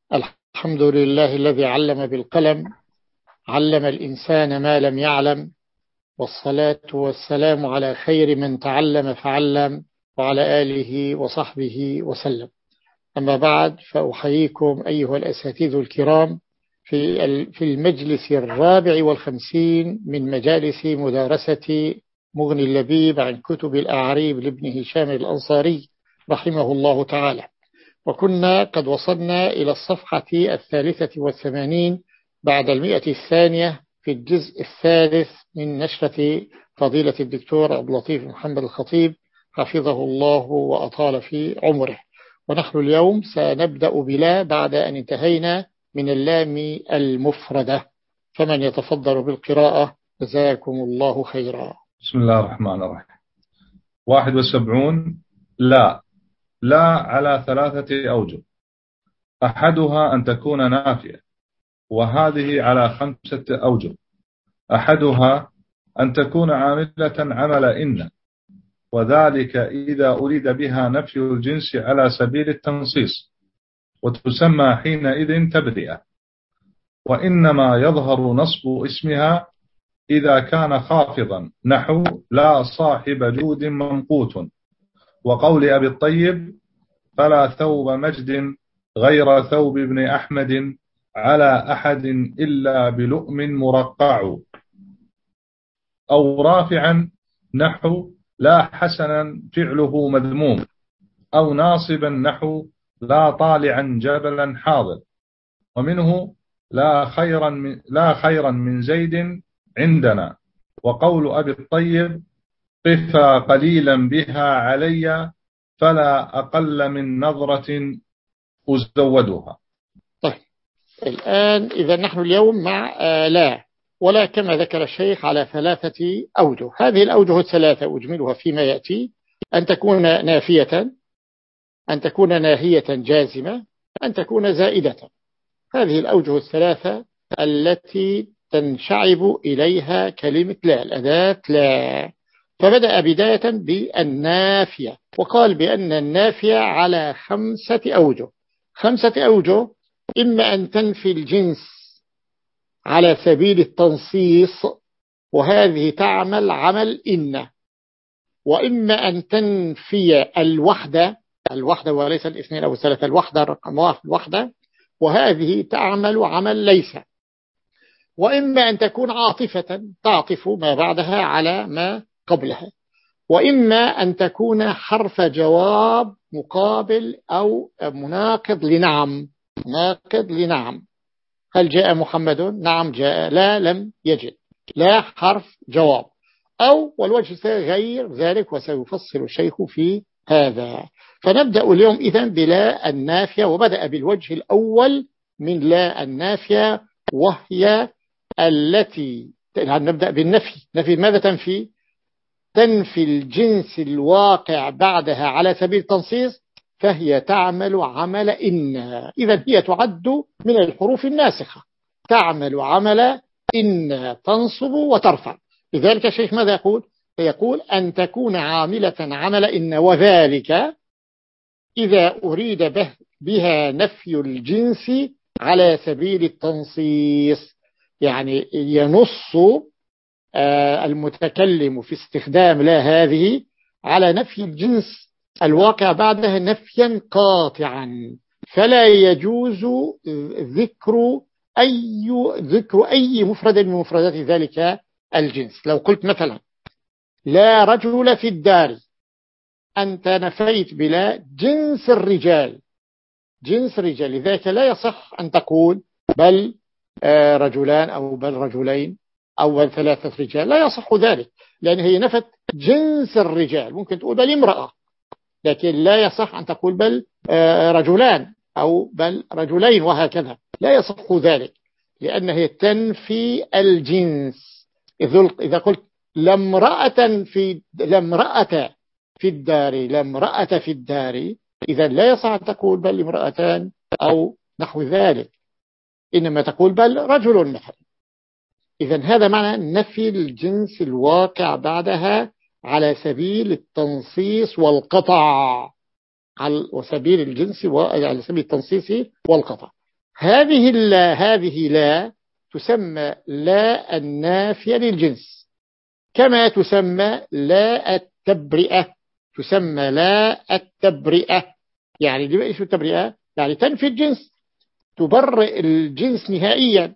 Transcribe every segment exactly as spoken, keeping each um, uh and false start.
الحمد لله الذي علم بالقلم، علم الإنسان ما لم يعلم، والصلاة والسلام على خير من تعلم فعلم، وعلى آله وصحبه وسلم. أما بعد، فأحييكم أيها الأساتذة الكرام في في المجلس الرابع والخمسين من مجالس مدارسة مغني اللبيب عن كتب الأعريب لابن هشام الأنصاري رحمه الله تعالى. وكنا قد وصلنا إلى الصفحة الثالثة والثمانين بعد المئة الثانية في الجزء الثالث من نشرة فضيلة الدكتور عبد اللطيف محمد الخطيب حفظه الله وأطال في عمره. ونحن اليوم سنبدأ بلا بعد أن انتهينا من اللام المفردة، فمن يتفضل بالقراءة جزاكم الله خيرا. بسم الله الرحمن الرحيم. واحد وسبعون. لا لا على ثلاثة أوجه، أحدها أن تكون نافية، وهذه على خمسة أوجه. أحدها أن تكون عاملة عمل إن، وذلك إذا أريد بها نفي الجنس على سبيل التنصيص، وتسمى حينئذ تبرئة. وإنما يظهر نصب اسمها إذا كان خافضا، نحو لا صاحب جود ممقوت، وقول أبي الطيب فلا ثوب مجد غير ثوب ابن أحمد على أحد إلا بلؤم مرقع. أو رافعا، نحو لا حسنا فعله مذموم، أو ناصبا، نحو لا طالعا جبلا حاضر. ومنه لا خيرا من, لا خيرا من زيد عندنا، وقول أبي الطيب قفا قليلا بها علي فلا أقل من نظرة أزودها. طيب، الآن إذا نحن اليوم مع آه لا ولا كما ذكر الشيخ على ثلاثة أوجه. هذه الأوجه الثلاثة أجملها فيما يأتي: أن تكون نافية، أن تكون ناهية جازمة، أن تكون زائدة. هذه الأوجه الثلاثة التي تنشعب إليها كلمة لا، الأداة لا. فبدأ بداية بالنافية، وقال بأن النافية على خمسة أوجه. خمسة أوجه: إما أن تنفي الجنس على سبيل التنصيص، وهذه تعمل عمل إن، وإما أن تنفي الوحدة، الوحدة وليس الاثنين أو الثلاثة، الوحدة رقم واحد الوحدة، وهذه تعمل عمل ليس. وإما أن تكون عاطفة، تعطف ما بعدها على ما قبلها. وإما أن تكون حرف جواب مقابل أو مناقض لنعم، مناقض لنعم. هل جاء محمد؟ نعم جاء. لا لم يجد. لا حرف جواب. أو والوجه غير ذلك، وسيفصل الشيخ في هذا. فنبدأ اليوم إذن بلا النافية، وبدأ بالوجه الأول من لا النافية، وهي التي نبدأ بالنفي. نفي ماذا تنفي؟ تنفي الجنس الواقع بعدها على سبيل التنصيص، فهي تعمل عمل إن. إذا هي تعد من الحروف الناسخة، تعمل عمل إن، تنصب وترفع. لذلك الشيخ ماذا يقول؟ يقول أن تكون عاملة عمل إن، وذلك إذا أريد به بها نفي الجنس على سبيل التنصيص. يعني ينص المتكلم في استخدام لا هذه على نفي الجنس الواقع بعدها نفيا قاطعا، فلا يجوز ذكر أي ذكر أي مفرد من مفردات ذلك الجنس. لو قلت مثلا لا رجل في الدار، أنت نفيت بلا جنس الرجال، جنس الرجال. لذلك لا يصح أن تقول بل رجلان أو بل رجلين أو بل ثلاثة رجال، لا يصح ذلك، لأن هي نفت جنس الرجال. ممكن تقول بل امرأة، لكن لا يصح أن تقول بل رجلان أو بل رجلين، وهكذا لا يصح ذلك، لأنها تنفي الجنس. إذا قلت لامرأة في لامرأة في الدار، لامرأة في الدار، إذا لا يصح أن تقول بل امرأتان أو نحو ذلك، إنما تقول بل رجل مثلا. إذا هذا معنى نفي الجنس الواقع بعدها على سبيل التنصيص والقطع، على سبيل الجنس وعلى سبيل التنصيص والقطع. هذه لا هذه لا تسمى لا النافية للجنس، كما تسمى لا التبرئة، تسمى لا التبرئة. يعني لما إيش التبرئة؟ يعني تنفي الجنس، تبرئ الجنس نهائيا،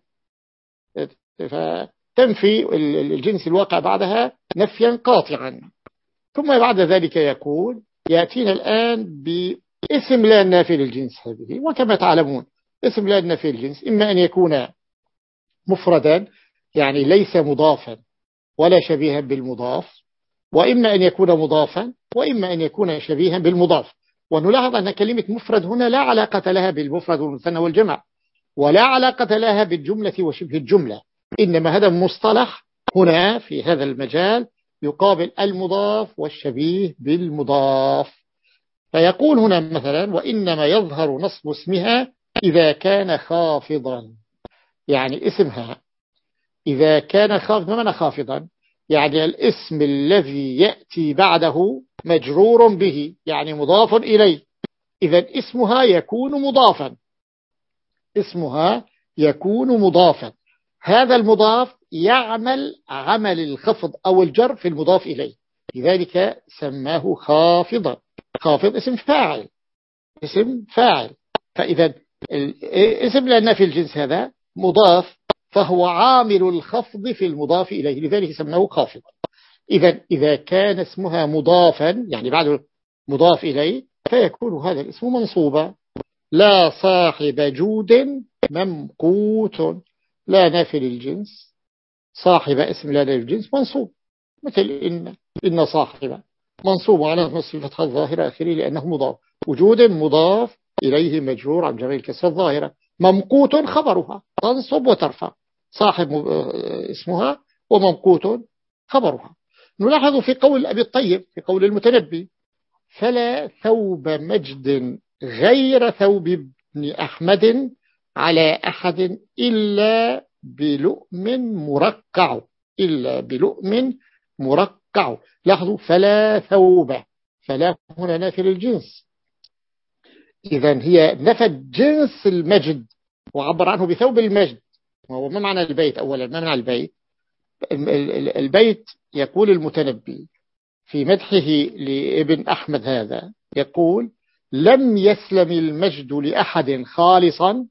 فتنفي الجنس الواقع بعدها نفيا قاطعا. ثم بعد ذلك يقول يأتينا الآن باسم لا النافي للجنس هذه. وكما تعلمون اسم لا النافي للجنس إما أن يكون مفردا يعني ليس مضافا ولا شبيها بالمضاف، وإما أن يكون مضافا، وإما أن يكون شبيها بالمضاف. ونلاحظ أن كلمة مفرد هنا لا علاقة لها بالمفرد والمثنى والجمع، ولا علاقة لها بالجملة وشبه الجملة، إنما هذا مصطلح هنا في هذا المجال يقابل المضاف والشبيه بالمضاف. فيقول هنا مثلا وإنما يظهر نصب اسمها إذا كان خافضا، يعني اسمها إذا كان خافضا. ما معنى خافضا؟ يعني الاسم الذي يأتي بعده مجرور به يعني مضاف إليه، إذا اسمها يكون مضافا، اسمها يكون مضافا. هذا المضاف يعمل عمل الخفض أو الجر في المضاف إليه، لذلك سماه خافضا. خافض اسم فاعل، اسم فاعل. فإذا اسم لأن في الجنس هذا مضاف، فهو عامل الخفض في المضاف إليه، لذلك سماه خافضا. إذا إذا كان اسمها مضافا يعني بعد مضاف إليه فيكون هذا الاسم منصوبا. لا صاحب جود ممقوت، لا نافي للجنس، صاحب اسم لا نافي للجنس منصوب، مثل إن إن صاحب منصوب على نصف الفتحة الظاهرة آخره لأنه مضاف. وجود مضاف إليه مجرور عن جميع الكسرة الظاهرة. ممقوت خبرها تنصب وترفع، صاحب اسمها وممقوت خبرها. نلاحظ في قول أبي الطيب في قول المتنبي فلا ثوب مجد غير ثوب ابن أحمد على أحد إلا بلؤم مرقع، إلا بلؤم مرقع. لاحظوا فلا ثوب، فلا هنا نافي للجنس، إذن هي نفت جنس المجد وعبر عنه بثوب المجد. وهو ما معنى البيت؟ أولا ما معنى البيت؟ البيت يقول المتنبي في مدحه لابن أحمد هذا يقول لم يسلم المجد لأحد خالصا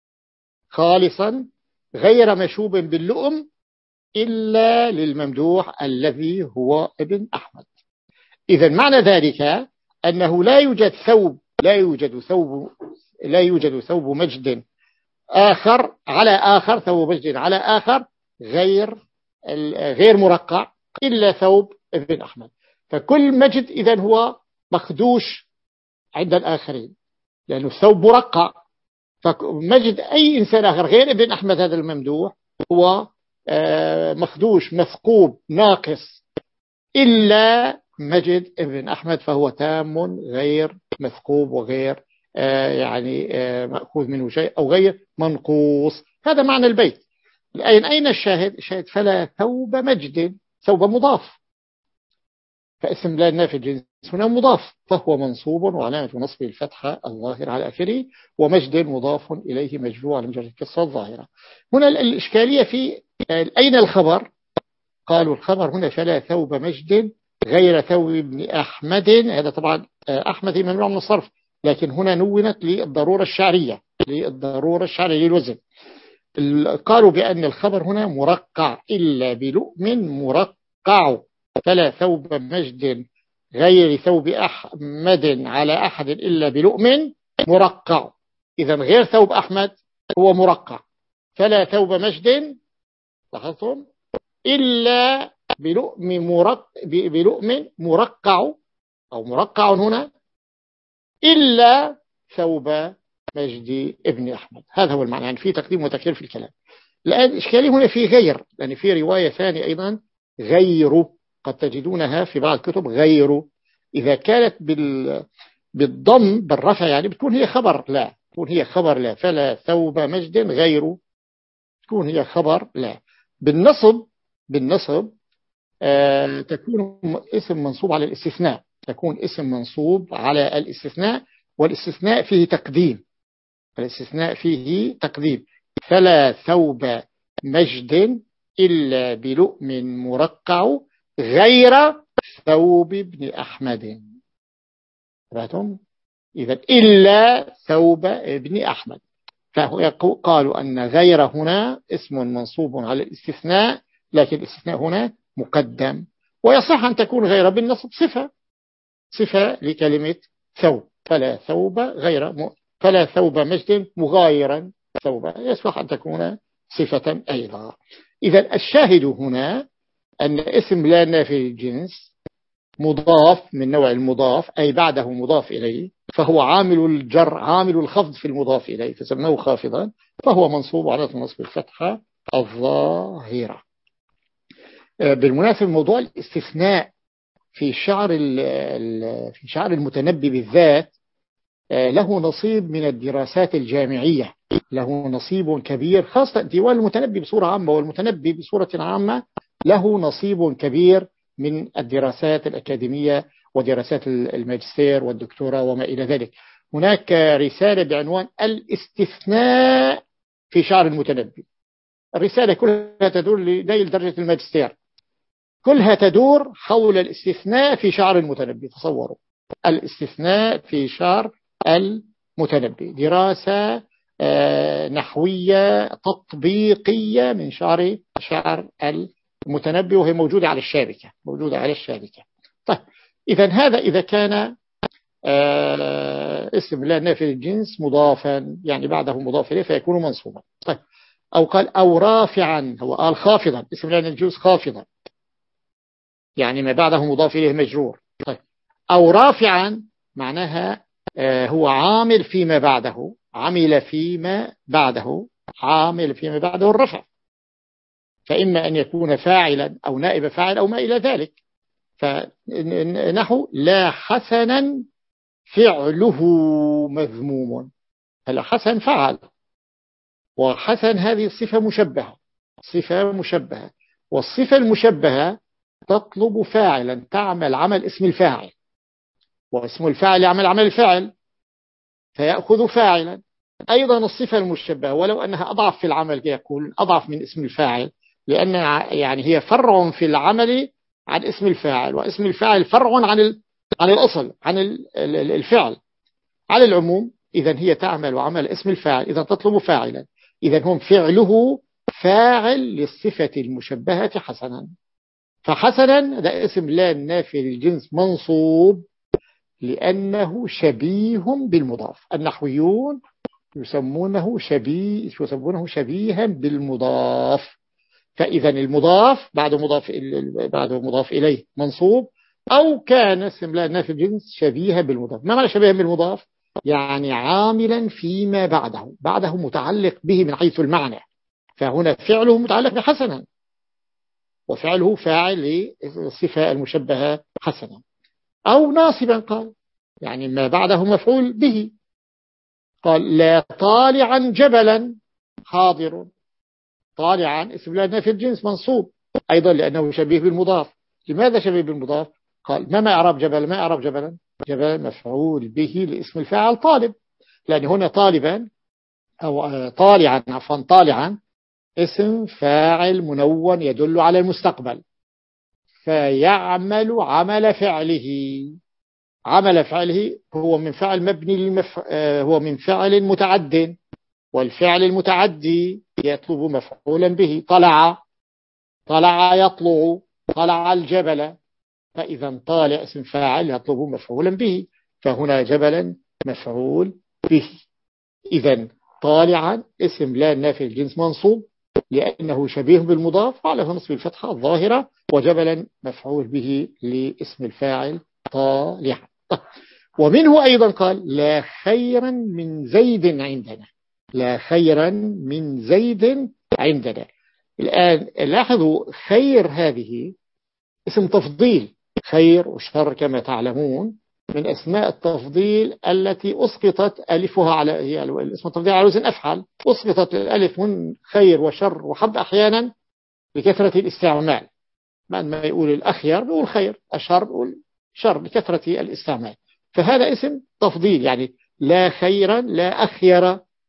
خالصا غير مشوب باللؤم إلا للممدوح الذي هو ابن أحمد. إذا معنى ذلك أنه لا يوجد ثوب لا يوجد ثوب لا يوجد ثوب مجد آخر على آخر ثوب مجد على آخر غير غير مرقع إلا ثوب ابن أحمد. فكل مجد إذن هو مخدوش عند الآخرين لأنه الثوب مرقع، فمجد أي إنسان آخر غير ابن أحمد هذا الممدوح هو مخدوش مثقوب ناقص، إلا مجد ابن أحمد فهو تام غير مثقوب وغير يعني مأخوذ منه شيء أو غير منقوص. هذا معنى البيت. أين أين الشاهد؟ الشاهد فلا ثوب مجد، ثوب مضاف، فاسم لا النافي الجنس هنا مضاف فهو منصوب وعلامة نصبه الفتحة الظاهرة على آخره، ومجد مضاف إليه مجرور على مجرد الكسرة الظاهرة. هنا الإشكالية في أين الخبر؟ قالوا الخبر هنا فلا ثوب مجد غير ثوب ابن أحمد. هذا طبعا أحمد ممنوع من الصرف، لكن هنا نونت للضرورة الشعرية للضرورة الشعرية للوزن. قالوا بأن الخبر هنا مرقع إلا بلؤم مرقع، فلا ثوب مجد غير ثوب أحمد على أحد إلا بلؤم مرقع. إذا غير ثوب أحمد هو مرقع، فلا ثوب مجد لاحظتم إلا بلؤم مرق بلؤم مرقع أو مرقع هنا إلا ثوب مجد ابن أحمد. هذا هو المعنى، يعني في تقديم وتأخير في الكلام. الآن إشكالي هنا في غير، لأن في رواية ثانية أيضا غير قد تجدونها في بعض الكتب غير، إذا كانت بال بالضم بالرفع يعني بتكون هي خبر لا، تكون هي خبر لا، فلا ثوب مجد غير تكون هي خبر لا. بالنصب بالنصب آه تكون اسم منصوب على الاستثناء، تكون اسم منصوب على الاستثناء، والاستثناء فيه تقديم الاستثناء فيه تقديم. فلا ثوب مجد إلا بلؤم مرقع غير ثوب ابن أحمد. رأيتم؟ إذا إلا ثوب ابن أحمد. فقالوا أن غير هنا اسم منصوب على الاستثناء، لكن الاستثناء هنا مقدم، ويصح أن تكون غير بالنصب صفة صفة لكلمة ثوب. فلا ثوب غير م... فلا ثوب مجد مغايرا ثوب، يصح أن تكون صفة أيضا. إذا الشاهد هنا أن اسم لا نافي للجنس مضاف من نوع المضاف، أي بعده مضاف إليه، فهو عامل الجر عامل الخفض في المضاف إليه فسمناه خافضا، فهو منصوب على نصب الفتحة الظاهرة. بالمناسبة موضوع الاستثناء في شعر في شعر المتنبي بالذات له نصيب من الدراسات الجامعية، له نصيب كبير، خاصة ديوان المتنبي بصورة عامة والمتنبي بصورة عامة له نصيب كبير من الدراسات الأكاديمية ودراسات الماجستير والدكتوراه وما إلى ذلك. هناك رسالة بعنوان الاستثناء في شعر المتنبي، الرسالة كلها تدور لنيل درجة الماجستير، كلها تدور حول الاستثناء في شعر المتنبي. تصوروا الاستثناء في شعر المتنبي، دراسة نحوية تطبيقية من شعر شعر المتنبي، وهي موجودة على الشابكة موجودة على الشابكة. طيب إذا هذا إذا كان اسم لا نافي للجنس مضافا، يعني بعده مضاف إليه فيكون منصوبا. طيب أو قال أو رافعا، هو قال خافضا، اسم لا نافي للجنس خافضا يعني ما بعده مضاف إليه مجرور. طيب أو رافعا معناها هو عامل فيما بعده، عمل فيما بعده عامل فيما بعده الرفع، فإما أن يكون فاعلا أو نائب فاعل أو ما إلى ذلك. فنحو لا حسنا فعله مذموم، هلا حسن فعل، وحسن هذه صفة مشبهة صفة مشبهة والصفة المشبهة تطلب فاعلا، تعمل عمل اسم الفاعل، واسم الفاعل يعمل عمل الفاعل فيأخذ فاعلا. أيضا الصفة المشبهة ولو أنها أضعف في العمل، يقول أضعف من اسم الفاعل، لأن يعني هي فرع في العمل عن اسم الفاعل، واسم الفاعل فرع عن عن الأصل عن الفعل على العموم. إذا هي تعمل عمل اسم الفاعل، إذا تطلب فاعلا، إذا هم فعله فاعل للصفة المشبهة حسنا. فحسنا ده اسم لا نافي للجنس منصوب لأنه شبيه بالمضاف. النحويون يسمونه شبيه يسمونه شبيها بالمضاف. فإذا المضاف بعد مضاف بعد مضاف إليه منصوب، أو كان اسم لا نافي الجنس شبيها بالمضاف. ما معنى شبيها بالمضاف؟ يعني عاملا فيما بعده، بعده متعلق به من حيث المعنى، فهنا فعله متعلق بحسنا وفعله فاعل للصفة المشبهة حسنا. أو ناصبا قال يعني ما بعده مفعول به، قال لا طالعا جبلا حاضر، طالعا اسم لا نافي الجنس منصوب أيضا لأنه شبيه بالمضاف. لماذا شبيه بالمضاف؟ قال ما ما إعراب جبل؟ ما إعراب جبلا؟ جبل مفعول به لاسم الفاعل طالب، لأن هنا طالبا أو طالعا عفوا طالعا اسم فاعل منون يدل على المستقبل، فيعمل عمل فعله. عمل فعله هو من فعل مبني للمف... هو من فعل متعد، والفعل المتعدي يطلب مفعولا به. طلع طلع يطلع طلع الجبل، فإذا طالع اسم فاعل يطلب مفعولا به، فهنا جبلا مفعول به. إذا طالعا اسم لا نافي الجنس منصوب لأنه شبيه بالمضاف على نصب الفتحة الظاهرة، وجبلا مفعول به لاسم الفاعل طالعا. ومنه أيضا قال لا خيرا من زيد عندنا، لا خيرا من زيد عندنا. الآن لاحظوا خير هذه اسم تفضيل، خير وشر كما تعلمون من أسماء التفضيل التي أسقطت ألفها على هي اسم التفضيل على وزن أفعل، أسقطت الألف من خير وشر وحب أحيانا بكثرة الاستعمال، بعد ما يقول الأخير بيقول خير، الشر بيقول شر بكثرة الاستعمال. فهذا اسم تفضيل، يعني لا خيرا لا أخير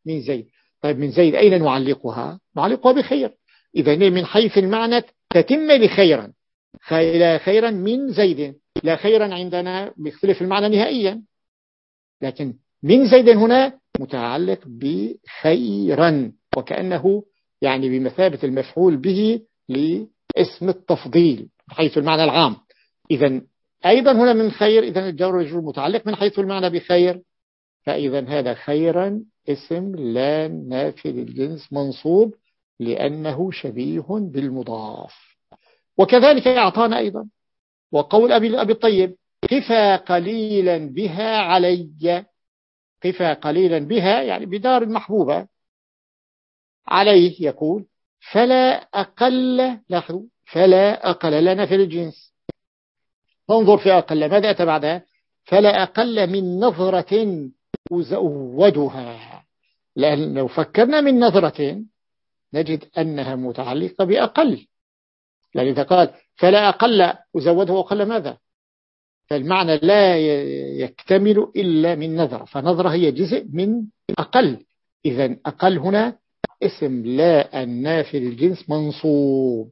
من زيد. طيب من زيد أين نعلقها؟ نعلقها بخير. إذا من حيث المعنى تتم بخيرا، لا خيرا من زيد، لا خيرا عندنا بيختلف المعنى نهائيا، لكن من زيد هنا متعلق بخيرا، وكأنه يعني بمثابة المفعول به لاسم التفضيل حيث المعنى العام. إذا أيضا هنا من خير، إذا الجار والمجرور متعلق من حيث المعنى بخير، فإذا هذا خيرا اسم لا نافي للجنس منصوب لأنه شبيه بالمضاف. وكذلك أعطانا أيضا وقول أبي, أبي الطيب قفا قليلا بها علي، قفا قليلا بها يعني بدار المحبوبة، عليه يقول فلا أقل، لاحظوا فلا أقل لا نافي للجنس، فانظر في أقل ماذا أتى بعدها؟ فلا أقل من نظرة أزودها، لأن لو فكرنا من نظرة نجد أنها متعلقة بأقل، لأن إذا قال فلا أقل أزوده أقل ماذا؟ فالمعنى لا يكتمل إلا من نظرة، فنظرة هي جزء من أقل. إذا أقل هنا اسم لا النافي للجنس منصوب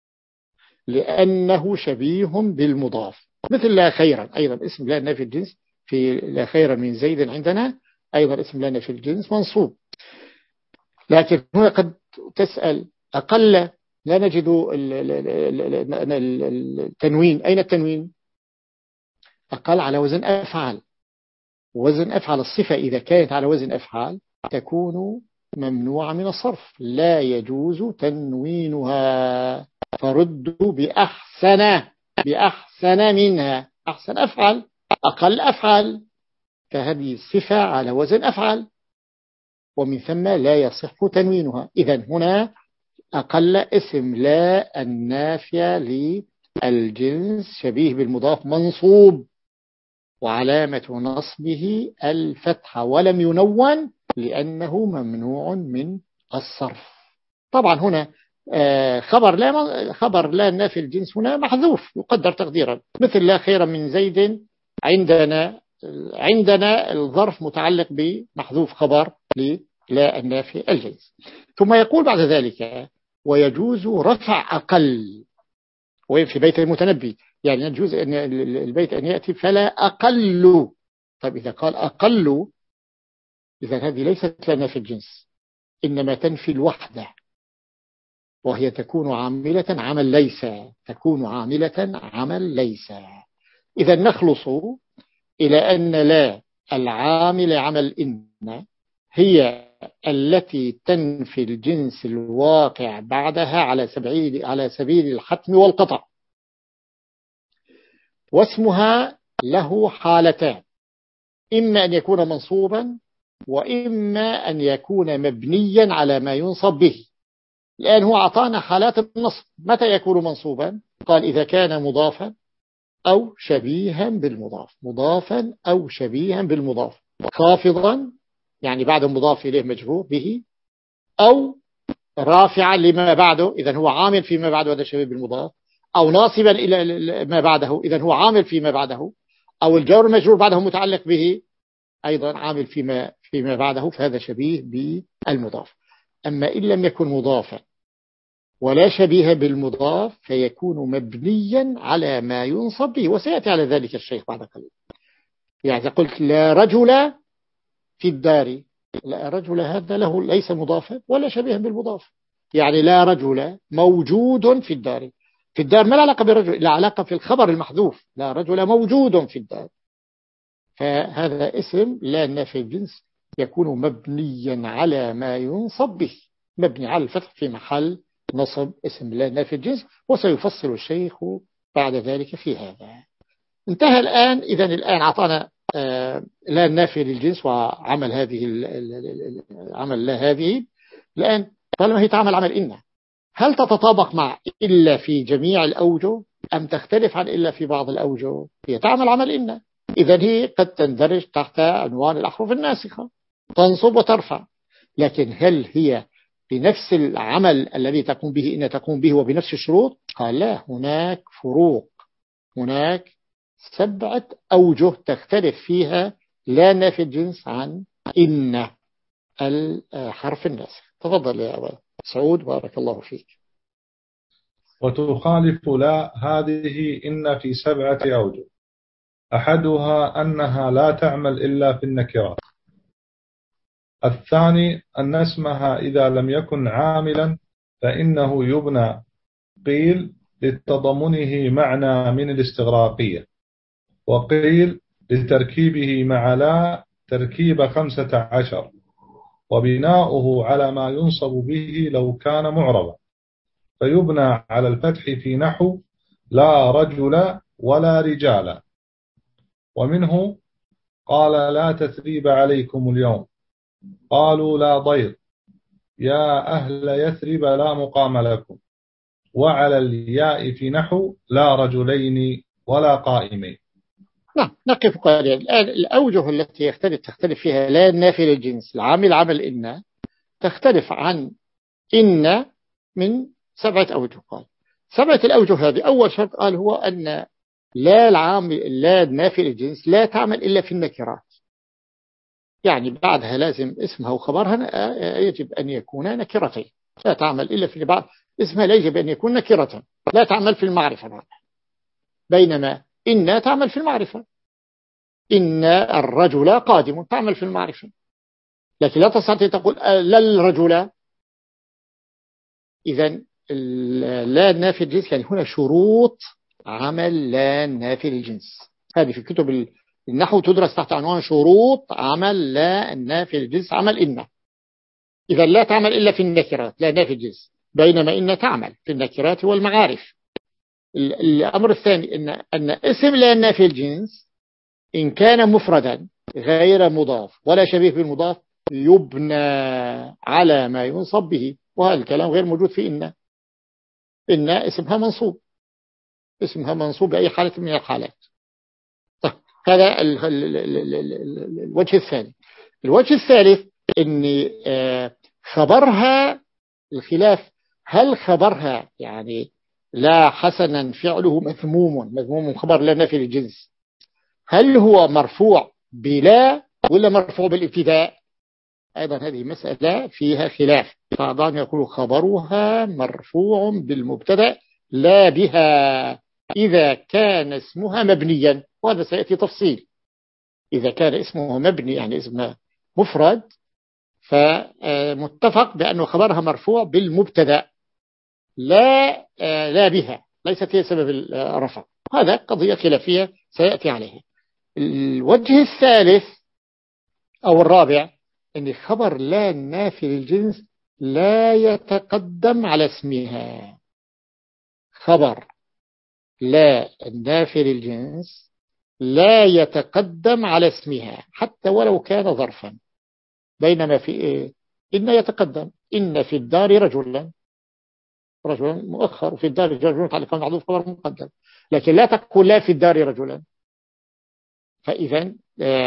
لأنه شبيه بالمضاف، مثل لا خيرا أيضا اسم لا النافي للجنس في لا خيرا من زيد عندنا أيضا اسم لا النافي للجنس منصوب. لكن هنا قد تسأل أقل لا نجد التنوين، أين التنوين؟ أقل على وزن أفعال، وزن أفعال الصفة إذا كانت على وزن أفعال تكون ممنوعة من الصرف، لا يجوز تنوينها، فردوا بأحسن، بأحسن منها، أحسن أفعال أقل أفعال، فهذه الصفة على وزن أفعال ومن ثم لا يصح تنوينها. إذن هنا أقل اسم لا النافية للجنس شبيه بالمضاف منصوب وعلامة نصبه الفتحة ولم ينون لأنه ممنوع من الصرف. طبعا هنا خبر لا خبر لا نافي الجنس هنا محذوف يقدر تقديرا، مثل لا خير من زيد عندنا عندنا الظرف متعلق بمحذوف خبر لا النافي الجنس. ثم يقول بعد ذلك ويجوز رفع أقل، وين في بيت المتنبي يعني يجوز أن البيت أن يأتي فلا أقل. طيب إذا قال أقل إذا هذه ليست لا نافي الجنس إنما تنفي الوحدة، وهي تكون عاملة عمل ليس، تكون عاملة عمل ليس. إذا نخلص إلى أن لا العامل عمل إن هي التي تنفي الجنس الواقع بعدها على سبيل على سبيل الحتم والقطع، واسمها له حالتان، إما أن يكون منصوبا وإما أن يكون مبنيا على ما ينصب به. الآن هو أعطانا حالات النصب، متى يكون منصوبا؟ قال إذا كان مضافا أو شبيها بالمضاف، مضافا أو شبيها بالمضاف، خافضا يعني بعد المضاف إليه مجرور به، أو رافعا لما بعده إذا هو عامل فيما بعده هذا شبيه بالمضاف، أو ناصبا إلى ما بعده إذا هو عامل فيما بعده، أو الجار المجرور بعده متعلق به أيضا عامل فيما فيما بعده، فهذا شبيه بالمضاف. أما إن لم يكن مضافا ولا شبيه بالمضاف فيكون مبنيا على ما ينصب به، وسيأتي على ذلك الشيخ بعد قليل. يعني قلت لا رجل في الدار، لا رجل هذا له ليس مضافا ولا شبيه بالمضاف، يعني لا رجل موجود في الدار، في الدار ما العلاقة بالرجل، لا علاقة في الخبر المحذوف، لا رجل موجود في الدار، فهذا اسم لا نافي الجنس يكون مبنيا على ما ينصب به، مبني على الفتح في محل نصب اسم لا نافي الجنس، وسيفصل الشيخ بعد ذلك في هذا. انتهى الآن. إذن الآن أعطانا آه لا نافي للجنس وعمل هذه عمل لا هذه. الآن طالما هي تعمل عمل إن، هل تتطابق مع إلا في جميع الأوجه أم تختلف عن إلا في بعض الأوجه؟ هي تعمل عمل إن، إذن هي قد تندرج تحت عنوان الأحرف الناسخة، تنصب وترفع، لكن هل هي بنفس العمل الذي تقوم به إن تقوم به وبنفس الشروط؟ قال لا، هناك فروق، هناك سبعة أوجه تختلف فيها لا نافي الجنس عن إن. الحرف الناسخ. تفضل يا أبا سعود بارك الله فيك. وتخالف لا هذه إن في سبعة أوجه. أحدها أنها لا تعمل إلا في النكرات. الثاني أن اسمها إذا لم يكن عاملا فإنه يبنى. قيل لتضمنه معنى من الاستغراقية، وقيل لتركيبه مع لا تركيب خمسة عشر، وبناؤه على ما ينصب به لو كان معربا، فيبنى على الفتح في نحو لا رجل ولا رجال. ومنه قال لا تثريب عليكم اليوم، قالوا لا ضير، يا أهل يثرب لا مقام لكم. وعلى الياء في نحو لا رجلين ولا قائمين. نعم نقف قليلا. الآن الأوجه التي يختلف تختلف فيها لا النافي للجنس العامل عمل إن تختلف عن إن من سبعة أوجه. قال سبعة الأوجه هذه أول شرط قال هو أن لا العامل لا النافي للجنس لا تعمل إلا في النكرات، يعني بعدها لازم اسمها وخبرها يجب أن يكون نكرتين، لا تعمل إلا في بعض اسمها لا يجب أن يكون نكرة، لا تعمل في المعرفة بعد. بينما إن تعمل في المعرفة، إن الرجل قادم تعمل في المعرفة، لكن لا تستطيع تقول لا الرجل. إذن لا نافي الجنس يعني هنا شروط عمل لا نافي الجنس، هذه في كتب النحو تدرس تحت عنوان شروط عمل لا النافي الجنس عمل إن. إذا لا تعمل إلا في النكرات لا نافي الجنس، بينما إن تعمل في النكرات والمعارف. الأمر الثاني إن, أن اسم لا نافي الجنس إن كان مفردا غير مضاف ولا شبيه بالمضاف يبنى على ما ينصب به، وهذا الكلام غير موجود في إن. إن اسمها منصوب، اسمها منصوب بأي حالة من الحالات. طيب هذا الوجه الثاني. الوجه الثالث إن خبرها الخلاف، هل خبرها يعني لا حسنا فعله مذموم مذموم خبر لا نافي للجنس، هل هو مرفوع بلا ولا مرفوع بالابتداء؟ أيضا هذه مسألة فيها خلاف، بعضهم يقول خبرها مرفوع بالمبتدأ لا بها إذا كان اسمها مبنيا، وهذا سيأتي تفصيل. إذا كان اسمه مبني يعني اسمه مفرد فمتفق بأنه خبرها مرفوع بالمبتدأ لا لا بها، ليست هي سبب الرفع. هذا قضية خلافية سيأتي عليها. الوجه الثالث أو الرابع أن خبر لا نافي للجنس لا يتقدم على اسمها. خبر لا النافي للجنس لا يتقدم على اسمها حتى ولو كان ظرفا، بينما في إيه؟ إن يتقدم. إن في الدار رجلا، رجلا مؤخر، وفي الدار رجل تعليق معذوف خبر مقدم، لكن لا تقول لا في الدار رجلا. فإذا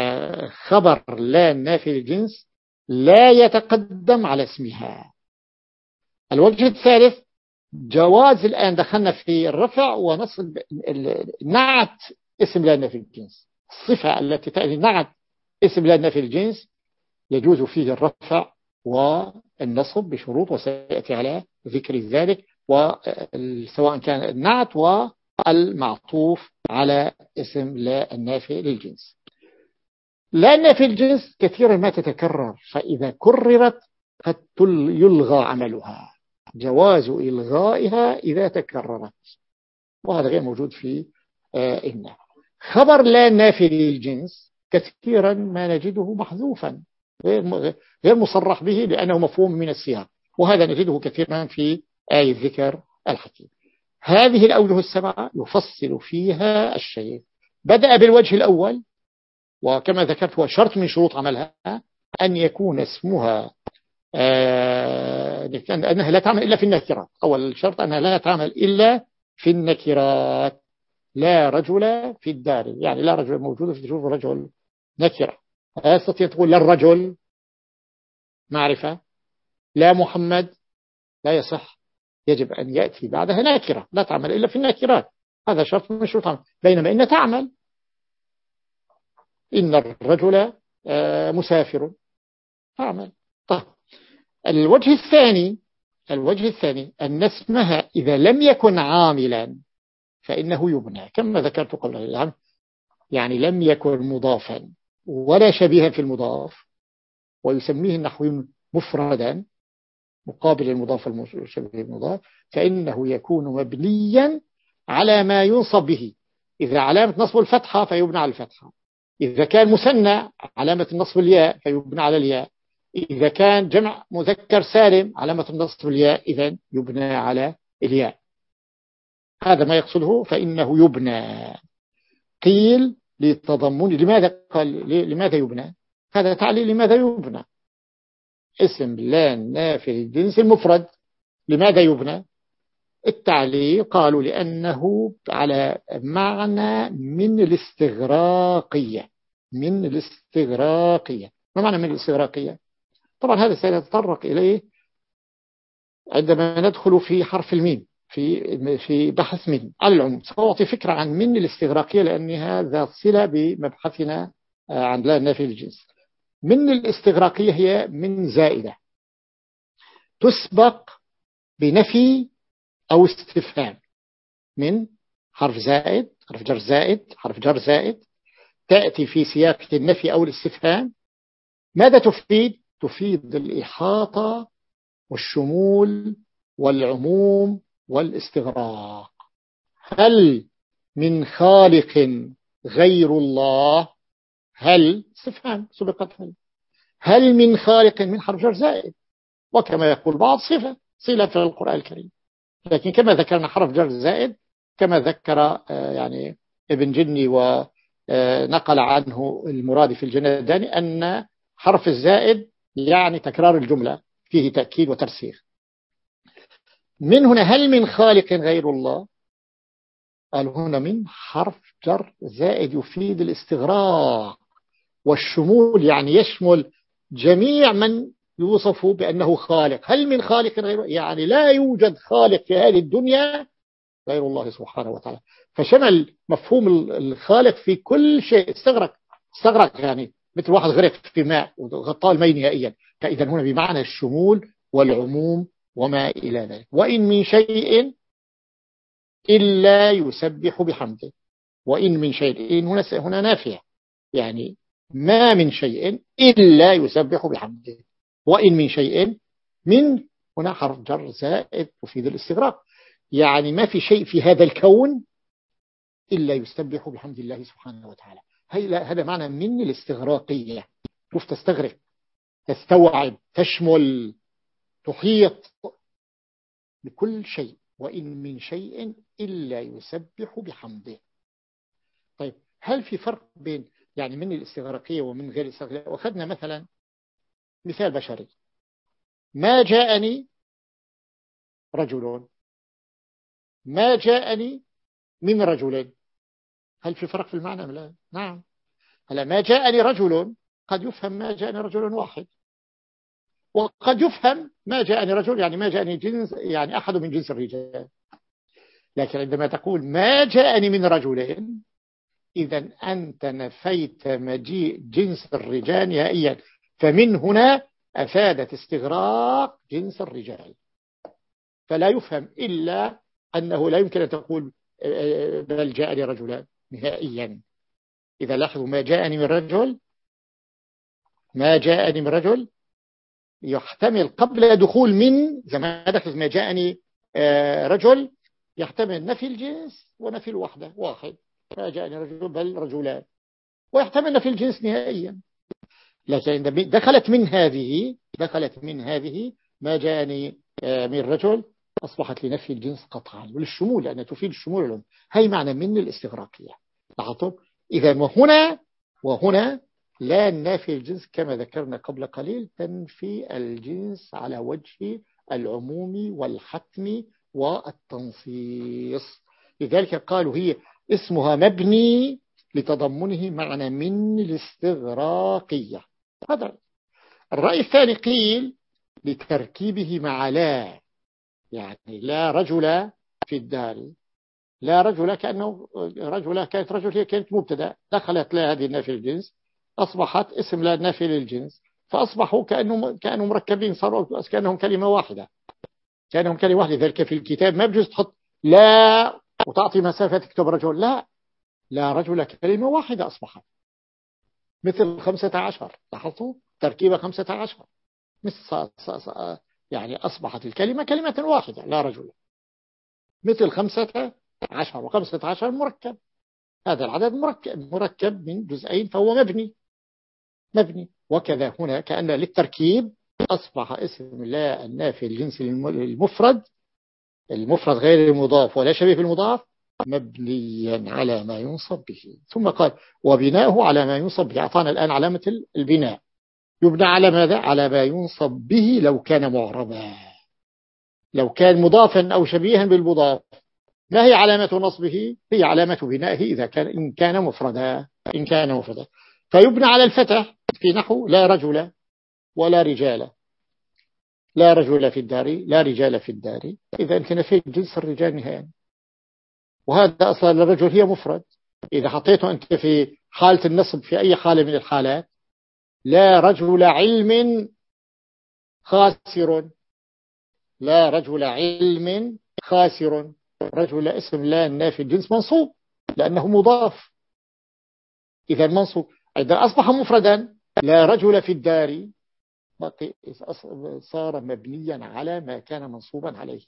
خبر لا نافي للجنس لا يتقدم على اسمها. الوجه الثالث جواز، الآن دخلنا في الرفع ونصب نعت اسم لا نافي للجنس، الصفة التي تأتي نعت اسم لا نافي للجنس يجوز فيه الرفع والنصب بشروط وسيأتي على ذكر ذلك، وسواء كان النعت والمعطوف على اسم لا النافي للجنس. لا النافي للجنس كثيرا ما تتكرر، فإذا كررت قد يلغى عملها، جواز إلغائها إذا تكررت، وهذا غير موجود في إن. خبر لا النافي للجنس كثيرا ما نجده محذوفا غير مصرح به لأنه مفهوم من السياق، وهذا نجده كثيرا في آية الذكر الحكيم. هذه الأوجه السبعة يفصل فيها الشيخ. بدأ بالوجه الأول، وكما ذكرت هو شرط من شروط عملها أن يكون اسمها آه أنها لا تعمل إلا في النكرات. أول شرط أنها لا تعمل إلا في النكرات. لا رجل في الدار، يعني لا رجل موجود في تشوف رجل نكرة، لا يستطيع تقول لا الرجل معرفة. لا محمد لا يصح، يجب أن يأتي بعدها نكرة لا تعمل إلا في النكرات، هذا شرط من شروط عمل. بينما إن تعمل، إن الرجل مسافر تعمل، طيب الوجه الثاني الوجه الثاني أن اسمها إذا لم يكن عاملا فإنه يبنى كما ذكرت قبل العام، يعني لم يكن مضافا ولا شبيها في المضاف، ويسميه النحوي مفردا مقابل المضاف المشبه المضاف، فإنه يكون مبنيا على ما ينصب به. إذا علامة نصب الفتحة فيبنى على الفتحة، إذا كان مثنى علامة النصب الياء فيبنى على الياء، إذا كان جمع مذكر سالم علامة النصب الياء إذن يبنى على الياء. هذا ما يقصده فإنه يبنى. قيل للتضمن، لماذا قال لماذا يبنى؟ هذا تعليل لماذا يبنى. اسم لا نافي للجنس المفرد لماذا يبنى؟ التعليل قالوا لأنه على معنى من الاستغراقية. من الاستغراقية، ما معنى من الاستغراقية؟ طبعا هذا سنتطرق إليه عندما ندخل في حرف الميم في في بحث من. على العموم سأعطي فكرة عن من الاستغراقية لأن هذا صلة بمبحثنا عن لا نافي الجنس. من الاستغراقية هي من زائدة تسبق بنفي أو استفهام. من حرف زائد، حرف جر زائد، حرف جر زائد تأتي في سياق النفي أو الاستفهام. ماذا تفيد؟ تفيد الإحاطة والشمول والعموم والاستغراق. هل من خالق غير الله؟ هل استفهام سبقت هل. هل من خالق من حرف جر زائد، وكما يقول بعض صفة صلة في القرآن الكريم، لكن كما ذكرنا حرف جر زائد كما ذكر يعني ابن جني ونقل عنه المراد في الجنداني أن حرف الزائد يعني تكرار الجملة فيه تأكيد وترسيخ. من هنا هل من خالق غير الله؟ قال هنا من حرف جر زائد يفيد الاستغراق والشمول، يعني يشمل جميع من يوصف بأنه خالق. هل من خالق غير، يعني لا يوجد خالق في هذه الدنيا غير الله سبحانه وتعالى، فشمل مفهوم الخالق في كل شيء. استغرق استغرق يعني مثل واحد غرق في ماء وغطاه الماء نهائيا، فإذا هنا بمعنى الشمول والعموم وما إلى ذلك. وإن من شيء إلا يسبح بحمده. وإن من شيء هنا هنا نافية، يعني ما من شيء إلا يسبح بحمده. وإن من شيء، من هنا حرف جر زائد تفيد الاستغراق، يعني ما في شيء في هذا الكون إلا يسبح بحمد الله سبحانه وتعالى. هذا معنى من الاستغراقية. شوف، تستغرق، تستوعب، تشمل، تحيط بكل شيء. وإن من شيء إلا يسبح بحمده. طيب هل في فرق بين يعني من الاستغراقية ومن غير الاستغراقية؟ وأخذنا مثلا مثال بشري، ما جاءني رجل، ما جاءني من رجل. هل في فرق في المعنى؟ لا. نعم. هلا ما جاءني رجل قد يفهم ما جاءني رجل واحد، وقد يفهم ما جاءني رجل يعني ما جاءني جنس، يعني أحد من جنس الرجال. لكن عندما تقول ما جاءني من رجلين، إذا أنت نفيت مجيء جنس الرجال نهائيا، فمن هنا أفادت استغراق جنس الرجال، فلا يفهم إلا أنه لا يمكن أن تقول بل جاءني رجلان نهائيا. إذا لاحظوا ما جاءني من رجل، ما جاءني من رجل يحتمل قبل دخول من، زي ما دخل ما جاءني رجل يحتمل نفي الجنس ونفي الوحدة واحد، ما جاءني رجل بل رجلان، ويحتمل نفي الجنس نهائيا. لكن دخلت من هذه دخلت من هذه ما جاءني من رجل أصبحت لنفي الجنس قطعا وللشمول، لأنها تفيد الشمول العام. هي معنى من الاستغراقية. لاحظتم؟ إذا وهنا وهنا لا نافي الجنس كما ذكرنا قبل قليل، تنفي الجنس على وجه العموم والحتم والتنصيص. لذلك قالوا هي اسمها مبني لتضمنه معنى من الاستغراقية. هذا الرأي الثاني. قيل لتركيبه مع لا، يعني لا رجل في الدار، لا رجل كأنه رجل كانت رجل هي كانت مبتدا، دخلت لا هذه النافي للجنس أصبحت اسم لا نافي للجنس، فأصبحوا كأنهم كانوا مركبين، صاروا كأنهم كلمة واحدة، كأنهم كلمة واحدة. ذلك في الكتاب ما بجوز تحط لا وتعطي مسافة تكتب رجل، لا لا رجل كلمة واحدة أصبحت، مثل خمسة عشر. لاحظتوا تركيبة خمسة عشر، مثل يعني أصبحت الكلمة كلمة واحدة لا رجل، مثل خمسة عشر، وخمسة عشر مركب. هذا العدد مركب مركب من جزئين، فهو مبني مبني. وكذا هنا كأن للتركيب أصبح اسم لا النافي الجنس المفرد، المفرد غير المضاف ولا شبيه بالمضاف، مبنيا على ما ينصب به. ثم قال وبناؤه على ما ينصب به. أعطانا الآن علامة البناء. يبنى على ماذا؟ على ما ينصب به لو كان معربا، لو كان مضافا أو شبيها بالمضاف. ما هي علامة نصبه؟ هي علامة بنائه إذا كان إن كان مفردا، إن كان مفردا فيبنى على الفتح في نحو لا رجل ولا رجال، لا رجل في الدار لا رجال في الدار. إذا أنت نفيت جنس الرجال نهائيا، وهذا أصلا الرجل هي مفرد. إذا حطيته أنت في حالة النصب في أي حالة من الحالات، لا رجل علم خاسر، لا رجل علم خاسر، رجل اسم لا النافي الجنس منصوب لأنه مضاف، إذا منصوب. إذا أصبح مفردا لا رجل في الدار صار مبنيا على ما كان منصوبا عليه.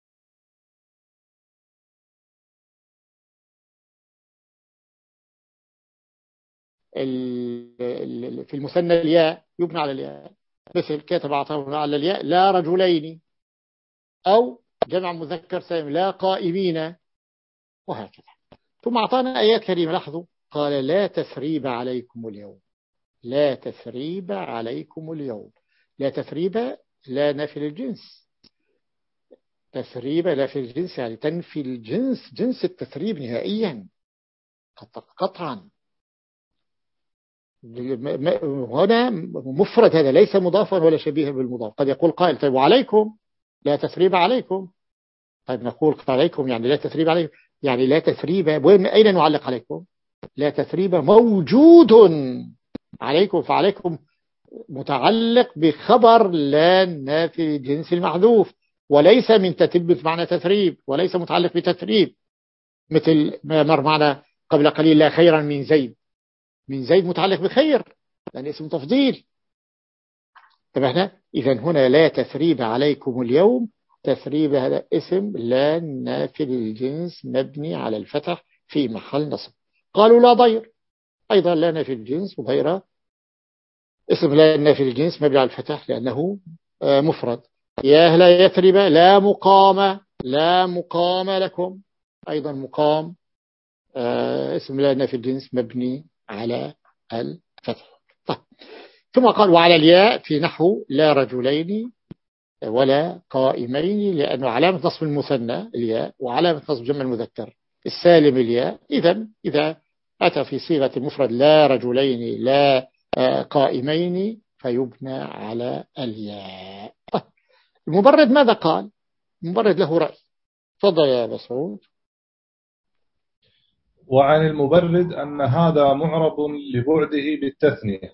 في المثنى الياء يبنى على الياء، مثل كتب أعطاه على الياء لا رجلين، أو جمع مذكر سالم لا قائمين، وهكذا. ثم أعطانا آيات كريمة. لاحظوا قال لا تثريب عليكم اليوم، لا تثريب عليكم اليوم. لا تثريب لا نفي الجنس، تثريب لا في الجنس يعني تنفي الجنس، جنس التثريب نهائيا قطعا. هنا مفرد، هذا ليس مضافا ولا شبيها بالمضاف. قد يقول قائل طيب وعليكم لا تثريب عليكم، طيب نقول عليكم يعني لا تثريب عليكم، يعني لا تثريب وين أين نعلق عليكم؟ لا تثريب موجود عليكم، فعليكم متعلق بخبر لا نافي الجنس المحذوف، وليس من تتبث معنى تثريب، وليس متعلق بتثريب، مثل ما مر معنا قبل قليل لا خيرا من زيد. من زيد متعلق بخير لأن اسم تفضيل. تبعنا إذا هنا لا تثريب عليكم اليوم، تثريب هذا اسم لا نافي للجنس مبني على الفتح في محل نصب. قالوا لا ضير، أيضا لا نافي الجنس وغيره، اسم لا نافي للجنس مبني على الفتح لأنه مفرد. يا أهل يثرب لا مقام، لا مقام لكم، أيضا مقام اسم لا نافي الجنس مبني على الفتح. طيب. ثم قال وعلى الياء في نحو لا رجلين ولا قائمين، لأنه علامة نصب المثنى الياء، وعلامة نصب جمع المذكر السالم الياء. إذا إذا أتى في صيغة المفرد لا رجلين لا قائمين فيبنى على الياء. طيب. المبرد ماذا قال؟ المبرد له رأي، تفضل يا مسعود. وعن المبرد أن هذا معرب لبعده بالتثنية،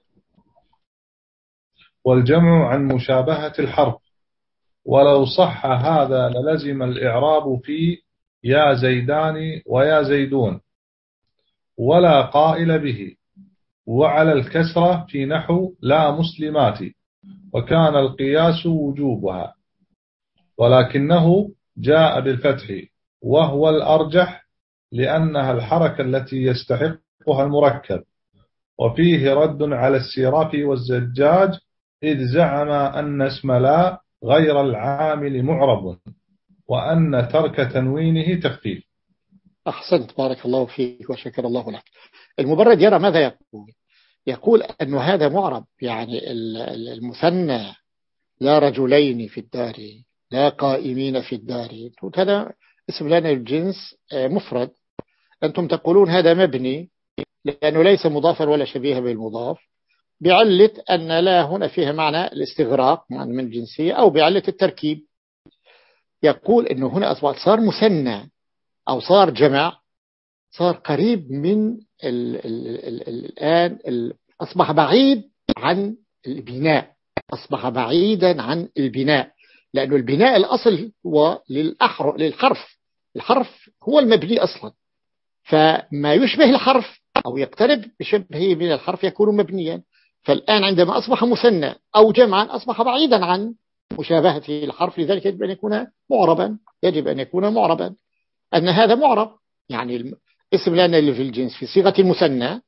والجمع عن مشابهة الحرف، ولو صح هذا للزم الإعراب في يا زيدان ويا زيدون ولا قائل به، وعلى الكسرة في نحو لا مسلمات، وكان القياس وجوبها، ولكنه جاء بالفتح وهو الأرجح لأنها الحركة التي يستحقها المركب. وفيه رد على السيرافي والزجاج إذ زعم أن اسم لا غير العامل معرب، وأن ترك تنوينه تخفيف. أحسنت، بارك الله فيك وشكر الله لك. المبرد يرى ماذا يقول؟ يقول أن هذا معرب، يعني المثنى لا رجلين في الدار لا قائمين في الدار، هذا اسم لنا الجنس مفرد. أنتم تقولون هذا مبني لأنه ليس مضافا ولا شبيه بالمضاف، بعلة أن لا هنا فيها معنى الاستغراق معنى من الجنسية، أو بعلة التركيب. يقول أنه هنا أصبح صار مثنى أو صار جمع، صار قريب من ال ال ال ال الآن ال أصبح بعيد عن البناء، أصبح بعيدا عن البناء، لأنه البناء الأصل هو للأحرف للحرف، الحرف هو المبني أصلا، فما يشبه الحرف أو يقترب بشبهه من الحرف يكون مبنيا. فالآن عندما أصبح مثنى أو جمعا أصبح بعيدا عن مشابهته الحرف، لذلك يجب أن يكون معربا، يجب أن يكون معربا، أن هذا معرب. يعني اسم لا اللي في الجنس في صيغة المثنى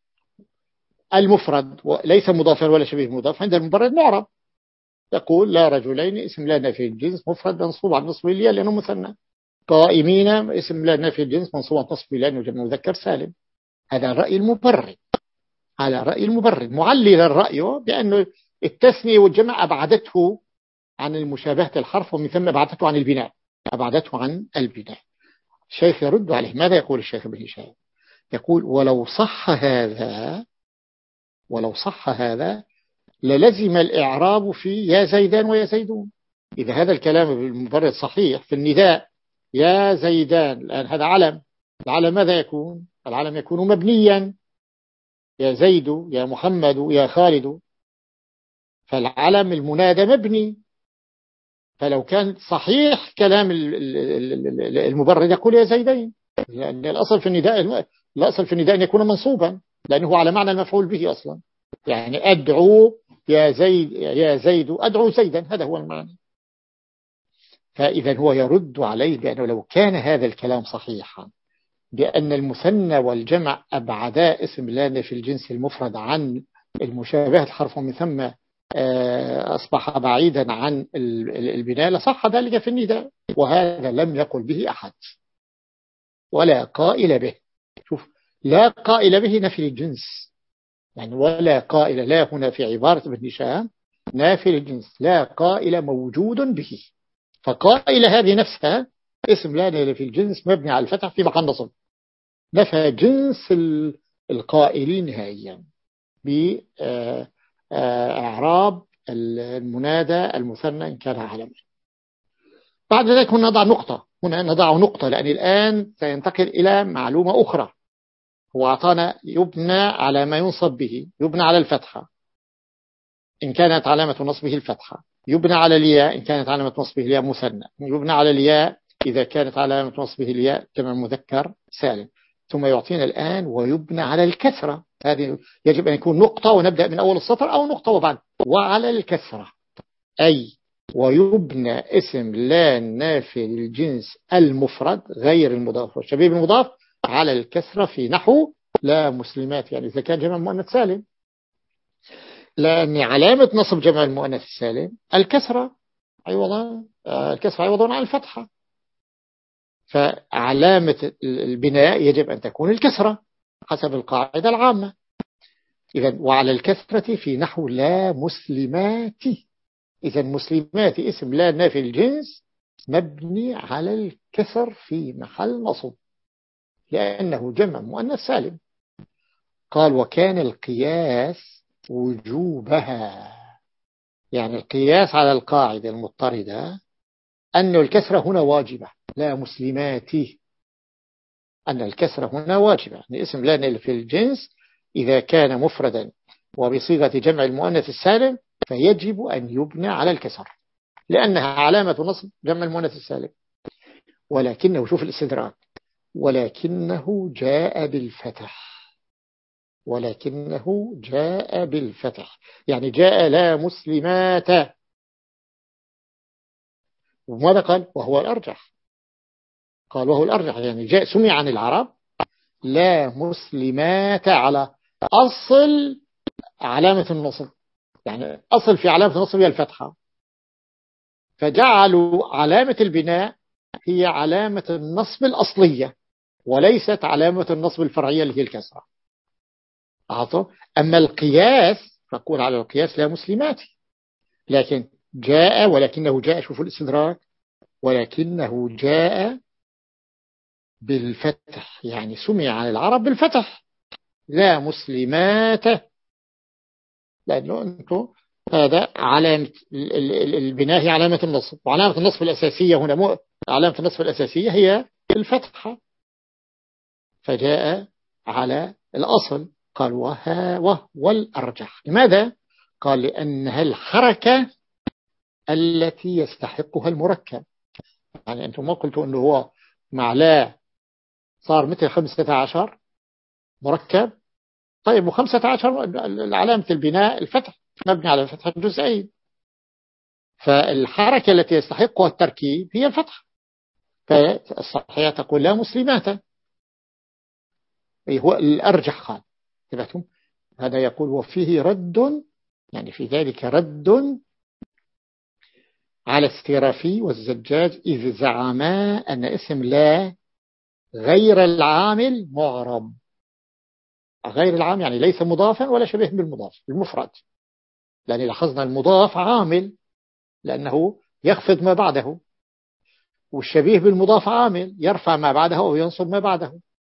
المفرد وليس مضافا ولا شبيه مضاف، عند المبرد معرب، يقول لا رجلين اسم لا نافي الجنس مفرد منصوب عن نصب الياء لأنه مثنى، قائمين اسم لا نافي الجنس منصوب عن نصب الياء لأنه جمع مذكر سالم. هذا الرأي المبرد، على رأي المبرد معلل الرأي بأنه التثنية والجمع أبعدته عن المشابهة الحرف، ومن ثم أبعدته عن البناء، أبعدته عن البناء. الشيخ يرد عليه، ماذا يقول الشيخ ابن هشام؟ يقول ولو صح هذا ولو صح هذا للزم الإعراب في يا زيدان ويا زيدون. إذا هذا الكلام بالمبرد صحيح في النداء يا زيدان، الآن هذا علم، العلم ماذا يكون؟ العلم يكون مبنيا، يا زيد يا محمد يا خالد، فالعلم المنادى مبني. فلو كان صحيح كلام المبرد يقول يا زيدين، لأن الأصل في النداء الأصل في النداء أن يكون منصوبا، لأنه على معنى المفعول به أصلا، يعني أدعو يا زيد يا زيد أدعو زيدا، هذا هو المعنى. فإذا هو يرد عليه بأنه لو كان هذا الكلام صحيحا بأن المثنى والجمع أبعدا اسم لا في الجنس المفرد عن المشابهة الحرف، ومن ثم أصبح بعيدا عن البناء، لصح ذلك في النداء، وهذا لم يقل به أحد ولا قائل به. شوف، لا قائل به نفي الجنس، يعني ولا قائل، لا هنا في عبارة ابن هشام نافي الجنس، لا قائل موجود به. فقائل هذه نفسها اسم لا في الجنس مبني على الفتح في محل نصب، نفى جنس القائلين نهائيا بإعراب المنادى المثنى إن كان علما. بعد ذلك هنا نضع نقطة، هنا نضع نقطة، لأن الآن سينتقل إلى معلومة أخرى. هو أعطانا يبنى على ما ينصب به، يبنى على الفتحة إن كانت علامة نصبه الفتحة، يبنى على الياء إن كانت علامة نصبه الياء مثنى، يبنى على الياء إذا كانت علامة نصبه الياء جمع مذكر سالم، ثم يعطينا الآن ويبنى على الكسرة. هذه يجب أن يكون نقطة ونبدأ من أول السطر، أو نقطة وبعد وعلى الكسرة، أي ويبنى اسم لا نافي للجنس المفرد غير المضاف والشبيه بالمضاف على الكسرة في نحو لا مسلمات، يعني إذا كان جمع مؤنث سالم، لأن علامة نصب جمع المؤنث السالم الكسرة عوضا الكسرة عوضا عن الفتحة، فعلامة البناء يجب أن تكون الكسرة حسب القاعدة العامة. إذن وعلى الكسرة في نحو لا مسلمات، إذن مسلمات اسم لا نافي الجنس مبني على الكسر في محل نصب لأنه جمع مؤنث سالم. قال وكان القياس وجوبها، يعني القياس على القاعدة المضطردة أن الكسرة هنا واجبة، لا مسلماتي، أن الكسرة هنا واجبة، يعني اسم لا نافي في الجنس إذا كان مفردا وبصيغة جمع المؤنث السالم فيجب أن يبنى على الكسر لأنها علامة نصب جمع المؤنث السالم. ولكنه شوف الاستدراك، ولكنه جاء بالفتح، ولكنه جاء بالفتح يعني جاء لا مسلمات. وماذا قال؟ وهو الأرجح، قال وهو الأرجح، يعني جاء سمع عن العرب لا مسلمات على أصل علامة النصب، يعني أصل في علامة النصب هي الفتحة، فجعلوا علامة البناء هي علامة النصب الأصلية وليست علامة النصب الفرعية اللي هي الكسرة. أعطوا أما القياس فقول على القياس لا مسلمات، لكن جاء ولكنه جاء، شوفوا الاستدراك، ولكنه جاء بالفتح، يعني سمع عن العرب بالفتح لا مسلمات، لأنه أنتم هذا علامة البناء هي علامة النصب، وعلامة النصب الأساسية هنا مو علامة النصب الأساسية هي الفتحة، فجاء على الأصل. قال وها وهو الأرجح. لماذا؟ قال لأنها الحركة التي يستحقها المركب. يعني أنتم ما قلتوا أنه هو مع لا صار مثل خمسة عشر مركب. طيب وخمسة عشر علامة البناء الفتح، مبني على الفتح الجزئين، فالحركة التي يستحقها التركيب هي الفتح. فالصحيح تقول لا مسلمات، هو الأرجح قال. هذا يقول وفيه رد، يعني في ذلك رد على السيرافي والزجاج إذ زعما أن اسم لا غير العامل معرب. غير العامل يعني ليس مضافا ولا شبيه بالمضاف المفرد، لأن لاحظنا المضاف عامل لأنه يخفض ما بعده، والشبيه بالمضاف عامل يرفع ما بعده أو ينصب ما بعده.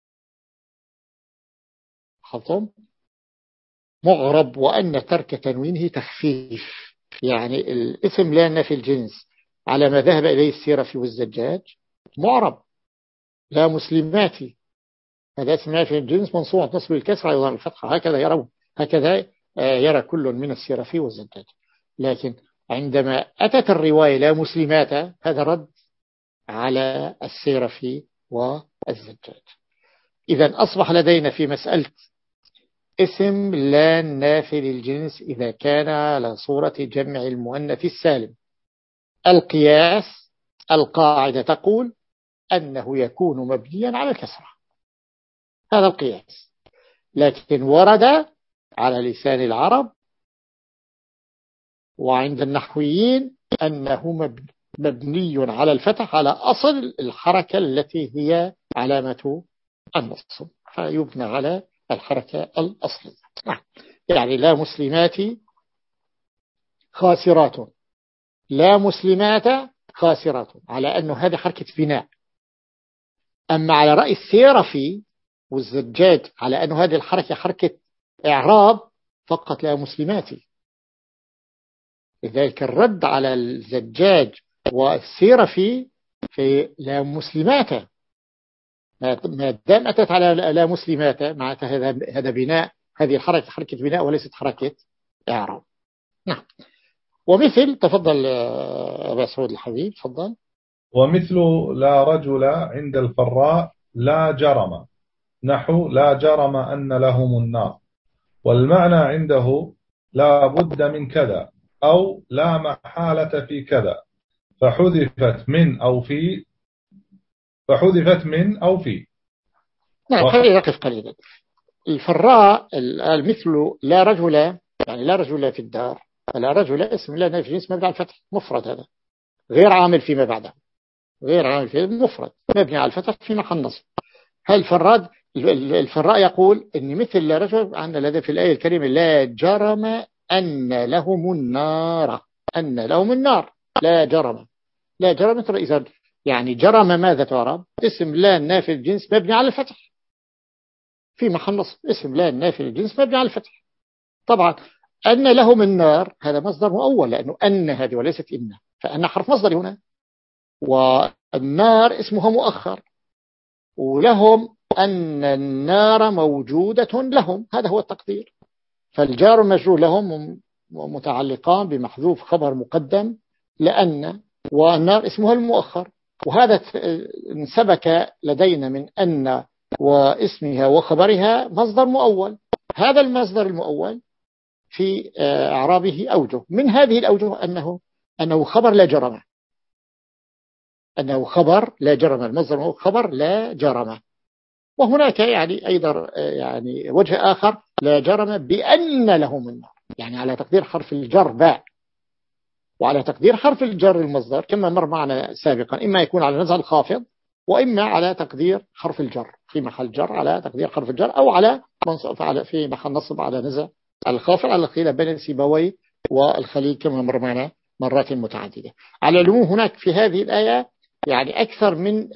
حطم معرب وأن ترك تنوينه تخفيف، يعني الاسم لا في الجنس على ما ذهب إليه السيرفي والزجاج معرب لا مسلماتي، هذا اسم لا في الجنس منصوب نصب الكسر أيضا الفتحة، هكذا يرون، هكذا يرى كل من السيرفي والزجاج. لكن عندما أتت الرواية لا مسلمات هذا رد على السيرفي والزجاج. إذن أصبح لدينا في مسألة اسم لا نافي للجنس إذا كان على صورة جمع المؤنث السالم القياس القاعدة تقول أنه يكون مبنيا على الكسرة، هذا القياس. لكن ورد على لسان العرب وعند النحويين أنه مبني على الفتح على أصل الحركة التي هي علامة النصب، فيبنى على الحركة الأصلية. يعني لا مسلمات خاسرات، لا مسلمات خاسرات، على أنه هذا حركة بناء. أما على رأي السيرفي والزجاج على أنه هذه الحركة حركة إعراب فقط لا مسلمات. لذلك الرد على الزجاج والسيرفي في لا مسلمات، ما دام أتت على لا مسلمات معناتها هذا هذا بناء، هذه الحركة حركة بناء وليست حركة إعراب. نعم. ومثل تفضل أبا سعود الحبيب تفضل. ومثل لا رجل عند الفراء لا جرم، نحو لا جرم أن لهم النار، والمعنى عنده لا بد من كذا أو لا محالة في كذا، فحذفت من أو في فحذفت من أو في. نعم خلينا نقف قليلا. الفراء مثل لا رجل، يعني لا رجل في الدار، فلا رجل اسم لا نافي جنس مبني على الفتح مفرد، هذا غير عامل فيما بعده، غير عامل فيه مفرد مبني على الفتح في محل نصب. هل الفراد الفراء يقول ان مثل لا رجل عندنا لدى في الآية الكريمة لا جرم أن لهم النار، أن لهم النار لا جرم، لا جرم. إذا يعني جرم ماذا تعرب؟ اسم لا نافي الجنس مبني على الفتح في محل نصب، اسم لا نافي الجنس مبني على الفتح. طبعا أن لهم النار هذا مصدر مؤول، لأنه أن هذه وليست إن، فأن حرف مصدر هنا، والنار اسمها مؤخر، ولهم أن النار موجودة لهم، هذا هو التقدير. فالجار المجرور لهم متعلقان بمحذوف خبر مقدم لأن، والنار اسمها المؤخر، وهذا سبك لدينا من أن واسمها وخبرها مصدر مؤول. هذا المصدر المؤول في أعرابه أوجه، من هذه الأوجه أنه أنه خبر لا جرم، أنه خبر لا جرم، المصدر خبر لا جرم. وهناك يعني أيضا يعني وجه آخر لا جرم بأن لهم النار، يعني على تقدير حرف الجر باء، وعلى تقدير حرف الجر المصدر كما مر معنا سابقا، إما يكون على نزع الخافض وإما على تقدير حرف الجر في محل جر على تقدير حرف الجر، أو على منصب على في محل نصب على نزع الخافض، على الخلاف بين سيبويه والخليل كما مر معنا مرات متعددة. على العموم هناك في هذه الآية يعني أكثر من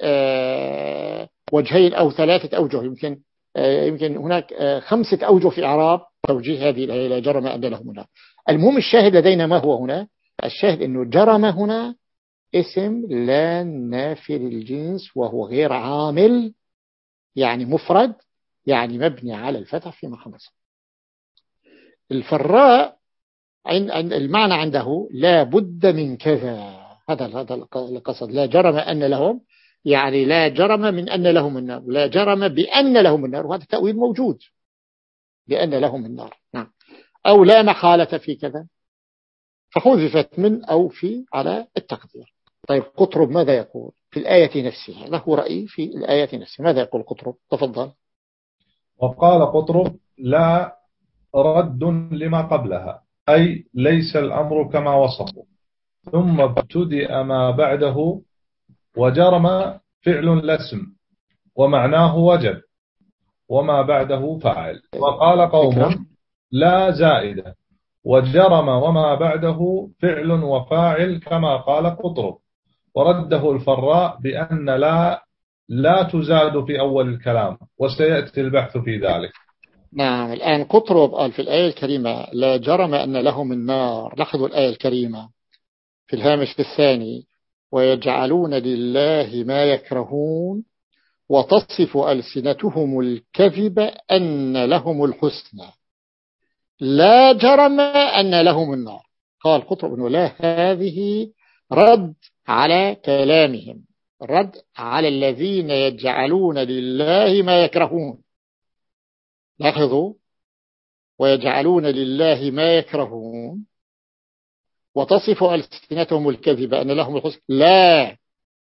وجهين أو ثلاثة أوجه، يمكن يمكن هناك خمسة أوجه في إعراب توجيه هذه الآية لا جرم أن لهم النار. المهم الشاهد لدينا ما هو هنا؟ الشاهد أنه جرم هنا اسم لا نافي للجنس وهو غير عامل، يعني مفرد، يعني مبني على الفتح في محل نصب. الفراء المعنى عنده لا بد من كذا، هذا هذا القصد. لا جرم أن لهم، يعني لا جرم من أن لهم النار، لا جرم بأن لهم النار، وهذا التأويل موجود بأن لهم النار. نعم. أو لا محالة في كذا، فحذفت من أو في على التقدير. طيب قطرب ماذا يقول في الآية نفسها؟ له رأي في الآية نفسها، ماذا يقول قطرب؟ تفضل. وقال قطرب لا رد لما قبلها، أي ليس الأمر كما وصفوا، ثم ابتدأ ما بعده، وجرم فعل لاسم ومعناه وجب، وما بعده فاعل. وقال قوم لا زائدة، وجرم وما بعده فعل وفاعل كما قال قطرب، ورده الفراء بأن لا لا تزاد في أول الكلام، وسيأتي البحث في ذلك. نعم. الآن قطرب قال في الآية الكريمة لا جرم أن لهم النار. لاحظوا الآية الكريمة في الهامش الثاني، ويجعلون لله ما يكرهون وتصف ألسنتهم الكذب أن لهم الحسنى لا جرم أن لهم النار. قال قطرب أنه لا، هذه رد على كلامهم، رد على الذين يجعلون لله ما يكرهون. لاحظوا، ويجعلون لله ما يكرهون وتصف ألسنتهم الكذب أن لهم الحسنى لا،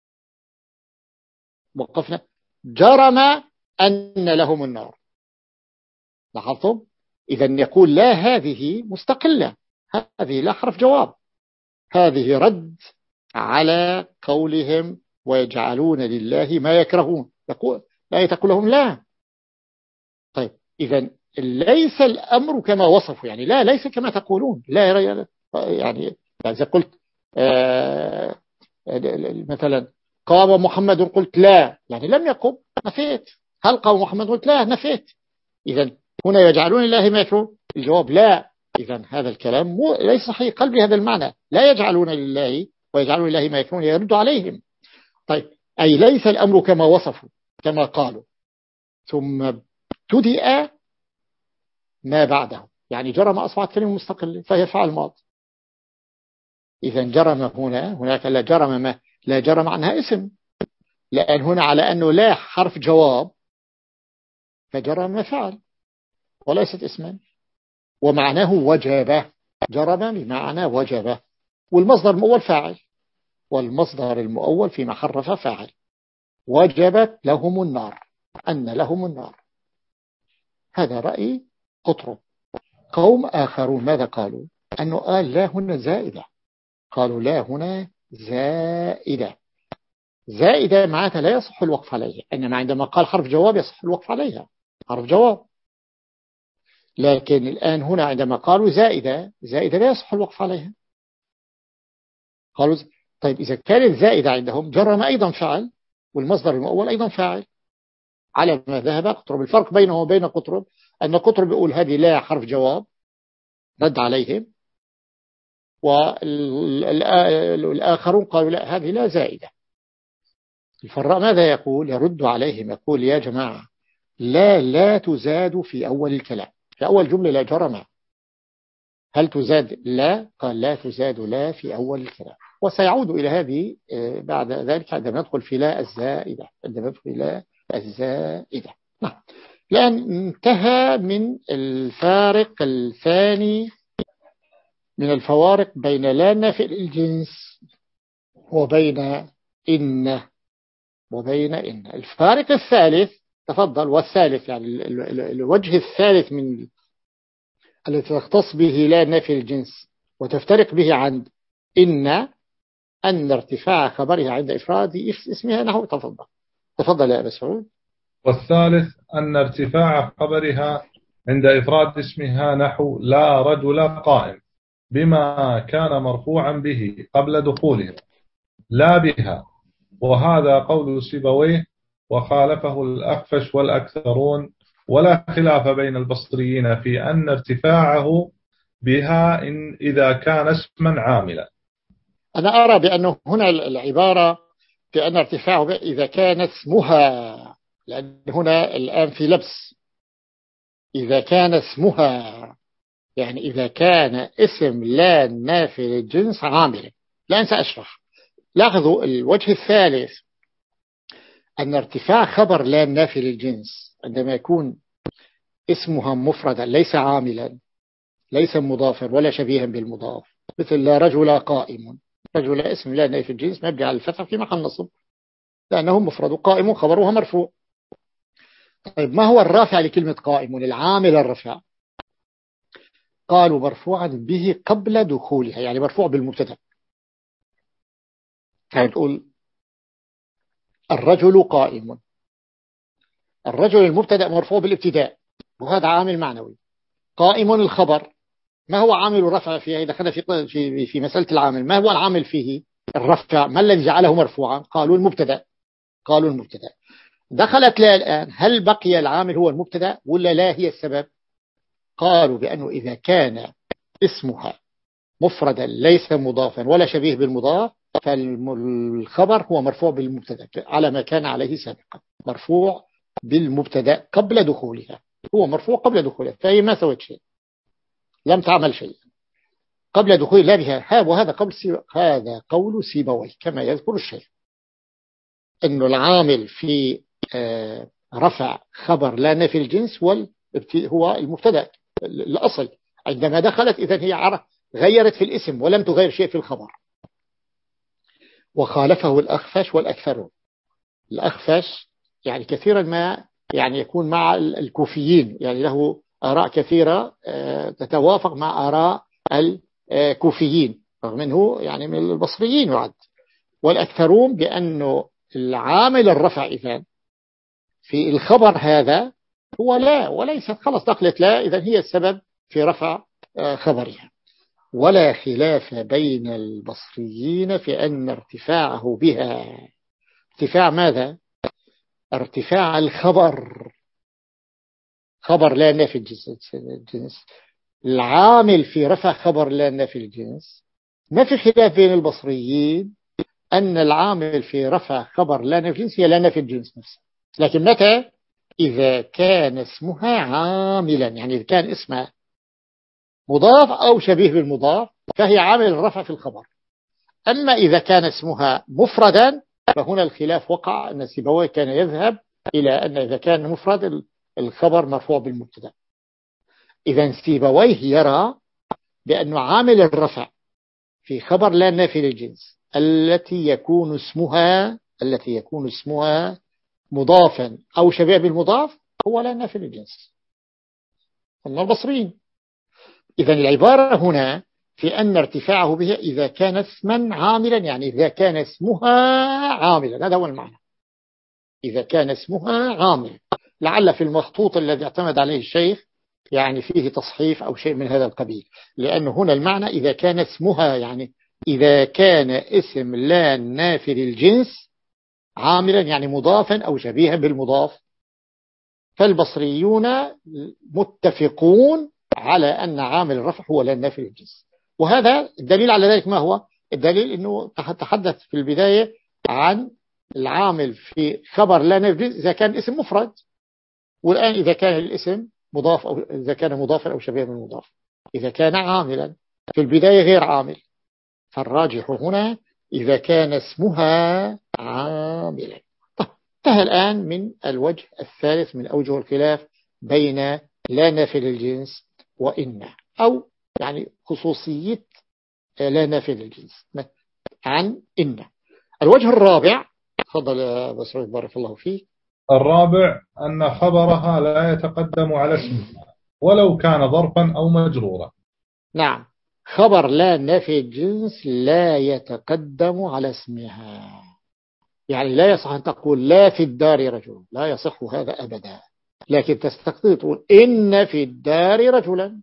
وقفنا، جرم أن لهم النار. لاحظتم؟ إذن يقول لا، هذه مستقلة، هذه لا حرف جواب، هذه رد على قولهم ويجعلون لله ما يكرهون. يقول لا، تقول لهم لا. طيب إذن ليس الأمر كما وصفوا، يعني لا، ليس كما تقولون، لا يعني إذا قلت آه مثلا قام محمد قلت لا، يعني لم يقم، نفيت. هل قام محمد قلت لا، نفيت. إذن هنا يجعلون لله ما يكرهون، الجواب لا. إذن هذا الكلام ليس صحيح، قل بهذا المعنى، لا يجعلون لله ويجعلون لله ما يكرهون، يرد عليهم. طيب أي ليس الأمر كما وصفوا كما قالوا، ثم ابتدأ ما بعده، يعني جرم أصبحت كلمة مستقلة فهي فعل ماض. إذن جرم هنا، هناك لا جرم، ما لا جرم عنها اسم، لأن هنا على أنه لا حرف جواب فجرم فعل وليست اسما، ومعناه وجبه، جرم بمعنى وجبه، والمصدر المؤول فاعل، والمصدر المؤول في محل رفع فاعل. وجبت لهم النار، أن لهم النار. هذا رأي قطرب. قوم آخرون ماذا قالوا؟ أنه قال لا هنا زائدة، قالوا لا هنا زائدة. زائدة معناتها لا يصح الوقف عليها، إنما عندما قال حرف جواب يصح الوقف عليها، حرف جواب. لكن الآن هنا عندما قالوا زائدة، زائدة لا يصح الوقف عليها. قالوا ز... طيب إذا كانت زائدة عندهم جرم أيضا فعل، والمصدر المؤول أيضا فاعل، على ما ذهب قطرب. الفرق بينه وبين قطرب أن قطرب يقول هذه لا حرف جواب رد عليهم، والآخرون قالوا لا، هذه لا زائدة. الفراء ماذا يقول؟ يرد عليهم، يقول يا جماعة لا لا تزاد في أول الكلام، في أول جملة لا جرم، هل تزاد لا؟ قال لا تزاد لا في أول الكلام. وسيعود إلى هذه بعد ذلك عندما ندخل في لا الزائدة، عندما ندخل في لا الزائدة. نعم. لأن انتهى من الفارق الثاني من الفوارق بين لا نافع الجنس وبين إن وبين إن. الفارق الثالث، تفضل، والثالث يعني الوجه الثالث من التي تختص به لا نافع الجنس وتفترق به عن إن، أن ارتفاع خبرها عند إفراد اسمها نحو. تفضل تفضل يا أبا سعود. والثالث أن ارتفاع خبرها عند إفراد اسمها نحو لا رجل قائم، بما كان مرفوعا به قبل دخوله لا بها، وهذا قول سيبويه وخالفه الأخفش والأكثرون، ولا خلاف بين البصريين في أن ارتفاعه بها إن إذا كان اسما عاملا. أنا أرى بأنه هنا العبارة بأن ارتفاعه إذا كان اسمها، لأن هنا الآن في لبس، إذا كان اسمها يعني إذا كان اسم لا نافي للجنس عاملا. الآن سأشرح. لاحظوا الوجه الثالث أن ارتفاع خبر لا نافي للجنس عندما يكون اسمها مفردا ليس عاملا ليس مضافا ولا شبيها بالمضاف، مثل لا رجل قائم. رجل اسم لا نافي الجنس مبني على الفتح في محل نصب لأنه مفرد، قائم خبرها مرفوع. طيب ما هو الرافع لكلمة قائم؟ العامل الرفع. قالوا مرفوعا به قبل دخولها، يعني مرفوع بالمبتدا. يعني تقول الرجل قائم، الرجل المبتدا مرفوع بالابتداء وهذا عامل معنوي. قائم الخبر، ما هو عامل الرفع فيها؟ إذا دخلنا في في في مسألة العامل، ما هو العامل فيه الرفع؟ ما الذي جعله مرفوعا؟ قالوا المبتدا. قالوا المبتدا. دخلت لا الآن، هل بقي العامل هو المبتدا ولا لا هي السبب؟ قالوا بأنه إذا كان اسمها مفردا ليس مضافا ولا شبيه بالمضاف فالخبر هو مرفوع بالمبتدا على ما كان عليه سابقا، مرفوع بالمبتدا قبل دخولها. هو مرفوع قبل دخولها، فهي ما سوت شيء، لم تعمل شيء قبل دخول لا بها. وهذا قول هذا قول سيبويه كما يذكر الشيخ، أنه العامل في رفع خبر لا نفي الجنس هو المبتدا الأصل. عندما دخلت إذن هي غيرت في الاسم ولم تغير شيء في الخبر. وخالفه الأخفش والأكثرون. الأخفش يعني كثيرا ما يعني يكون مع الكوفيين، يعني له آراء كثيرة تتوافق مع آراء الكوفيين رغم أنه يعني من البصريين يعد. والأكثرون بأنه العامل الرفع إذن في الخبر هذا هو لا، وليست خلص دخلت لا إذن هي السبب في رفع خبرها. ولا خلاف بين البصريين في أن ارتفاعه بها ارتفاع ماذا؟ ارتفاع الخبر، خبر لا نافي الجنس. العامل في رفع خبر لا نافي الجنس ما في خلاف بين البصريين أن العامل في رفع خبر لا نافي الجنس هي لا نافي الجنس نفسه، لكن متى؟ إذا كان اسمها عاملا، يعني إذا كان اسمها مضاف أو شبيه بالمضاف فهي عامل الرفع في الخبر. أما إذا كان اسمها مفردا فهنا الخلاف وقع، أن سيبويه كان يذهب إلى أن إذا كان مفرد الخبر مرفوع بالمبتدا. إذا سيبويه يرى بأن عامل الرفع في خبر لا نافي للجنس التي يكون اسمها التي يكون اسمها مضافا أو شبيه بالمضاف هو لا نافي للجنس. هم البصريين. إذا العبارة هنا في أن ارتفاعه بها إذا كان اسما عاملا، يعني إذا كان اسمها عاملا، هذا هو المعنى. إذا كان اسمها عاملا، لعل في المخطوط الذي اعتمد عليه الشيخ يعني فيه تصحيف أو شيء من هذا القبيل، لأنه هنا المعنى إذا كان اسمها، يعني إذا كان اسم لا نافي للجنس عاملا يعني مضافا أو شبيها بالمضاف. فالبصريون متفقون على أن عامل الرفع هو لا نافي للجنس. وهذا الدليل على ذلك ما هو؟ الدليل أنه تحدث في البداية عن العامل في خبر لا نافي للجنس إذا كان اسم مفرد، والآن إذا كان الاسم مضاف أو إذا كان مضافا أو شبيها بالمضاف. إذا كان عاملا في البداية غير عامل، فالراجح هنا إذا كان اسمها عاملا. انتهى الآن من الوجه الثالث من أوجه الخلاف بين لا نافي للجنس وإن، أو يعني خصوصية لا نافي للجنس عن إن. الوجه الرابع، تفضل يا أبو سعود بارك الله فيك. الرابع أن خبرها لا يتقدم على اسمها ولو كان ظرفا أو مجرورا. نعم، خبر لا نافي الجنس لا يتقدم على اسمها، يعني لا يصح أن تقول لا في الدار رجل، لا يصح هذا أبدا، لكن تستقطع تقول إن في الدار رجلا،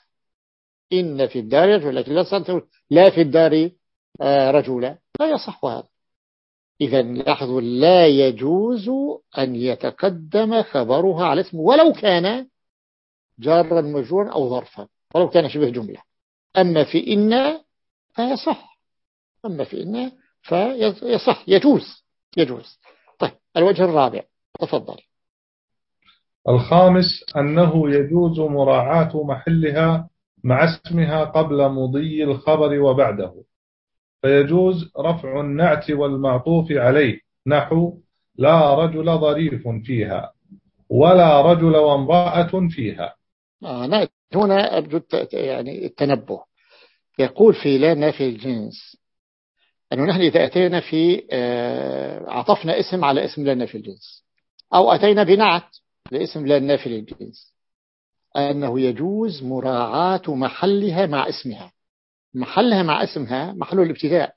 إن في الدار رجلا، لكن لا يصح أن تقول لا في الدار رجلا، لا يصح هذا. إذا لاحظوا لا يجوز أن يتقدم خبرها على اسمه ولو كان جارا مجرورا أو ظرفا، ولو كان شبه جملة. أما في إن فيصح، أما في إن فيصح، يجوز يجوز. طيب الوجه الرابع، تفضل. الخامس أنه يجوز مراعاة محلها مع اسمها قبل مضي الخبر وبعده، فيجوز رفع النعت والمعطوف عليه، نحو لا رجل ظريف فيها ولا رجل وامرأة فيها. آه نأتي هنا أرجو يعني التنبه. يقول في لا نافي الجنس أنه نحن إذا أتينا في آه عطفنا اسم على اسم لا نافي الجنس، أو أتينا بنعت لاسم لا نافي للجنس، أنه يجوز مراعاة محلها مع اسمها. محلها مع اسمها محل الابتداء،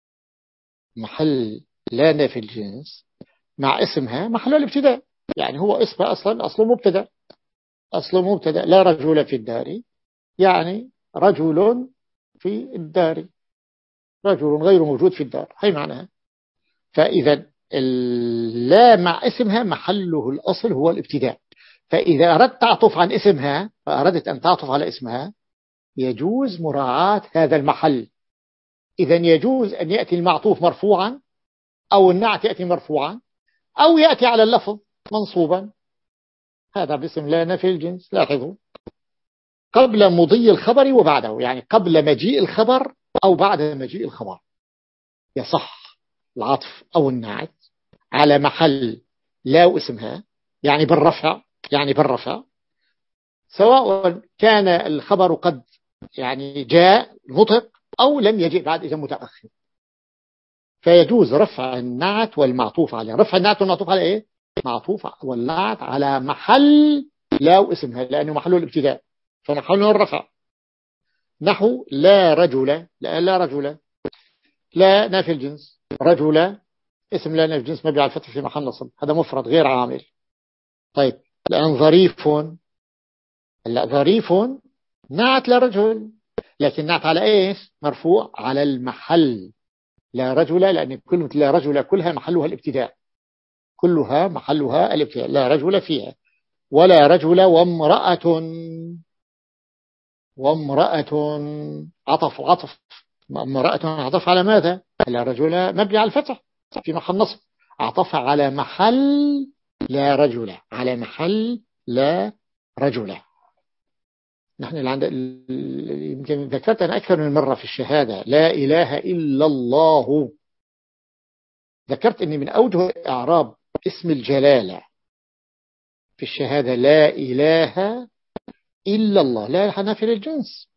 محل لا نافي الجنس مع اسمها محل الابتداء. يعني هو اسمها أصلا أصله مبتدأ، أصله مبتدأ لا رجل في الدار، يعني رجل في الدار، رجل غير موجود في الدار، هي معناها. فإذا لا مع اسمها محله الأصل هو الابتداء. فإذا أردت تعطف عن اسمها، فأردت أن تعطف على اسمها، يجوز مراعاة هذا المحل. إذا يجوز أن يأتي المعطوف مرفوعا، أو النعت يأتي مرفوعا، أو يأتي على اللفظ منصوبا. هذا باسم لا نفي الجنس. لاحظوا، قبل مضي الخبر وبعده، يعني قبل مجيء الخبر أو بعد مجيء الخبر، يصح العطف أو النعت على محل لا واسمها، يعني بالرفع، يعني بالرفع، سواء كان الخبر قد يعني جاء نطق أو لم يجئ بعد إذا متأخر. فيجوز رفع النعت والمعطوف عليه. رفع النعت والمعطوف على إيه؟ معطوف والنعت على محل لا واسمها، لأنه محله الابتداء، فمحله الرفع. نحو لا رجل، لا, لا رجل، لا نافي الجنس، رجل اسم لا نافي الجنس مبني على الفتح في محل نصب، هذا مفرد غير عامل. طيب الآن ظريف، لا ظريف نعت لرجل، لكن نعت على ايش؟ مرفوع على المحل لا رجل، لأن كلمة لا رجل كلها محلها الابتداء، كلها محلها الابتداء، لا رجل فيها. ولا رجل وامرأة، وامرأة عطف عطف امرأة عطف على ماذا؟ لا رجل مبني على الفتح في محل نصب، عطف على محل لا رجل، على محل لا رجل. نحن اللي عند يمكن ذكرت أنا أكثر من مرة في الشهادة لا إله إلا الله، ذكرت أني من أوجه إعراب اسم الجلالة في الشهادة لا إله إلا الله، لا حنفي للجنس،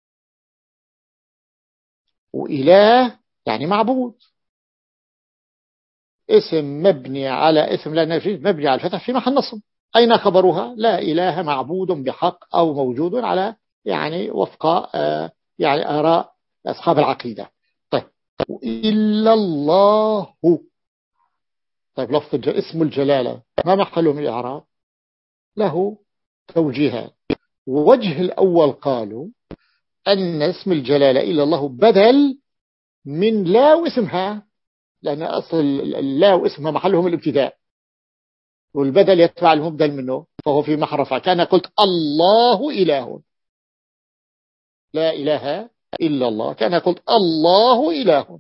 وإله يعني معبود، اسم مبني على اسم لا نفي مبني على الفتح في محل نصب. أين خبرها؟ لا إله معبود بحق أو موجود على يعني وفق آه يعني آراء أصحاب العقيدة. طيب إلا الله. طيب لفظ اسم الجلالة ما محله من الإعراب؟ له توجيهات. ووجه الأول قالوا أن اسم الجلالة إلا الله بدل من لا واسمها، لأن أصل لا واسمها محلهم الابتداء، والبدل يتبع المبدل منه، فهو في محل رفع. كان قلت الله إله، لا إله إلا الله، كان قلت الله إله،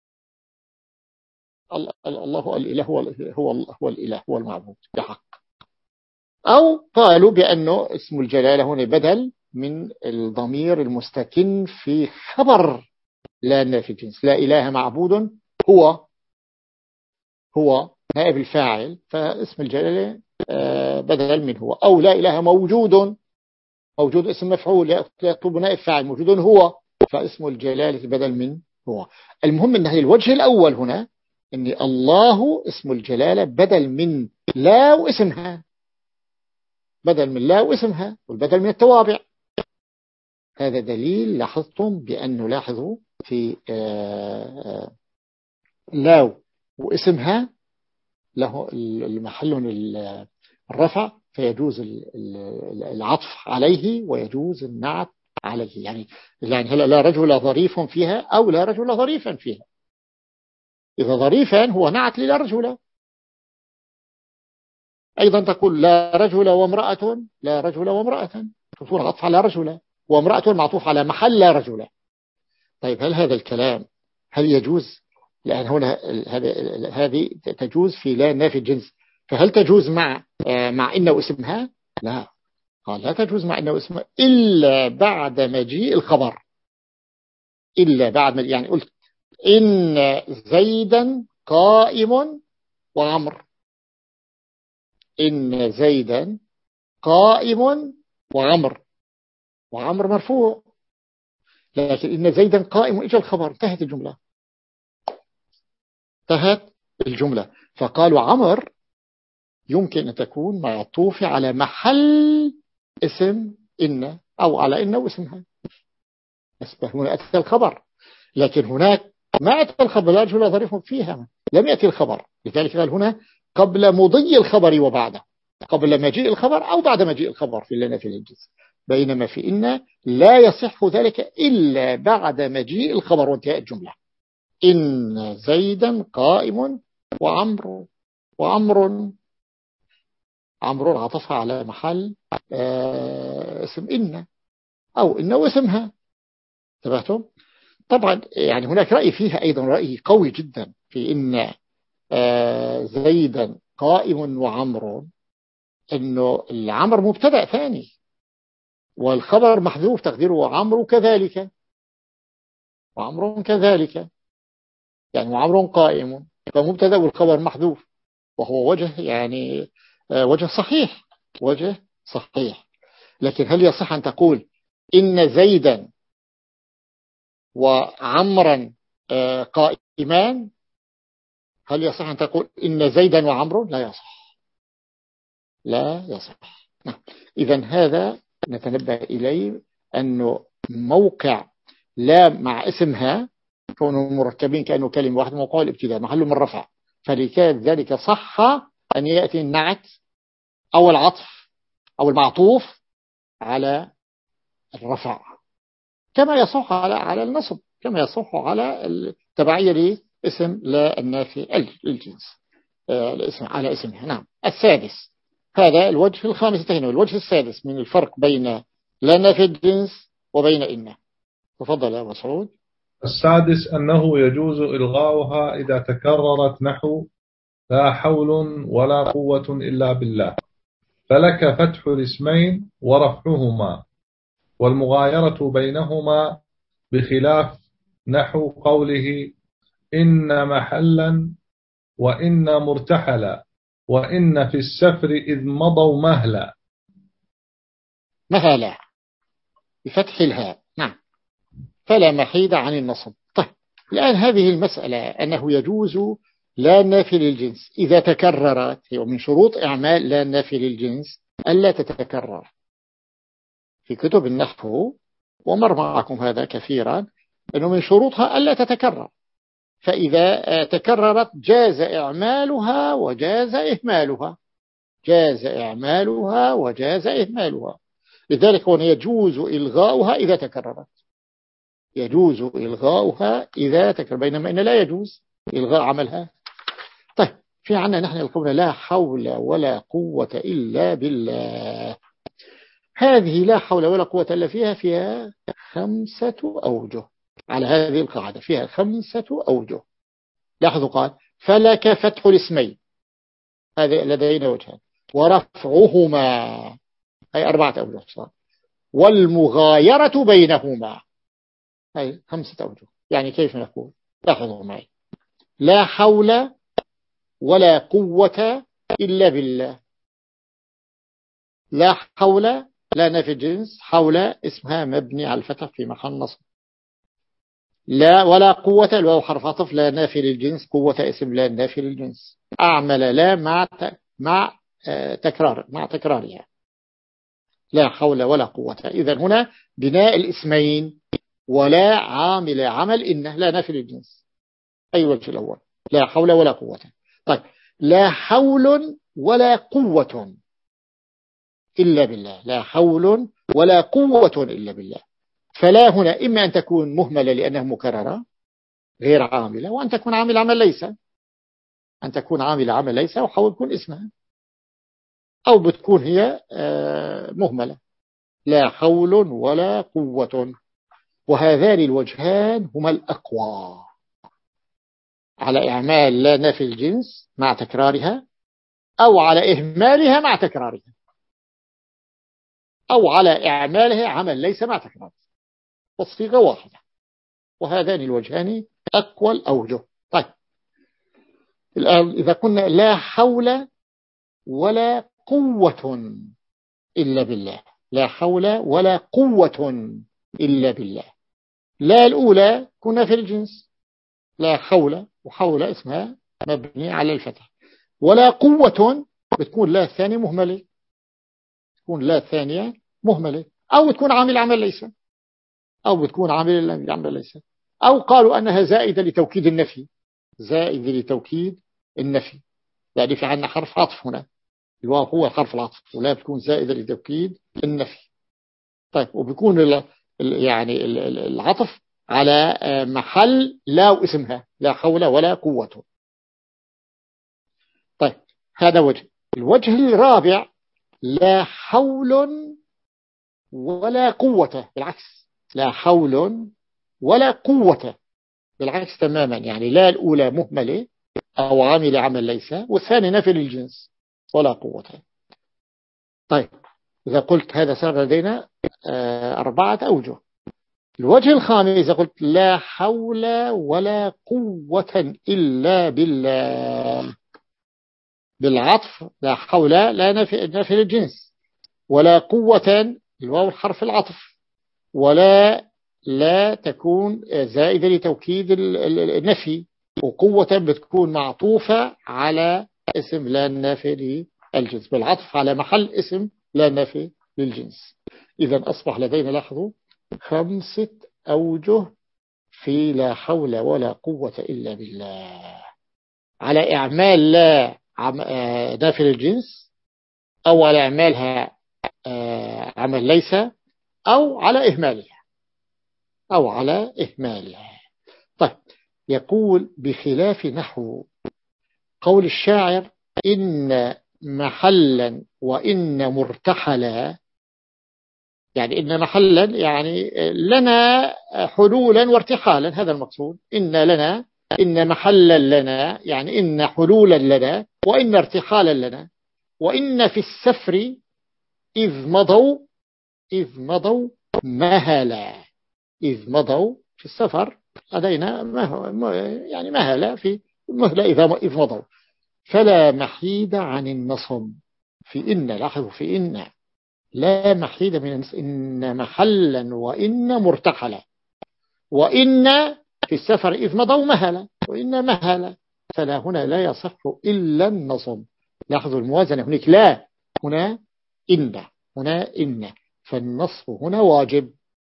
الله الإله هو هو هو الإله هو المعبود بحق. أو قالوا بأنه اسم الجلالة هنا بدل من الضمير المستكن في خبر لا نافي الجنس، لا إله معبود هو هو نائب الفاعل، فاسم الجلالة بدل من هو. أو لا إله موجود، موجود اسم مفعول يطلب نائب فاعل، موجود هو، فاسم الجلالة بدل من هو. المهم أن هذا الوجه الأول هنا أن الله اسم الجلالة بدل من لا واسمها، بدل من لا واسمها، والبدل من التوابع. هذا دليل لاحظتم بأنه لاحظوا في لا واسمها له المحل الرفع، فيجوز العطف عليه ويجوز النعت عليه. يعني يعني هلا لا رجل ظريف فيها أو لا رجل ظريفا فيها. إذا ظريفا هو نعت للا رجل. أيضا تقول لا رجل وامرأة، لا رجل وامرأة، تكون العطف على رجل، وامرأة معطوف على محل لا رجل. طيب هل هذا الكلام هل يجوز؟ لأن هنا هذه تجوز في لا نافي الجنس، فهل تجوز مع مع إن واسمها؟ لا، قال لا تجوز مع أنه اسم إلا بعد مجيء الخبر. إلا بعد مجيء، يعني قلت إن زيدا قائم وعمر، إن زيدا قائم وعمر، وعمر مرفوع، لكن إن زيدا قائم إجا الخبر، انتهت الجملة، انتهت الجملة. فقالوا عمر يمكن أن تكون معطوفة على محل اسم إن، أو على إن واسمها، بس هنا أتى الخبر، لكن هناك ما أتى الخبر، لا جملة ظريف فيها، لم يأتي الخبر، لذلك قال هنا قبل مضي الخبر وبعده، قبل مجيء الخبر أو بعد مجيء الخبر في لنا في الجنس. بينما في إن لا يصح ذلك إلا بعد مجيء الخبر وانتهاء الجملة. إن زيدا قائم وعمر، وعمر عمرو عطفها على محل آه اسم إن، أو إن واسمها، انتبهتم؟ طبعا يعني هناك رأي فيها أيضا، رأي قوي جدا في إن آه زيدا قائم وعمر، إنه العمر مبتدأ ثاني والخبر محذوف تقديره وعمر كذلك، وعمر كذلك، يعني وعمر قائم، فمبتدأ والخبر محذوف، وهو وجه يعني آه وجه صحيح، وجه صحيح. لكن هل يصح أن تقول إن زيدا وعمرا قائمان؟ هل يصح أن تقول إن زيدا وعمر؟ لا يصح، لا يصح. إذن هذا نتنبه إليه، أنه موقع لا مع اسمها كونه مركبين كأنه كلمة واحدة، موقع الابتداء محله من رفع، فلذلك صح أن يأتي النعت أو العطف أو المعطوف على الرفع، كما يصح على على النصب، كما يصح على التبعية لاسم لا النافي الجنس، الاسم على اسمها. نعم. السادس، هذا الوجه الخامس انتهينا. الوجه السادس من الفرق بين لا نافي الجنس وبين إن. تفضل يا مسعود. السادس أنه يجوز إلغاؤها إذا تكررت، نحو لا حول ولا قوة إلا بالله، فلك فتح الاسمين ورفعهما والمغايرة بينهما، بخلاف نحو قوله إن محلا وإن مرتحلا وإن في السفر إذ مضوا مهلا. مهلا بفتح الهاء. نعم، فلا محيد عن النصب. طيب الآن هذه المسألة أنه يجوز لا نافي للجنس إذا تكررت، هي من شروط إعمال لا نافي للجنس ألا تتكرر. في كتب النحو ومر معكم هذا كثيرا، أنه من شروطها ألا تتكرر، فإذا تكررت جاز إعمالها وجاز إهمالها، جاز إعمالها وجاز إهمالها. لذلك هنا يجوز إلغاؤها إذا تكررت، يجوز إلغاؤها إذا تكرر، بينما إن لا يجوز إلغاء عملها. طيب في عنا نحن القولنا لا حول ولا قوة إلا بالله. هذه لا حول ولا قوة إلا فيها فيها خمسة أوجه، على هذه القاعدة فيها خمسة أوجه. لاحظوا قال فلك فتح الاسمين، هذا لدينا وجهان، ورفعهما أي أربعة أوجه صار، والمغايرة بينهما أي خمسة أوجه. يعني كيف نقول؟ لاحظوا معي، لا حول ولا قوة إلا بالله. لا حول لا نافي الجنس، حول اسمها مبني على الفتح في محل نصب. لا ولا قوة الواو حرف عطف لا نافي للجنس، قوة اسم لا نافي للجنس. أعمل لا مع مع تكرار مع تكرارها، لا حول ولا قوة. إذا هنا بناء الاسمين ولا عامل عمل إنه لا نافي للجنس. أي وجه الأول لا حول ولا قوة. طيب لا حول ولا قوة إلا بالله، لا حول ولا قوة إلا بالله. فلا هنا إما أن تكون مهملة لأنها مكررة غير عاملة، وأن تكون عامل عمل ليس، أن تكون عامل عمل ليس وحاول تكون اسمها، أو بتكون هي مهملة لا حول ولا قوة. وهذان الوجهان هما الأقوى على إعمال لا نفي الجنس مع تكرارها، أو على إهمالها مع تكرارها. أو على إعمالها عمل ليس مع تكرار، والصيغة واحدة. وهذان الوجهان أقوى الأوجه. طيب الآن إذا قلنا لا حول ولا قوة إلا بالله، لا حول ولا قوة إلا بالله، لا الأولى كنا في الجنس، لا حول، وحول اسمها مبني على الفتح، ولا قوة بتكون لا ثانية مهملة، تكون لا ثانية مهملة، أو تكون عامل عمل ليس، أو بتكون عامل عمل ليس، أو قالوا أنها زائدة لتوكيد النفي، زائدة لتوكيد النفي، يعني في عندنا حرف عطف هنا، الواو هو حرف العطف، ولا بتكون زائدة لتوكيد النفي. طيب وبيكون ال يعني العطف على محل لا واسمها، لا حول ولا قوة. طيب هذا وجه. الوجه الرابع لا حول ولا قوة، بالعكس، لا حول ولا قوة، بالعكس تماما، يعني لا الأولى مهملة أو عامل عمل ليس، والثاني نفي للجنس ولا قوة. طيب إذا قلت هذا صار لدينا أربعة أوجه. الوجه الخامس إذا قلت لا حول ولا قوة إلا بالله، بالعطف، لا حول لا نفي, نفي للجنس، ولا قوة الواو حرف العطف، ولا لا تكون زائدة لتوكيد النفي، وقوة بتكون معطوفة على اسم لا نافي للجنس، بالعطف على محل اسم لا نافي للجنس. إذا أصبح لدينا لاحظوا خمسة أوجه في لا حول ولا قوة إلا بالله، على إعمال لا نافي للجنس، أو على إعمالها عمل ليس، أو على إهمالها، أو على إهمالها. طيب يقول بخلاف نحو قول الشاعر إن محلا وإن مرتحلا، يعني إن محلا يعني لنا حلولا وارتحالا، هذا المقصود، إن لنا، إن محلا لنا يعني إن حلولا لنا، وإن ارتحالا لنا، وإن في السفر إذ مضوا، إذ مضوا مهلا، إذ مضوا في السفر لدينا يعني مهلا في مهلا إذ مضوا، فلا محيد عن النصب في إن، لاحظوا في إن لا محيد من إن محلا وإن مرتحلا، وإن في السفر إذ مضوا مهلا، وإن مهلا، فلا هنا لا يصح إلا النصب. لاحظوا الموازنة، هناك لا، هنا إن، هنا إن، فالنصب هنا واجب،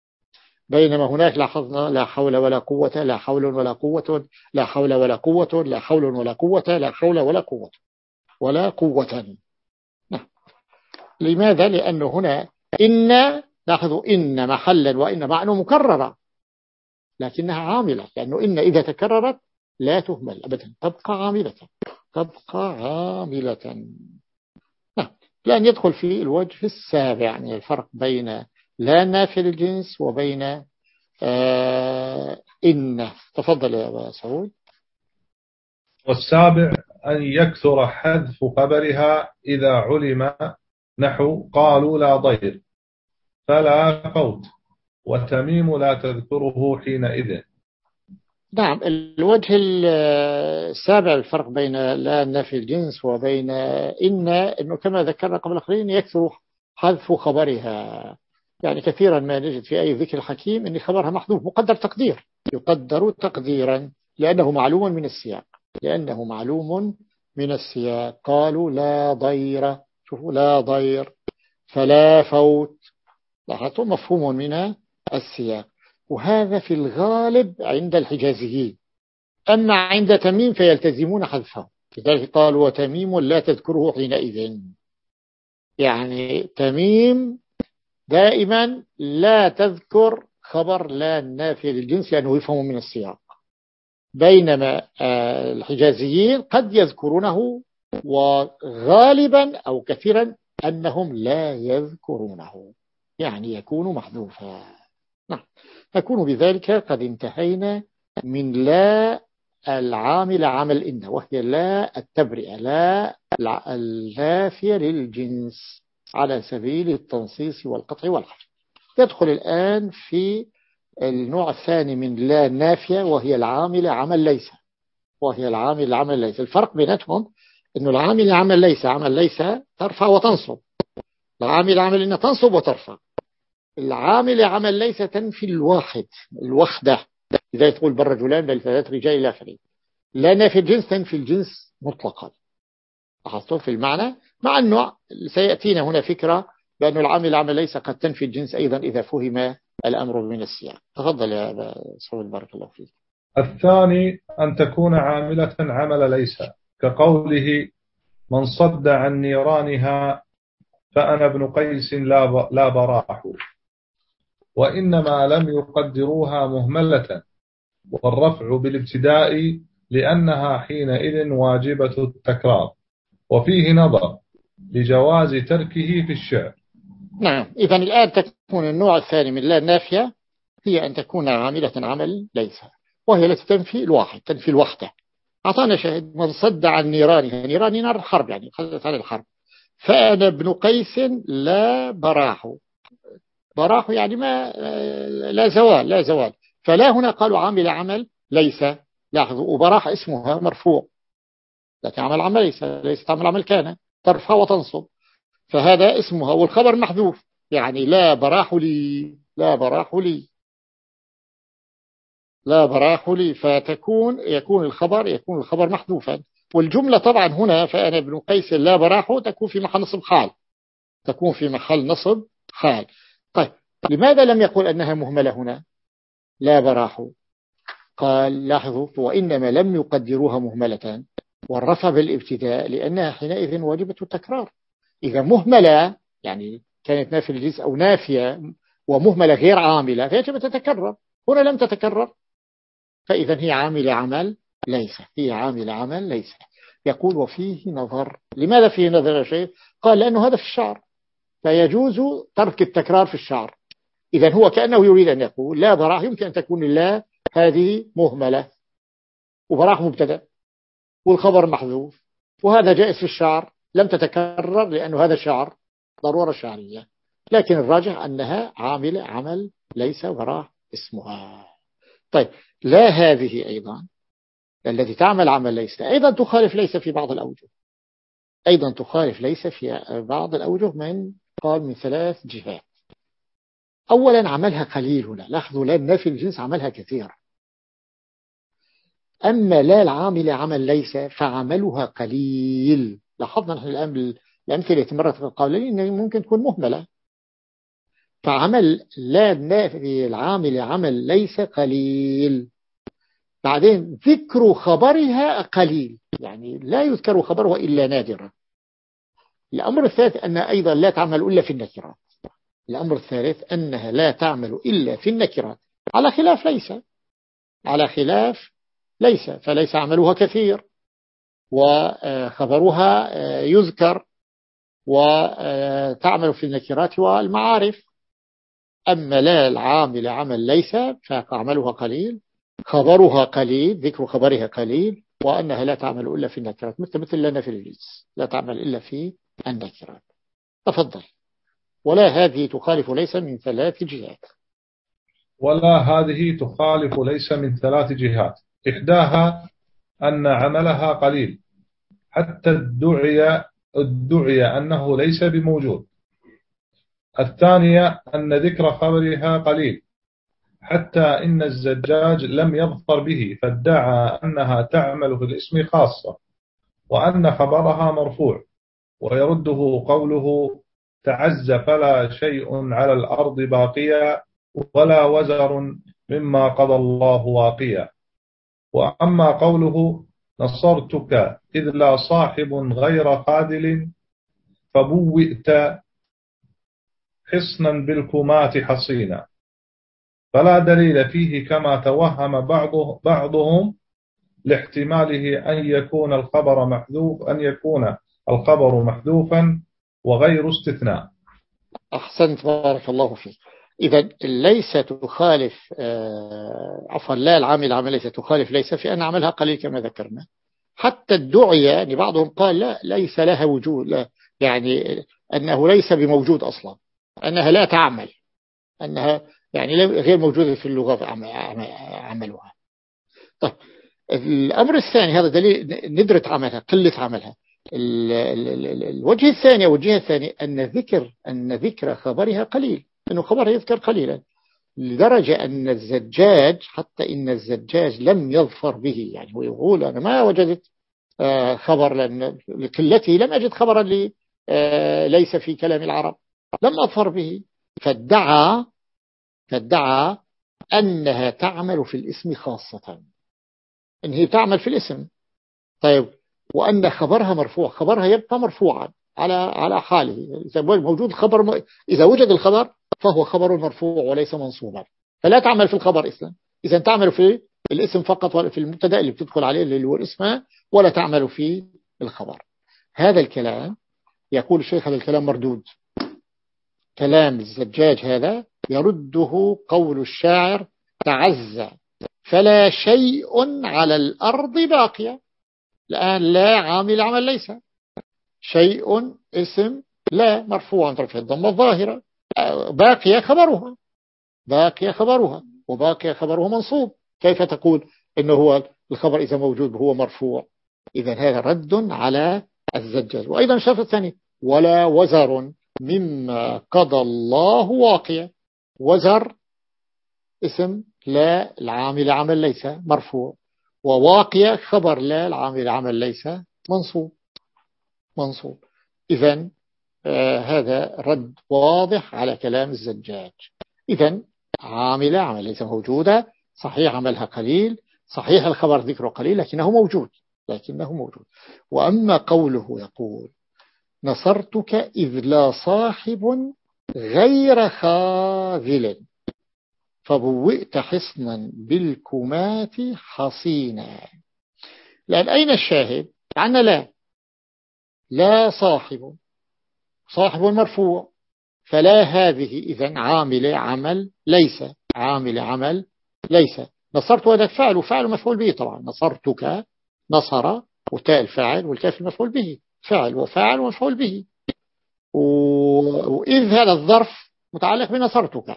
بينما هناك لاحظنا لا حول ولا قوة، لا حول ولا قوة، لا حول ولا قوة، لا حول ولا قوة، لا حول ولا قوة، ولا قوة. نعم. لماذا؟ لأنه هنا إن، لاحظوا إن محلا وإن معنى مكررة، لكنها عاملة، لأنه إن إذا تكررت لا تهمل أبدا، تبقى عاملة، تبقى عاملة. نعم. لأن يدخل في الوجه السابع، يعني الفرق بين لا نافي الجنس وبين آه إن. تفضل يا أبا سعود. والسابع أن يكثر حذف خبرها إذا علم، نحو قالوا لا ضير فلا فوت، وتميم لا تذكره حينئذ. نعم. الوجه السابع الفرق بين لا نافي الجنس وبين إن، إنه كما ذكرنا قبل قليل يكثر حذف خبرها، يعني كثيرا ما نجد في أي ذكر حكيم إن خبرها محذوف مقدر تقدير، يقدر تقديرا لأنه معلوم من السياق، لأنه معلوم من السياق. قالوا لا ضير، شوفوا لا ضير، فلا فوت، لاحظوا مفهوم من السياق. وهذا في الغالب عند الحجازيين، أما عند تميم فيلتزمون حذفه، لذلك قال وتميم لا تذكره حينئذ، يعني تميم دائما لا تذكر خبر لا نافي للجنس لأنه يفهم من السياق، بينما الحجازيين قد يذكرونه، وغالبا أو كثيرا أنهم لا يذكرونه، يعني يكون محذوفا. نعم. نكون بذلك قد انتهينا من لا العامل عمل إن، وهي لا التبرئة، لا النافية للجنس. على سبيل التنصيص والقطع والحصر. يدخل الآن في النوع الثاني من لا النافية، وهي العامل عمل ليس وهي العامل عمل ليس. الفرق بيناتهم أنه العامل عمل ليس عمل ليس ترفع وتنصب، العامل عمل إنها تنصب وترفع. العامل عمل ليس تنفي الواحد الوحدة، إذا تقول بل رجلان بل ثلاث رجال إلى آخره. لا نافي الجنس تنفي الجنس مطلقا. لاحظتم في المعنى؟ مع أنه سيأتينا هنا فكرة بأن العامل عمل ليس قد تنفي الجنس أيضا إذا فهم الأمر من السياق. تفضل يا أبا سعود بارك الله فيك. الثاني أن تكون عاملة عمل ليس، كقوله من صد عن نيرانها فأنا ابن قيس لا براح، وإنما لم يقدروها مهملة، والرفع بالابتداء لأنها حينئذ واجبة التكرار، وفيه نظر لجواز تركه في الشعر. نعم، إذن الآن تكون النوع الثاني من لا النافية هي أن تكون عاملة عمل ليس، وهي التي تنفي الواحد تنفي الوحدة. أعطانا شاهد من صد عن نيرانها، نيران نار الحرب يعني خلت عن الحرب، فأنا ابن قيس لا براح، براح يعني ما لا زوال لا زوال فلا هنا قالوا عامل عمل ليس. لاحظوا وبراح اسمها مرفوع، لكن عمل عمل ليس ليس تعمل عمل كان ترفع وتنصب، فهذا اسمها والخبر محذوف، يعني لا براح لي لا براح لي لا براح لي، فتكون يكون الخبر يكون الخبر محذوفا. والجملة طبعا هنا فأنا ابن قيس لا براح تكون في محل نصب حال تكون في محل نصب حال. طيب لماذا لم يقل أنها مهملة هنا لا براح؟ قال لاحظوا وإنما لم يقدروها مهملة والرفع بالابتداء لأنها حينئذ واجبة التكرار. إذا مهملة يعني كانت نافية الجنس أو نافية ومهملة غير عاملة فيجب تتكرر، هنا لم تتكرر، فإذا هي عامل عمل ليس هي عامل عمل ليس. يقول وفيه نظر. لماذا فيه نظر يا شيخ؟ قال لأنه هذا في الشعر فيجوز ترك التكرار في الشعر. إذا هو كأنه يريد أن يقول لا براح يمكن أن تكون لا هذه مهملة وبراح مبتدأ والخبر محذوف، وهذا جائز في الشعر لم تتكرر لأنه هذا الشعر ضرورة شعرية، لكن الراجح أنها عامل عمل ليس براح اسمها. طيب لا هذه أيضا التي تعمل عمل ليس أيضا تخالف ليس في بعض الأوجه أيضا تخالف ليس في بعض الأوجه من قال من ثلاث جهات. أولا عملها قليل هنا، لاحظوا لا النافي الجنس عملها كثير، أما لا العامل عمل ليس فعملها قليل. لاحظنا نحن الآن الأمثلة التي مرت قولين إنه ممكن تكون مهملة، فعمل لا النافي العامل عمل ليس قليل. بعدين ذكر خبرها قليل، يعني لا يذكر خبرها إلا نادرا. الأمر الثالث أن أيضا لا تعمل إلا في النكرات الأمر الثالث أنها لا تعمل إلا في النكرات على خلاف ليس على خلاف ليس فليس عملها كثير وخبرها يذكر وتعمل في النكرات والمعارف. أما لا العامل عمل ليس فعملها قليل خبرها قليل ذكر خبرها قليل وأنها لا تعمل إلا في النكرات مثل مثل لنا في الجنس لا تعمل إلا في النكرات. تفضل. ولا هذه تخالف ليس من ثلاث جهات ولا هذه تخالف ليس من ثلاث جهات. إحداها أن عملها قليل حتى ادعي ادعي أنه ليس بموجود. الثانية أن ذكر خبرها قليل حتى إن الزجاج لم يظفر به فادعى أنها تعمل في الاسم خاصة وأن خبرها مرفوع، ويرده قوله تعز فلا شيء على الأرض باقيا ولا وزر مما قضى الله واقيا. وأما قوله نصرتك إذ لا صاحب غير خاذل فبوئت حصنا بالكمات حصينا، فلا دليل فيه كما توهم بعضه بعضهم لاحتماله أن يكون الخبر محذوف أن يكون الخبر محذوفا وغير استثناء. أحسنت بارك الله فيك. إذا ليس تخالف عفوا لا العامل عمل ليس تخالف ليس في أن عملها قليل كما ذكرنا. حتى الدعية يعني بعضهم قال لا ليس لها وجود لا يعني أنه ليس بموجود أصلا، أنها لا تعمل، أنها يعني غير موجودة في اللغة عملها. طيب الأمر الثاني، هذا دليل ندرة عملها، قلة عملها. ال ال ال الوجه الثاني أو الجهة الثانية أن ذكر أن ذكر خبرها قليل، أنه خبرها يذكر قليلا، لدرجة أن الزجاج حتى إن الزجاج لم يظفر به. يعني هو يقول أنا ما وجدت خبر، لأن لقلته لم أجد خبرا لي ليس في كلام العرب، لم أظفر به. فادعى فادعى أنها تعمل في الاسم خاصة، إن هي تعمل في الاسم. طيب وأن خبرها مرفوع، خبرها يبقى مرفوعا على على حاله. إذا موجود خبر م... إذا وجد الخبر فهو خبر مرفوع وليس منصوبا، فلا تعمل في الخبر إسلام. إذا تعمل في الاسم فقط، ولا في المبتدا اللي بتدخل عليه اللي هو الاسم، ولا تعمل في الخبر. هذا الكلام يقول الشيخ هذا الكلام مردود، كلام الزجاج هذا يرده قول الشاعر تعزى فلا شيء على الأرض باقية. الآن لا عامل عمل ليس، شيء اسم لا مرفوع رفع الضمة الظاهرة، باقية خبرها، باقية خبرها وباقية خبره منصوب. كيف تقول إنه هو الخبر إذا موجود هو مرفوع؟ إذا هذا رد على الزجاج. وأيضا شرط الثاني ولا وزر مما قضى الله واقية. وزر اسم لا العامل عمل ليس مرفوع، وواقية خبر لا العامل عمل ليس منصوب منصوب. إذن آه هذا رد واضح على كلام الزجاج. إذن عامل عمل ليس موجودة، صحيح عملها قليل، صحيح الخبر ذكره قليل، لكنه موجود لكنه موجود. وأما قوله يقول نصرتك إذ لا صاحب غير خاذل فبوئت حصنا بالكمات حصينا. لأن أين الشاهد؟ عنا لا لا صاحب، صاحب مرفوع، فلا هذه إذن عامل عمل ليس، عامل عمل ليس. نصرت هذا فعل، وفعل مفعول به طبعا، نصرتك نصر وتاء الفاعل والكاف المفعول به، فعل وفاعل ومفعول به. وإذ هذا الظرف متعلق بنصرتك.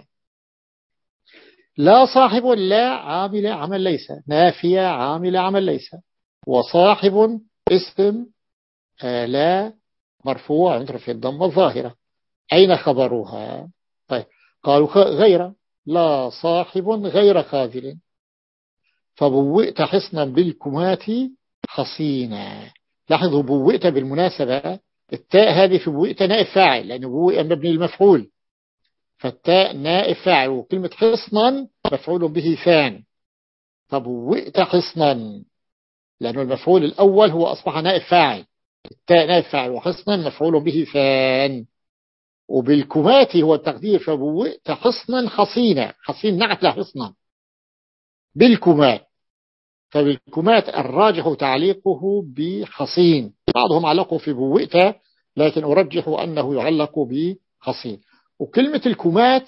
لا صاحب لا عامل عمل ليس، نافية عامل عمل ليس، وصاحب اسم لا مرفوع عند رفع الضمة الظاهرة. أين خبرها؟ طيب قالوا غير، لا صاحب غير خاذل فبوئت حصنا بالكمات حصينا. لاحظوا بوئت بالمناسبة التاء هذه في بوئت نائب فاعل، لأنه بوئت مبني المفعول، فالتاء نائب فاعل، وكلمة حصنا مفعول به ثان، فبوئت حصنا لأنه المفعول الأول هو أصبح نائب فاعل، التاء نائب فاعل وحصنا مفعول به ثان. وبالكمات هو التقدير فبوئت حصنا حصينا، حصين نعت لحصنا بالكمات، فبالكمات الراجح تعليقه بحصين، بعضهم علقوا في بوئت لكن أرجح أنه يعلق بحصين. وكلمة الكمات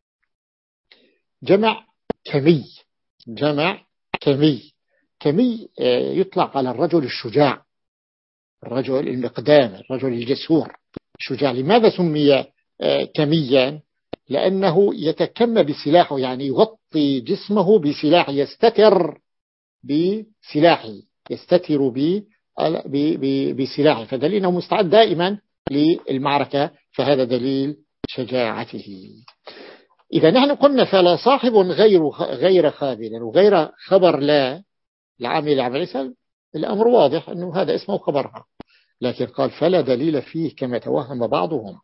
جمع كمي، جمع كمي. كمي يطلق على الرجل الشجاع، الرجل المقدام، الرجل الجسور الشجاع. لماذا سمي كميا؟ لأنه يتكمى بسلاحه، يعني يغطي جسمه بسلاح، يستتر بسلاحه، يستتر بسلاحه، فدليل أنه مستعد دائما للمعركة، فهذا دليل شجاعته. إذا نحن قلنا فلا صاحب غير غير خاذل وغير خبر لا العامل عمل ليس، الأمر واضح أنه هذا اسمه خبرها. لكن قال فلا دليل فيه كما توهم بعضهم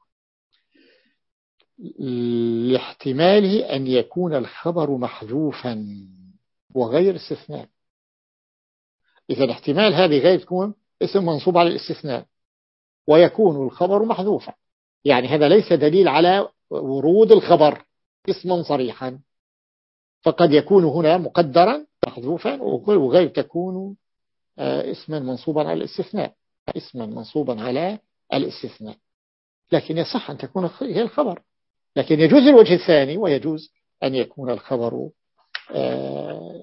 لاحتماله أن يكون الخبر محذوفا وغير استثناء. إذا احتمال هذه غير تكون اسم منصوب على الاستثناء ويكون الخبر محذوفا، يعني هذا ليس دليل على ورود الخبر اسما صريحا، فقد يكون هنا مقدرا محذوفا وغير تكون اسما منصوبا على الاستثناء، اسما منصوبا على الاستثناء. لكن يصح أن تكون هي الخبر، لكن يجوز الوجه الثاني ويجوز أن يكون الخبر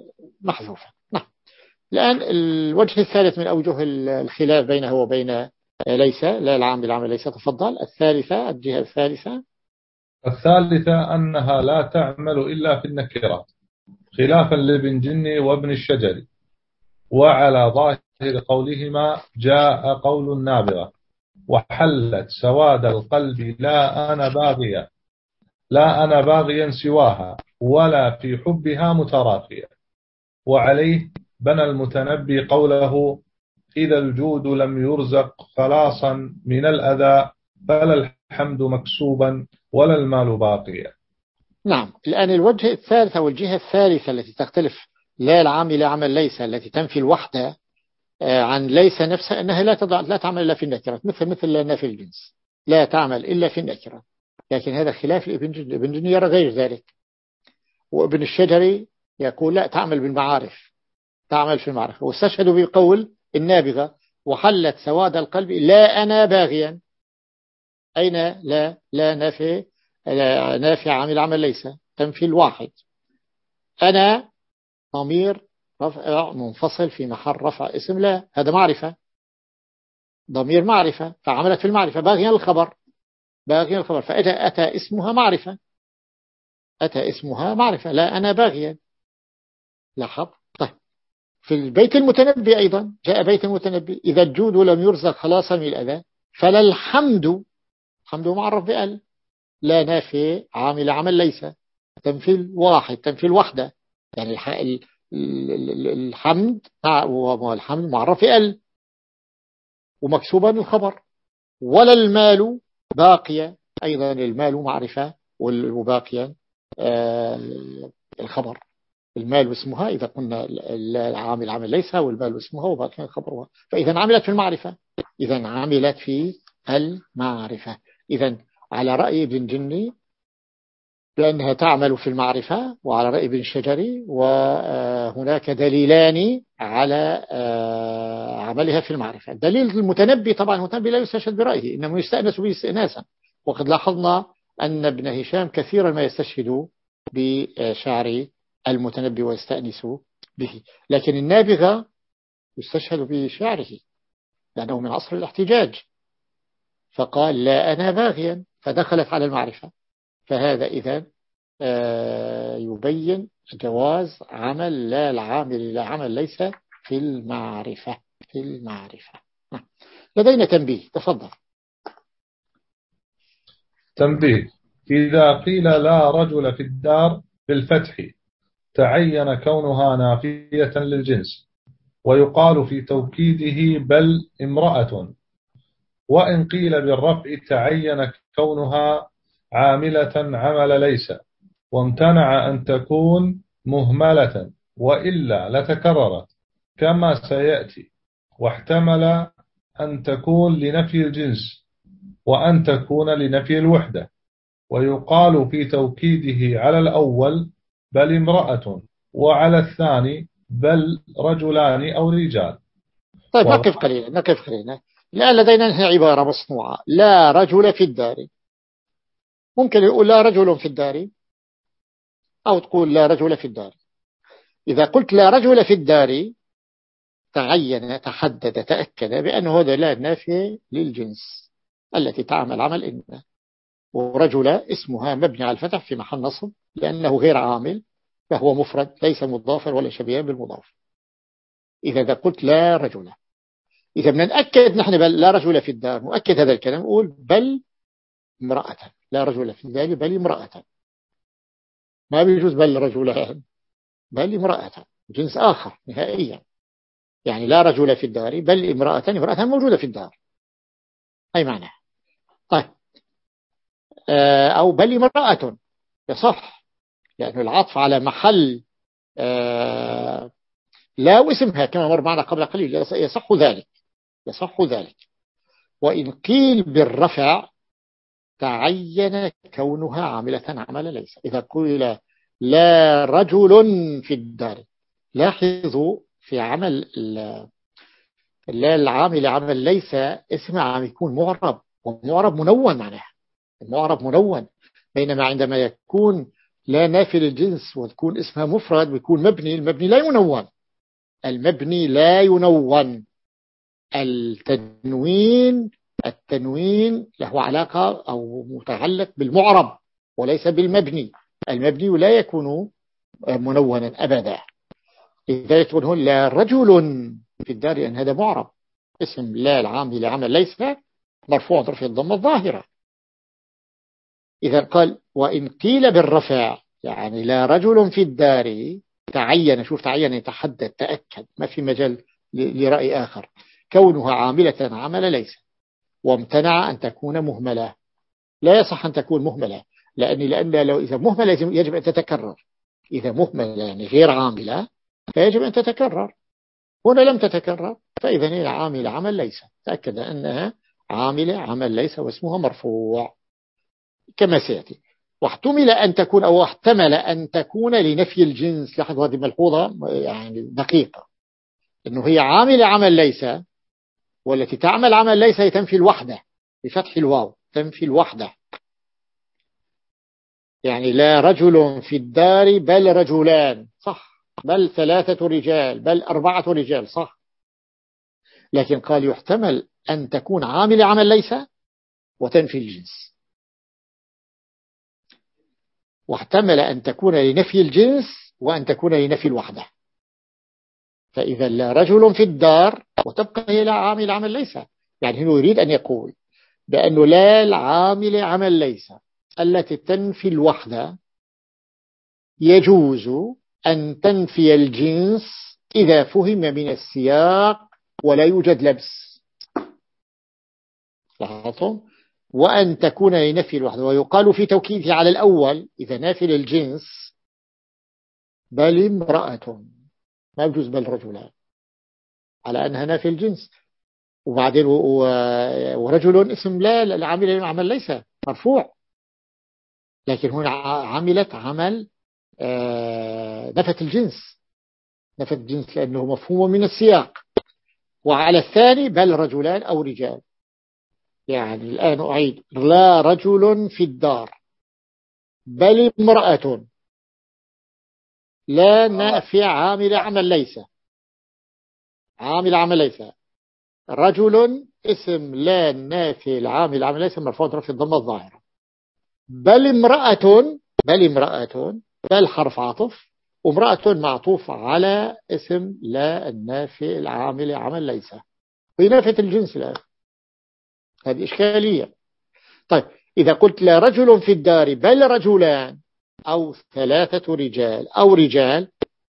محذوفا. نعم. الآن الوجه الثالث من أوجه الخلاف بينه وبين ليس لا العامل العامل ليس. تفضل. الثالثة الجهة الثالثة الثالثة أنها لا تعمل إلا في النكرات خلافا لابن جني وابن الشجري، وعلى ظاهر قولهما جاء قول النابغة وحلت سواد القلب لا أنا باغيا لا أنا باغيا سواها ولا في حبها متراخيا. وعليه بنى المتنبي قوله إذا الجود لم يرزق خلاصا من الأذى فلا الحمد مكسوبا ولا المال باقيا. نعم. الآن الوجه الثالث أو الجهة الثالثة التي تختلف لا العامل عمل ليس، التي تنفي الوحدة عن ليس نفسها، أنها لا تضع لا تعمل إلا في النكرات، مثل مثل نفي الجنس لا تعمل إلا في النكرات. لكن هذا خلاف ابن جني. ابن جني يرى غير ذلك. وابن الشجري يقول لا تعمل بالمعارف، تعمل في المعرفة. واستشهدوا بقول النابغة وحلت سواد القلب لا أنا باغيا. أين لا لا نافي لا نافي عامل عمل ليس تنفي الواحد. أنا ضمير رفع منفصل في محل رفع اسم لا، هذا معرفة، ضمير معرفة فعملت في المعرفة باغيا الخبر باغيا الخبر فأتى أتى اسمها معرفة أتى اسمها معرفة لا أنا باغيا. لاحظ. طيب في البيت المتنبي أيضا جاء بيت المتنبي إذا الجود لم يرزق خلاصا من الأذى فلا الحمد. الحمد معرف بأل لا نافي عامل عمل ليس تنفي الواحد تنفي الوحدة. يعني الحمد والحمد معرف بأل ومكسوبا الخبر. ولا المال باقية أيضا المال معرفة والباقيا آه الخبر. المال اسمها إذا قلنا العامل عمل ليس والمال اسمها وباقيا خبرها. فإذا عملت في المعرفة إذا عملت في المعرفة. إذا على رأي ابن جني بأنها تعمل في المعرفة، وعلى رأي ابن الشجري وهناك دليلان على عملها في المعرفة. الدليل المتنبي طبعا المتنبي لا يستشهد برأيه إنما يستأنس به استئناسا. وقد لاحظنا أن ابن هشام كثيرا ما يستشهد بشعر المتنبي ويستأنس به، لكن النابغة يستشهد بشعره لأنه من عصر الاحتجاج فقال لا أنا باغيا فدخلت على المعرفة. فهذا إذن يبين جواز عمل لا العامل لا عمل ليس في المعرفة في المعرفة. لدينا تنبيه. تفضل. تنبيه. إذا قيل لا رجل في الدار بالفتح تعين كونها نافية للجنس، ويقال في توكيده بل امرأة. وإن قيل بالرفع تعين كونها عاملة عمل ليس، وامتنع أن تكون مهملة وإلا لتكررت كما سيأتي. واحتمل أن تكون لنفي الجنس وأن تكون لنفي الوحدة. ويقال في توكيده على الأول بل امرأة، وعلى الثاني بل رجلان أو رجال. طيب نقف قليلا نقف قليلا. الآن لدينا هنا عبارة مصنوعة لا رجل في الدار. ممكن يقول لا رجل في الدار أو تقول لا رجل في الدار. إذا قلت لا رجل في الدار تعين تحدد تأكد بأنه هذا لا نافي للجنس التي تعمل عمل إن. ورجل اسمها مبني على الفتح في محل نصب لأنه غير عامل فهو مفرد ليس مضافا ولا شبيها بالمضاف. إذا قلت لا رجل إذا بدنا نأكد نحن بل لا رجل في الدار نؤكد هذا الكلام نقول بل امرأة. لا رجل في الدار بل امرأة. ما بيجوز بل رجلان بل امرأة جنس آخر نهائيا. يعني لا رجل في الدار بل امرأة امرأة موجودة في الدار أي معنى. طيب أو بل امرأة يصح لأنه العطف على محل لا واسمها كما مر معنا قبل قليل يصح ذلك يصح ذلك. وإن قيل بالرفع تعين كونها عاملة عمل ليس. إذا قيل لا رجل في الدار لاحظوا في عمل لا العامل عمل ليس اسم عام يكون معرب ومعرب منون معناها المعرب منون. بينما عندما يكون لا نافي للجنس وتكون اسمها مفرد ويكون مبني المبني لا ينون المبني لا ينون التنوين التنوين له علاقة أو متعلق بالمعرب وليس بالمبني. المبني لا يكون منونا أبدا. لذلك يقول هون لا رجل في الدار، أن هذا معرب، اسم لا العامل عمل ليس مرفوع رفع الضمة الظاهرة. إذا قال وإن قيل بالرفع يعني لا رجل في الدار، تعين، شوف تعين يتحدد تأكد، ما في مجال لرأي آخر، كونها عاملة عمل ليس، وامتنع أن تكون مهملة. لا يصح أن تكون مهملة، لأن لأن لو إذا مهملة يجب أن تتكرر. إذا مهملة يعني غير عاملة فيجب أن تتكرر. هنا لم تتكرر، فإذا هي عاملة عمل ليس، تأكد أنها عاملة عمل ليس واسمها مرفوع كما سيأتي. واحتمل أن تكون أو احتمل أن تكون لنفي الجنس. لاحظوا هذه ملحوظة يعني دقيقة، أنه هي عاملة عمل ليس، والتي تعمل عمل ليس تنفي الوحدة بفتح الواو، تنفي الوحدة. يعني لا رجل في الدار بل رجلان، صح، بل ثلاثة رجال، بل أربعة رجال، صح. لكن قال يحتمل أن تكون عامل عمل ليس وتنفي الجنس، واحتمل أن تكون لنفي الجنس وأن تكون لنفي الوحدة. فإذا لا رجل في الدار وتبقى هي لا عامل عمل ليس، يعني هو يريد أن يقول بأنه لا العامل عمل ليس التي تنفي الوحدة يجوز أن تنفي الجنس إذا فهم من السياق ولا يوجد لبس. لاحظتم؟ وأن تكون لنفي الوحدة، ويقال في توكيده على الأول إذا نافي للجنس بل امرأة، ما يجوز بل رجلان على أنها نافي الجنس. وبعدين ورجل اسم لا العامل عمل ليس مرفوع، لكن هنا عملت عمل نفت الجنس، نفت الجنس لأنه مفهوم من السياق. وعلى الثاني بل رجلان أو رجال، يعني الآن أعيد لا رجل في الدار بل امرأة، لا نافع عامل عمل ليس، عامل عمل ليس، رجل اسم لا نافع العامل عمل ليس مرفوع رفع الضمة الظاهرة، بل امرأة، بل امرأة، بل حرف عطف، وامرأة معطوف على اسم لا النافع العامل عمل ليس، وينافت الجنس الآن. هذه إشكالية. طيب إذا قلت لا رجل في الدار بل رجلان أو ثلاثة رجال أو رجال،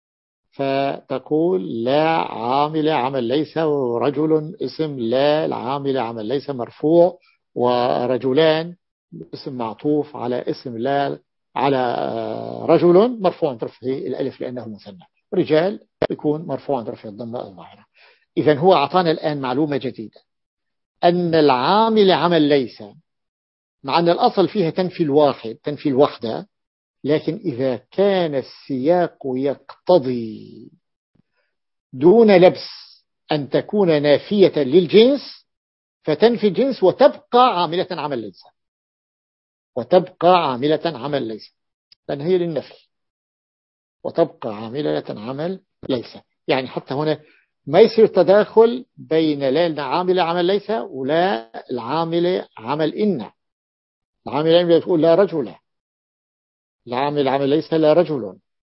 فتقول لا عامل عمل ليس، ورجل اسم لا العامل عمل ليس مرفوع، ورجلان اسم معطوف على اسم لا على رجل مرفوع رفعه الألف لأنه مثنى، رجال يكون مرفوع رفع الضمة الظاهرة. إذن هو أعطانا الآن معلومة جديدة، أن العامل عمل ليس مع أن الأصل فيها تنفي الواحد، تنفي الوحدة، لكن إذا كان السياق يقتضي دون لبس أن تكون نافية للجنس فتنفي الجنس وتبقى عاملة عمل ليس، وتبقى عاملة عمل ليس، لأن هي للنفي، وتبقى عاملة عمل ليس. يعني حتى هنا ما يصير تداخل بين لا العامل عمل ليس ولا العامل عمل إن. العامل إن يقول لا رجل، العامل عمل ليس لا رجل.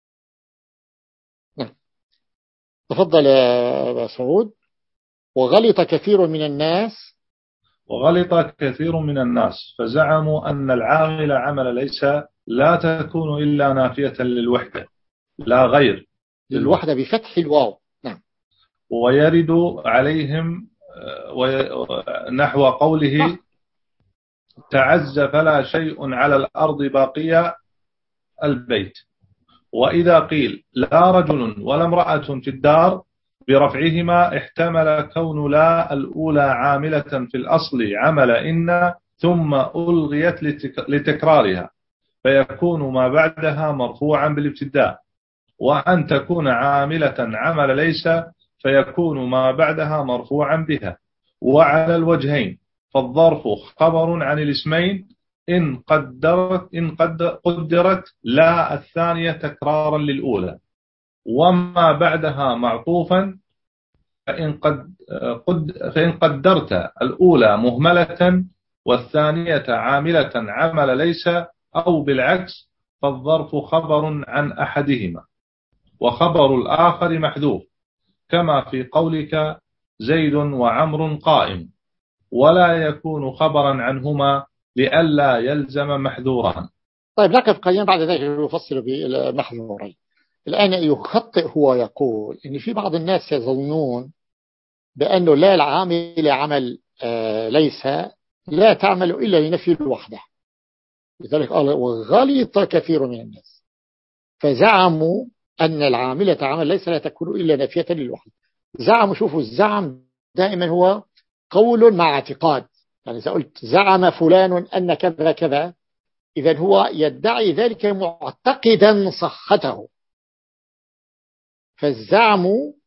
نعم. تفضل يا سعود. وغلط كثير من الناس وغلط كثير من الناس فزعموا أن العامل عمل ليس لا تكون إلا نافية للوحدة لا غير للوحدة بفتح الواو. نعم. ويرد عليهم نحو قوله تعز فلا شيء على الأرض باقي البيت. وإذا قيل لا رجل ولا امرأة في الدار برفعهما احتمل كون لا الأولى عاملة في الأصل عمل إن ثم ألغيت لتكرارها فيكون ما بعدها مرفوعا بالابتداء، وأن تكون عاملة عمل ليس فيكون ما بعدها مرفوعا بها. وعلى الوجهين فالظرف خبر عن الاسمين إن قدرت, إن قد قدرت لا الثانية تكرارا للأولى، وما بعدها معطوفا فإن, قد قد فإن قدرت الأولى مهملة والثانية عاملة عمل ليس أو بالعكس، فالظرف خبر عن أحدهما وخبر الآخر محذوف، كما في قولك زيد وعمر قائم، ولا يكون خبرا عنهما لئلا يلزم محذورا. طيب نقف قليلا بعد ذلك يفصل بالمحذورين. الآن يخطئ هو يقول إن في بعض الناس يظنون بأنه لا العامل عمل آه ليس لا تعمل إلا لنفي الوحدة، لذلك قال وغلط كثير من الناس فزعموا أن العاملة عمل ليس لا تكون إلا نافية للوحدة. زعموا، شوفوا الزعم دائما هو قول مع اعتقاد، يعني إذا قلت زعم فلان أن كذا كذا، إذن هو يدعي ذلك معتقدا صحته، فالزعم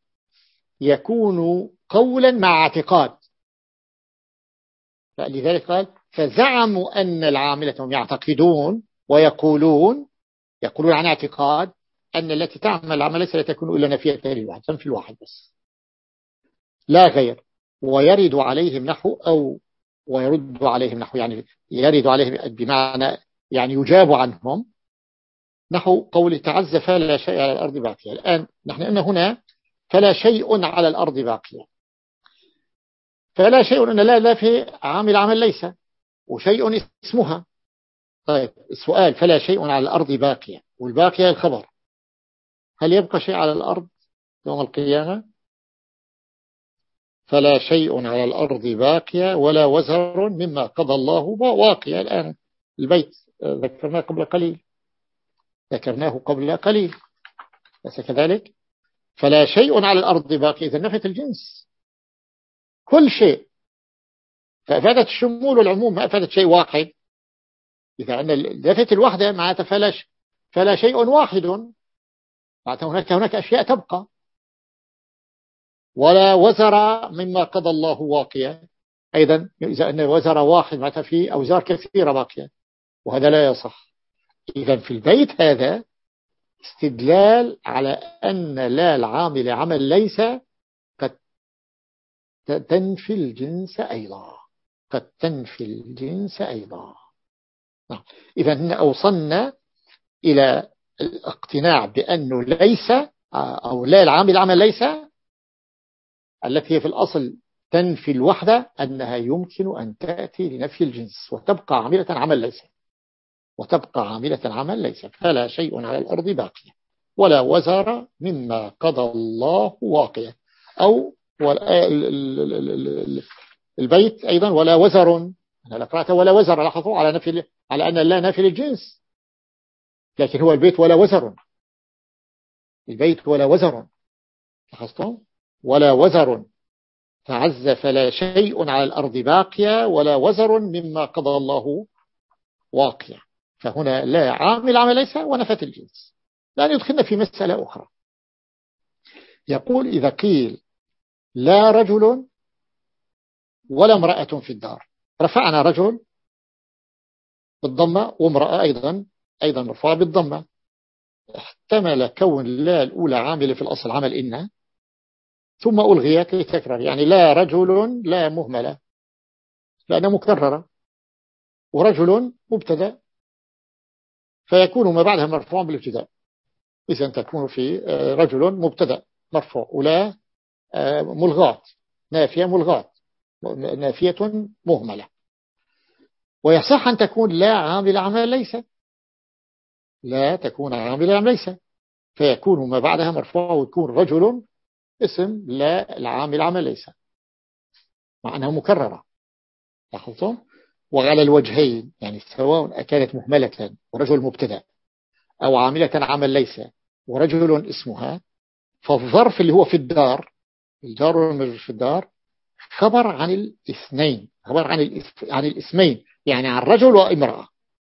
يكون قولا مع اعتقاد. لذلك قال فزعموا أن العاملة هم يعتقدون ويقولون يقولون عن اعتقاد أن التي تعمل العمل ليس لا تكون إلا نفية للواحد، في الواحد بس لا غير. ويرد عليهم نحو أو ويرد عليهم نحو، يعني يرد عليهم بمعنى يعني يجاب عنهم نحو قول تعز فلا شيء على الأرض باقية. الآن نحن قلنا هنا فلا شيء على الأرض باقية، فلا شيء أن لا لا في عامل عمل ليس وشيء اسمها. طيب السؤال فلا شيء على الأرض باقية والباقية الخبر، هل يبقى شيء على الأرض يوم القيامة؟ فلا شيء على الأرض باقية ولا وزر مما قضى الله واقية. الآن البيت ذكرناه قبل قليل ذكرناه قبل قليل بس كذلك فلا شيء على الأرض باقي، إذا نفت الجنس كل شيء، فأفادت الشمول والعموم ما أفادت شيء واحد. إذا أن نفت الوحدة معناتها فلا, فلا شيء واحد، معناتها هناك, هناك أشياء تبقى. ولا وزر مما قضى الله واقية، أيضا إذا أن وزر واحد معناتها في أوزار كثيرة باقية، وهذا لا يصح. إذا في البيت هذا استدلال على أن لا العامل عمل ليس قد تنفي الجنس أيضا، قد تنفي الجنس أيضا. إذا أوصلنا إلى الاقتناع بأنه ليس أو لا العامل عمل ليس التي هي في الأصل تنفي الوحدة، أنها يمكن أن تأتي لنفي الجنس وتبقى عاملة عمل ليس وتبقى عاملة عمل ليس. فلا شيء على الأرض باقية ولا وزر مما قضى الله واقية. أو البيت أيضا ولا وزر، أنا قرأت ولا وزر، لاحظوا على نفي على أن لا نفي للجنس، لكن هو البيت ولا وزر، البيت ولا وزر، لاحظتم ولا وزر تعز فلا شيء على الأرض باقية ولا وزر مما قضى الله واقية. فهنا لا عامل عمل ليس ونفت الجنس. لأن يدخلنا في مسألة أخرى، يقول إذا قيل لا رجل ولا امرأة في الدار، رفعنا رجل بالضمة وامرأة أيضا أيضا مرفوعة بالضمة، احتمل كون لا الأولى عاملة في الأصل عمل إن ثم ألغيت لتكرر، يعني لا رجل لا مهملة لأنها مكررة، ورجل مبتدأ فيكون ما بعدها مرفوع بالابتداء، إذن تكون في رجل مبتدأ مرفوع ولا ملغات نافية ملغات نافية مهملة. ويصح أن تكون لا عامل عمل ليس، لا تكون عامل عمل ليس فيكون ما بعدها مرفوع ويكون رجل اسم لا العامل عمل ليس مع أنها مكررة، لاحظتم. وعلى الوجهين يعني سواء كانت مهملة ورجل مبتدأ أو عاملة عمل ليس ورجل اسمها، فالظرف اللي هو في الدار الجار والمجرور في الدار خبر عن الاثنين، خبر عن عن الاسمين، يعني عن رجل وامرأة.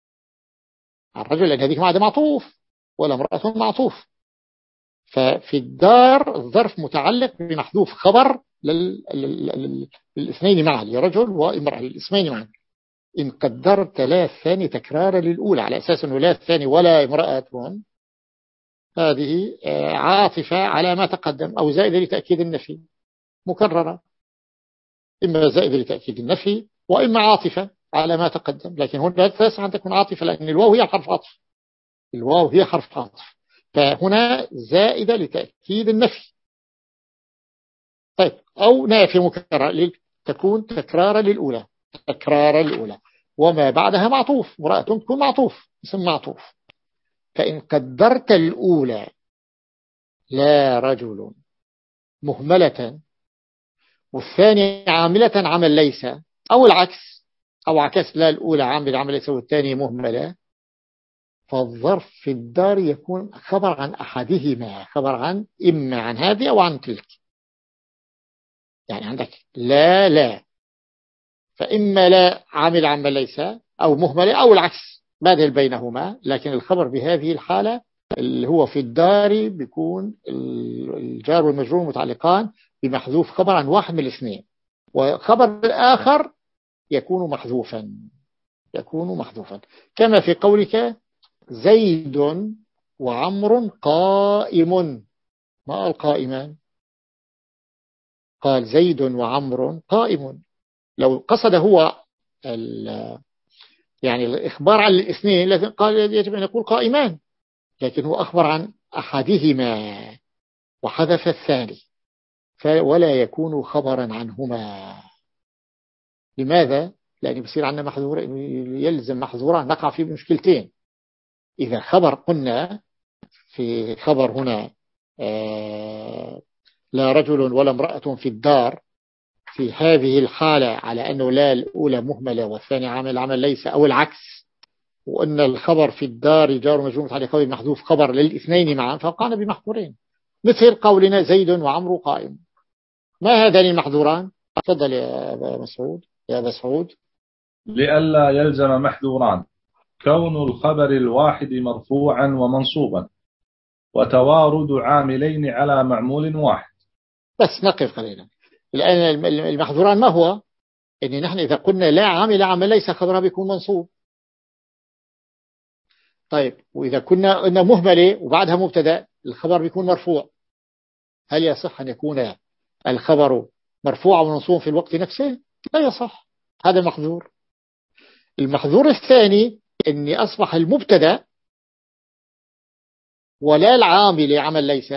عن رجل لأن هذه معدة معطوف ولا امرأة معطوف، ففي الدار الظرف متعلق بمحذوف خبر للاثنين معا، لرجل وامرأة للاسمين معا. إن قدرت لا الثاني تكرارا للأولى على أساس أنه لا الثاني ولا امرأة هذه عاطفة على ما تقدم أو زائدة لتأكيد النفي، مكررة، إما زائدة لتأكيد النفي وإما عاطفة على ما تقدم، لكن هنا تسعى أن تكون عاطفة لأن الواو هي حرف عطف، الواو هي حرف عطف، فهنا زائدة لتأكيد النفي. طيب أو نافي مكررة تكون تكرارا للأولى، تكرارا للأولى، وما بعدها معطوف، امرأة تكون معطوف، اسم معطوف. فإن قدرت الأولى لا رجل مهملة والثانية عاملة عمل ليس، أو العكس، أو عكس لا الأولى عامل عمل ليس والثانية مهملة، فالظرف في الدار يكون خبر عن أحدهما، خبر عن إما عن هذه أو عن تلك. يعني عندك لا لا، فإما لا عامل عمل ليس أو مهملة أو العكس بادل بينهما، لكن الخبر بهذه الحالة اللي هو في الدار بيكون الجار والمجرور متعلقان بمحذوف خبر عن واحد من الاثنين، وخبر الآخر يكون محذوفا، يكون محذوفا كما في قولك زيد وعمر قائم. ما قال قائمان، قال زيد وعمر قائم. لو قصد هو يعني الإخبار عن الاثنين لازم قال يجب أن يقول قائمان، لكن هو أخبر عن أحدهما وحذف الثاني، ولا يكون خبرا عنهما. لماذا؟ لأنه بصير عندنا محظور، يلزم محظورا نقع فيه بمشكلتين. إذا خبر قلنا في خبر هنا آه لا رجل ولا امرأة في الدار، في هذه الحالة على أنه لا الأولى مهملة والثاني عمل عمل ليس أو العكس، وأن الخبر في الدار جار مجرور متعلق قول محذوف خبر للاثنين معا، فوقعنا بمحظورين، مثل قولنا زيد وعمرو قائم. ما هذان المحظوران؟ تفضل يا أبا مسعود، يا أبا سعود. لئلا يلزم محذوران كون الخبر الواحد مرفوعا ومنصوبا وتوارد عاملين على معمول واحد. بس نقف قليلا الآن. المحظوران ما هو؟ إن نحن إذا قلنا لا عامل عمل ليس خبرها بيكون منصوب. طيب وإذا كنا قلنا مهملة وبعدها مبتدا الخبر بيكون مرفوع، هل يصح أن يكون الخبر مرفوع ومنصوب في الوقت نفسه؟ لا يصح، هذا محظور. المحظور الثاني أني أصبح المبتدا ولا العامل عمل ليس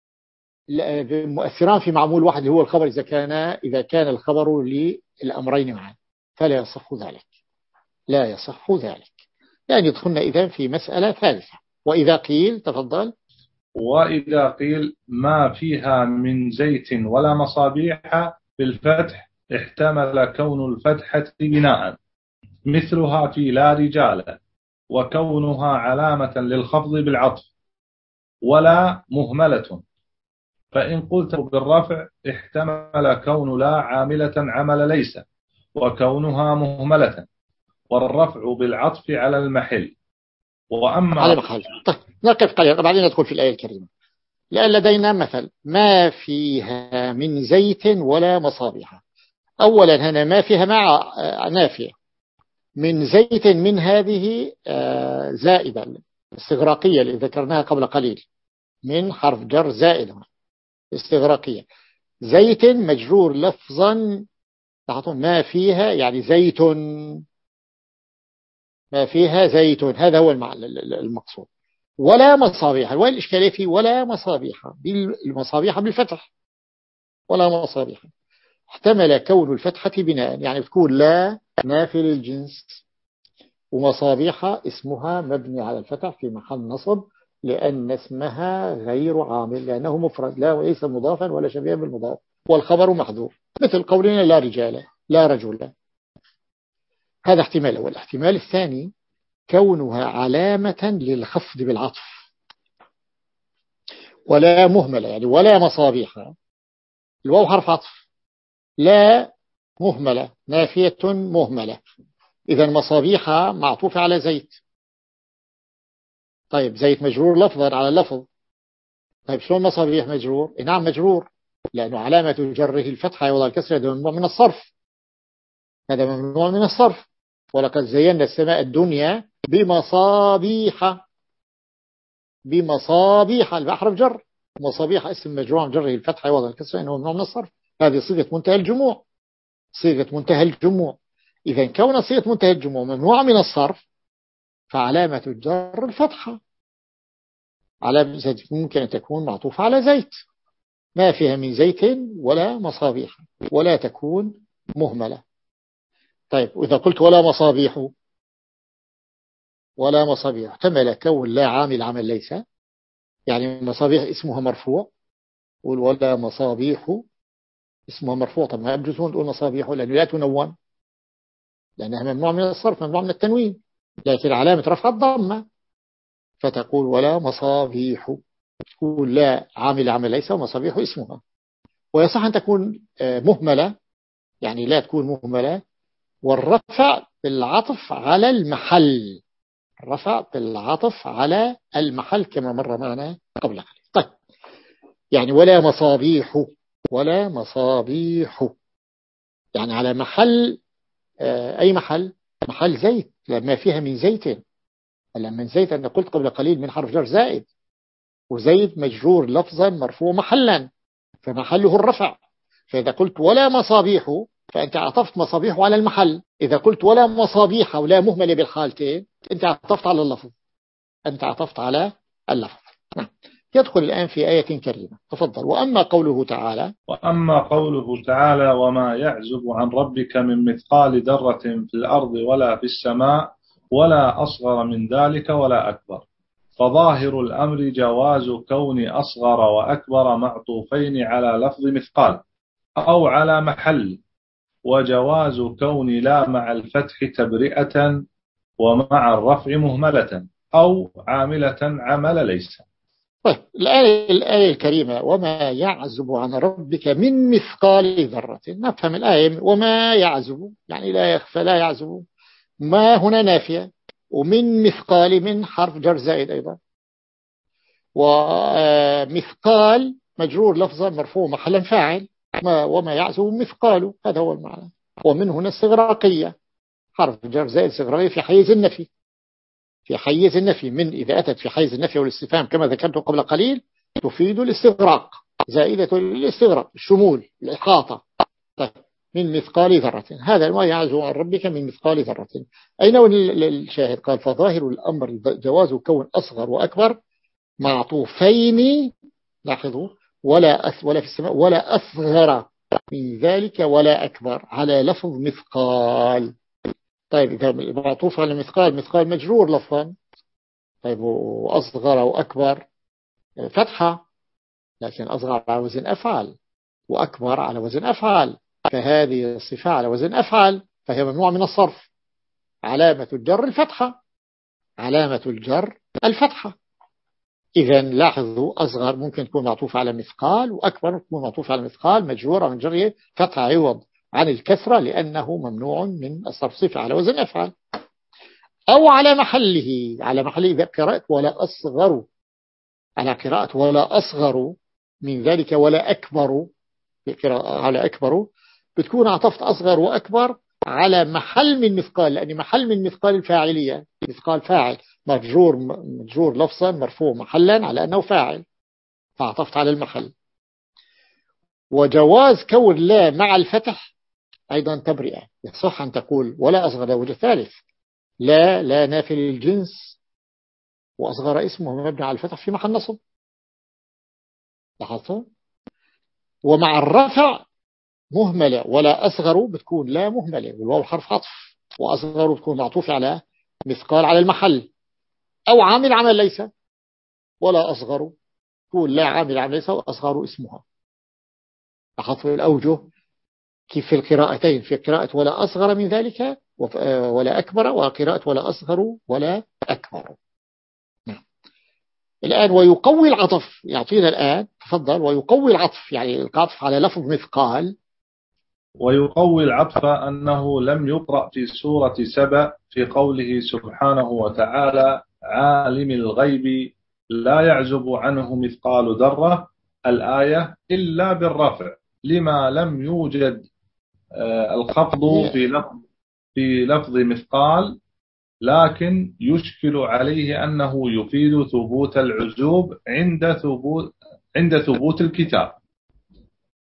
مؤثران في معمول واحد اللي هو الخبر، إذا كان إذا كان الخبر للأمرين معا، فلا يصح ذلك، لا يصح ذلك، يعني يدخلنا إذن في مسألة ثالثة. وإذا قيل، تفضل. وإذا قيل ما فيها من زيت ولا مصابيح بالفتح احتمل كون الفتحة بناء مثلها في لا رجال، وكونها علامة للخفض بالعطف، ولا مهملة. فإن قلت بالرفع احتمل كون لا عاملة عمل ليس، وكونها مهملة، والرفع بالعطف على المحل. وأما على محل. طيب نقف قليلا بعدين ندخل في الآية الكريمة. لأن لدينا مثل ما فيها من زيت ولا مصابيح. أولا هنا ما فيها مع نافية، من زيت من هذه زائدة استغراقية اللي ذكرناها قبل قليل، من حرف جر زائد استغراقية. زيت مجرور لفظا، ما فيها يعني زيت، ما فيها زيت، هذا هو المقصود. ولا مصابيح، وين الإشكالية فيه؟ ولا مصابيح، المصابيح بالفتح، ولا مصابيح احتمل كون الفتحة بناء، يعني تكون لا نافل الجنس، ومصابيح اسمها مبني على الفتح في محل نصب لأن اسمها غير عامل، لأنه مفرد لا وليس مضافا ولا شبيها بالمضاف، والخبر محذوف، مثل قولنا لا رجال لا رجل. هذا احتمال. والاحتمال الثاني كونها علامة للخفض بالعطف، ولا مهملة يعني ولا مصابيح، الواو حرف عطف، لا مهملة نافية مهملة، إذا مصابيح معطوفة على زيت. طيب زيت مجرور لفظا على اللفظ، طيب شلون مصابيح مجرور؟ نعم مجرور لأنه علامة جره الفتحة ولا الكسرة، هذا ممنوع من الصرف، هذا ممنوع من الصرف. ولقد زينا السماء الدنيا بمصابيح، بمصابيح البحر جر، مصابيح اسم مجرور عن جره الفتحة ولا الكسرة إنه ممنوع من الصرف، هذه صيغة منتهى الجموع، صيغة منتهى الجموع. إذا كون صيغة منتهى الجموع ممنوع من الصرف فعلامة الجر الفتحة. علامة زيت ممكن أن تكون معطوفة على زيت، ما فيها من زيت ولا مصابيح، ولا تكون مهملة. طيب وإذا قلت ولا مصابيح، ولا مصابيح احتمل كون لا عامل عمل ليس، يعني مصابيح اسمها مرفوع، قول ولا مصابيح اسمها مرفوع. طب ما يجوزون تقول مصابيح لأنه لا تنون، لأنها ممنوع من الصرف، ممنوع من التنوين، لكن علامة رفع الضمة، فتقول ولا مصابيح، تقول لا عامل عمل ليس ومصابيح اسمها. ويصح أن تكون مهملة، يعني لا تكون مهملة، والرفع بالعطف على المحل، الرفع بالعطف على المحل كما مر معنا قبل قليل. طيب يعني ولا مصابيح، ولا مصابيح يعني على محل، أي محل؟ محل زيت، لما فيها من زيت. لما من زيت أنا قلت قبل قليل من حرف جر زائد، وزيد مجرور لفظا مرفوع محلا، فمحله الرفع. فإذا قلت ولا مصابيح فأنت عطفت مصابيح على المحل. إذا قلت ولا مصابيح ولا مهملة بالحالتين أنت عطفت على اللفظ، أنت عطفت على اللفظ. يدخل الآن في آية كريمة، تفضل. وأما قوله تعالى وأما قوله تعالى وما يعزب عن ربك من مثقال ذرة في الأرض ولا في السماء ولا أصغر من ذلك ولا أكبر، فظاهر الأمر جواز كون أصغر وأكبر معطوفين على لفظ مثقال أو على محل، وجواز كون لا مع الفتح تبرئة ومع الرفع مهملة أو عاملة عمل ليس. طيب الآية, الآية الكريمة وما يعزب عن ربك من مثقال ذرة، نفهم الآية وما يعزب يعني لا يخفى لا يعزب، ما هنا نافية، ومن مثقال من حرف جر زائد أيضا، ومثقال مجرور لفظا مرفوع محلا فاعل، ما وما يعزب مثقال، هذا هو المعنى. ومن هنا استغراقية، حرف جر زائد استغراقية في حيز النفي، في حيز النفي. من إذا أتت في حيز النفي والاستفهام كما ذكرت قبل قليل تفيد الاستغراق، زائدة للاستغراق، الشمول، الإحاطة. طيب من مثقال ذرة، هذا ما يعزب عن ربك من مثقال ذرة. أين الشاهد؟ قال فظاهر الأمر جواز كون أصغر وأكبر معطوفين، لاحظوا، ولا أث ولا في السماء ولا أصغر من ذلك ولا أكبر على لفظ مثقال. طيب إذا معطوف على مثقال، مثقال مجرور لفظا، طيب وأصغر وأكبر فتحة، لكن أصغر على وزن أفعال وأكبر على وزن أفعال، فهذه الصفة على وزن أفعال فهي ممنوع من الصرف. علامة الجر الفتحة، علامة الجر الفتحة. إذا لاحظوا أصغر ممكن تكون معطوفة على مثقال، وأكبر تكون معطوفة على مثقال مجرورة من جره فتحة عوض عن الكسرة لأنه ممنوع من الصرف، صفة على وزن أفعال. أو على محله، على محله إذا قراءة ولا أصغر، على قراءة ولا أصغر من ذلك ولا أكبر، قراءة على أكبر بتكون عطفت أصغر وأكبر على محل من مثقال، لأن محل من مثقال الفاعلية، مثقال فاعل مجرور، مجرور لفظا مرفوع محلا على أنه فاعل، فعطفت على المحل. وجواز كون لا مع الفتح أيضا تبرئة، يصح أن تقول ولا أصغر وجه ثالث، لا لا نافي للجنس، وأصغر اسمه مبني على الفتح في محل نصب، لاحظتوا. ومع الرفع مهملة، ولا أصغر بتكون لا مهملة والواو حرف عطف، وأصغر بتكون معطوف على مثقال على المحل، أو عامل عمل ليس، ولا أصغر تكون لا عامل عمل ليس وأصغر اسمها. لاحظتوا الأوجه كيف في القراءتين، في قراءة ولا أصغر من ذلك ولا أكبر، وقراءة ولا أصغر ولا أكبر. نعم. الآن ويقوي العطف، يعطينا الآن تفضل. ويقوي العطف يعني العطف على لفظ مثقال. ويقوي العطف أنه لم يقرأ في سورة سبأ في قوله سبحانه وتعالى عالم الغيب لا يعزب عنه مثقال ذرة الآية إلا بالرفع، لما لم يوجد الخفض في لفظ في لفظ مثقال، لكن يشكل عليه أنه يفيد ثبوت العزوب عند ثبوت عند ثبوت الكتاب،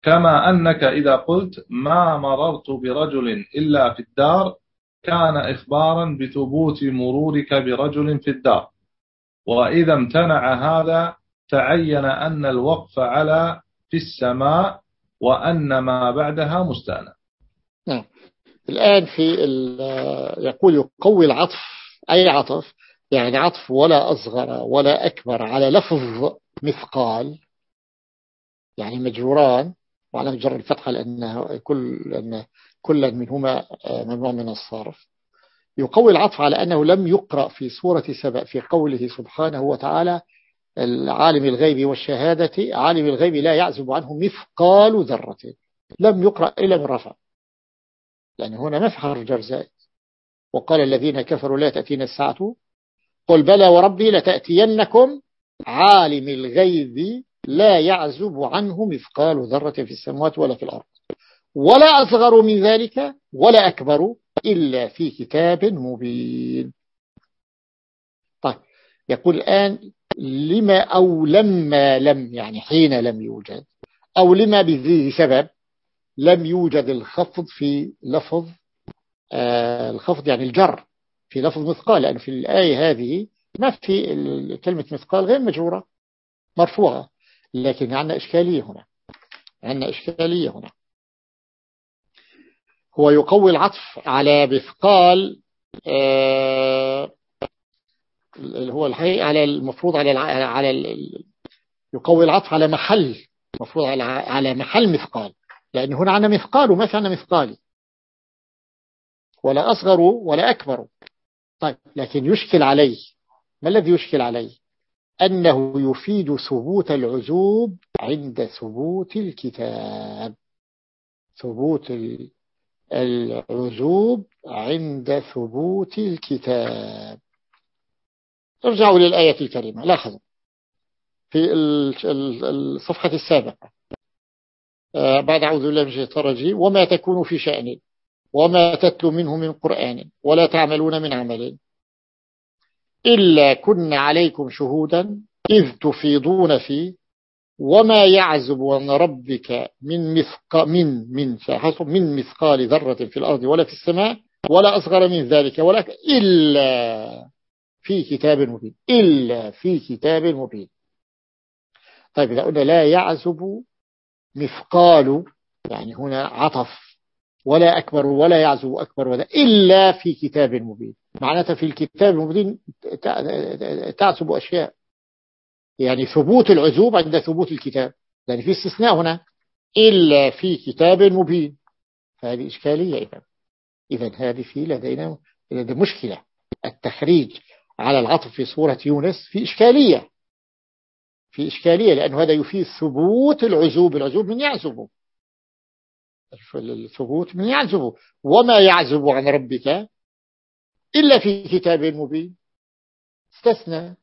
كما أنك إذا قلت ما مررت برجل إلا في الدار كان إخبارا بثبوت مرورك برجل في الدار، وإذا امتنع هذا تعين أن الوقف على في السماء وأن ما بعدها مستأنف. نعم. الآن في يقول يقوي العطف، أي عطف؟ يعني عطف ولا أصغر ولا أكبر على لفظ مثقال، يعني مجروران وعلى مجر الفتحة لأنه كل لأن كل منهما ممنوع من الصرف. يقوي العطف على أنه لم يقرأ في سورة سبأ في قوله سبحانه وتعالى العالم الغيب والشهادة، عالم الغيب لا يعزب عنه مثقال ذرة، لم يقرأ إلا من رفع، لأن هنا ما في حرف جر زائد. وقال الذين كفروا لا تأتينا الساعة قل بلى وربي لتأتينكم عالم الغيب لا يعزب عنه مثقال ذرة في السماوات ولا في الأرض ولا أصغر من ذلك ولا أكبر إلا في كتاب مبين. طيب يقول الآن لما أو لما لم، يعني حين لم يوجد، أو لما بذي سبب لم يوجد الخفض في لفظ آه الخفض يعني الجر في لفظ مثقال، لأن في الآية هذه ما في كلمة مثقال غير مجرورة مرفوعة، لكن عندنا إشكالية هنا، عندنا إشكالية هنا. هو يقوي العطف على مثقال آه اللي هو الحقيقة على المفروض على على يقوي العطف على محل، مفروض على على محل مثقال، لأن هنا عندنا مثقال وما في عندنا مثقال، ولا أصغر ولا أكبر. طيب لكن يشكل عليه، ما الذي يشكل عليه؟ أنه يفيد ثبوت العزوب عند ثبوت الكتاب، ثبوت العزوب عند ثبوت الكتاب. ارجعوا للآية الكريمة، لاحظوا في الصفحة السابقة بعد أعوذ بالله من الشيطان الرجيم وما تكون في شأن وما تتلو منه من قرآن ولا تعملون من عمل إلا كنا عليكم شهودا إذ تفيضون فيه وما يعزب عن ربك من مثقال من من من مثقال ذرة في الأرض ولا في السماء ولا أصغر من ذلك ولا إلا في كتاب مبين، إلا في كتاب مبين. طيب إذا قلنا لا يعزب مثقال، يعني هنا عطف ولا أكبر ولا يعزب أكبر ولا إلا في كتاب مبين، معناتها في الكتاب المبين تعزب أشياء، يعني ثبوت العزوب عند ثبوت الكتاب، يعني في استثناء هنا إلا في كتاب مبين. هذه إشكالية إذن إذن هذه في لدينا مشكلة، التخريج على العطف في سورة يونس في إشكالية، في إشكالية لأن هذا يفيد ثبوت العزوب، العزوب من يعزبه، الثبوت من يعزبه، وما يعزب عن ربك إلا في كتاب مبين، استثنى،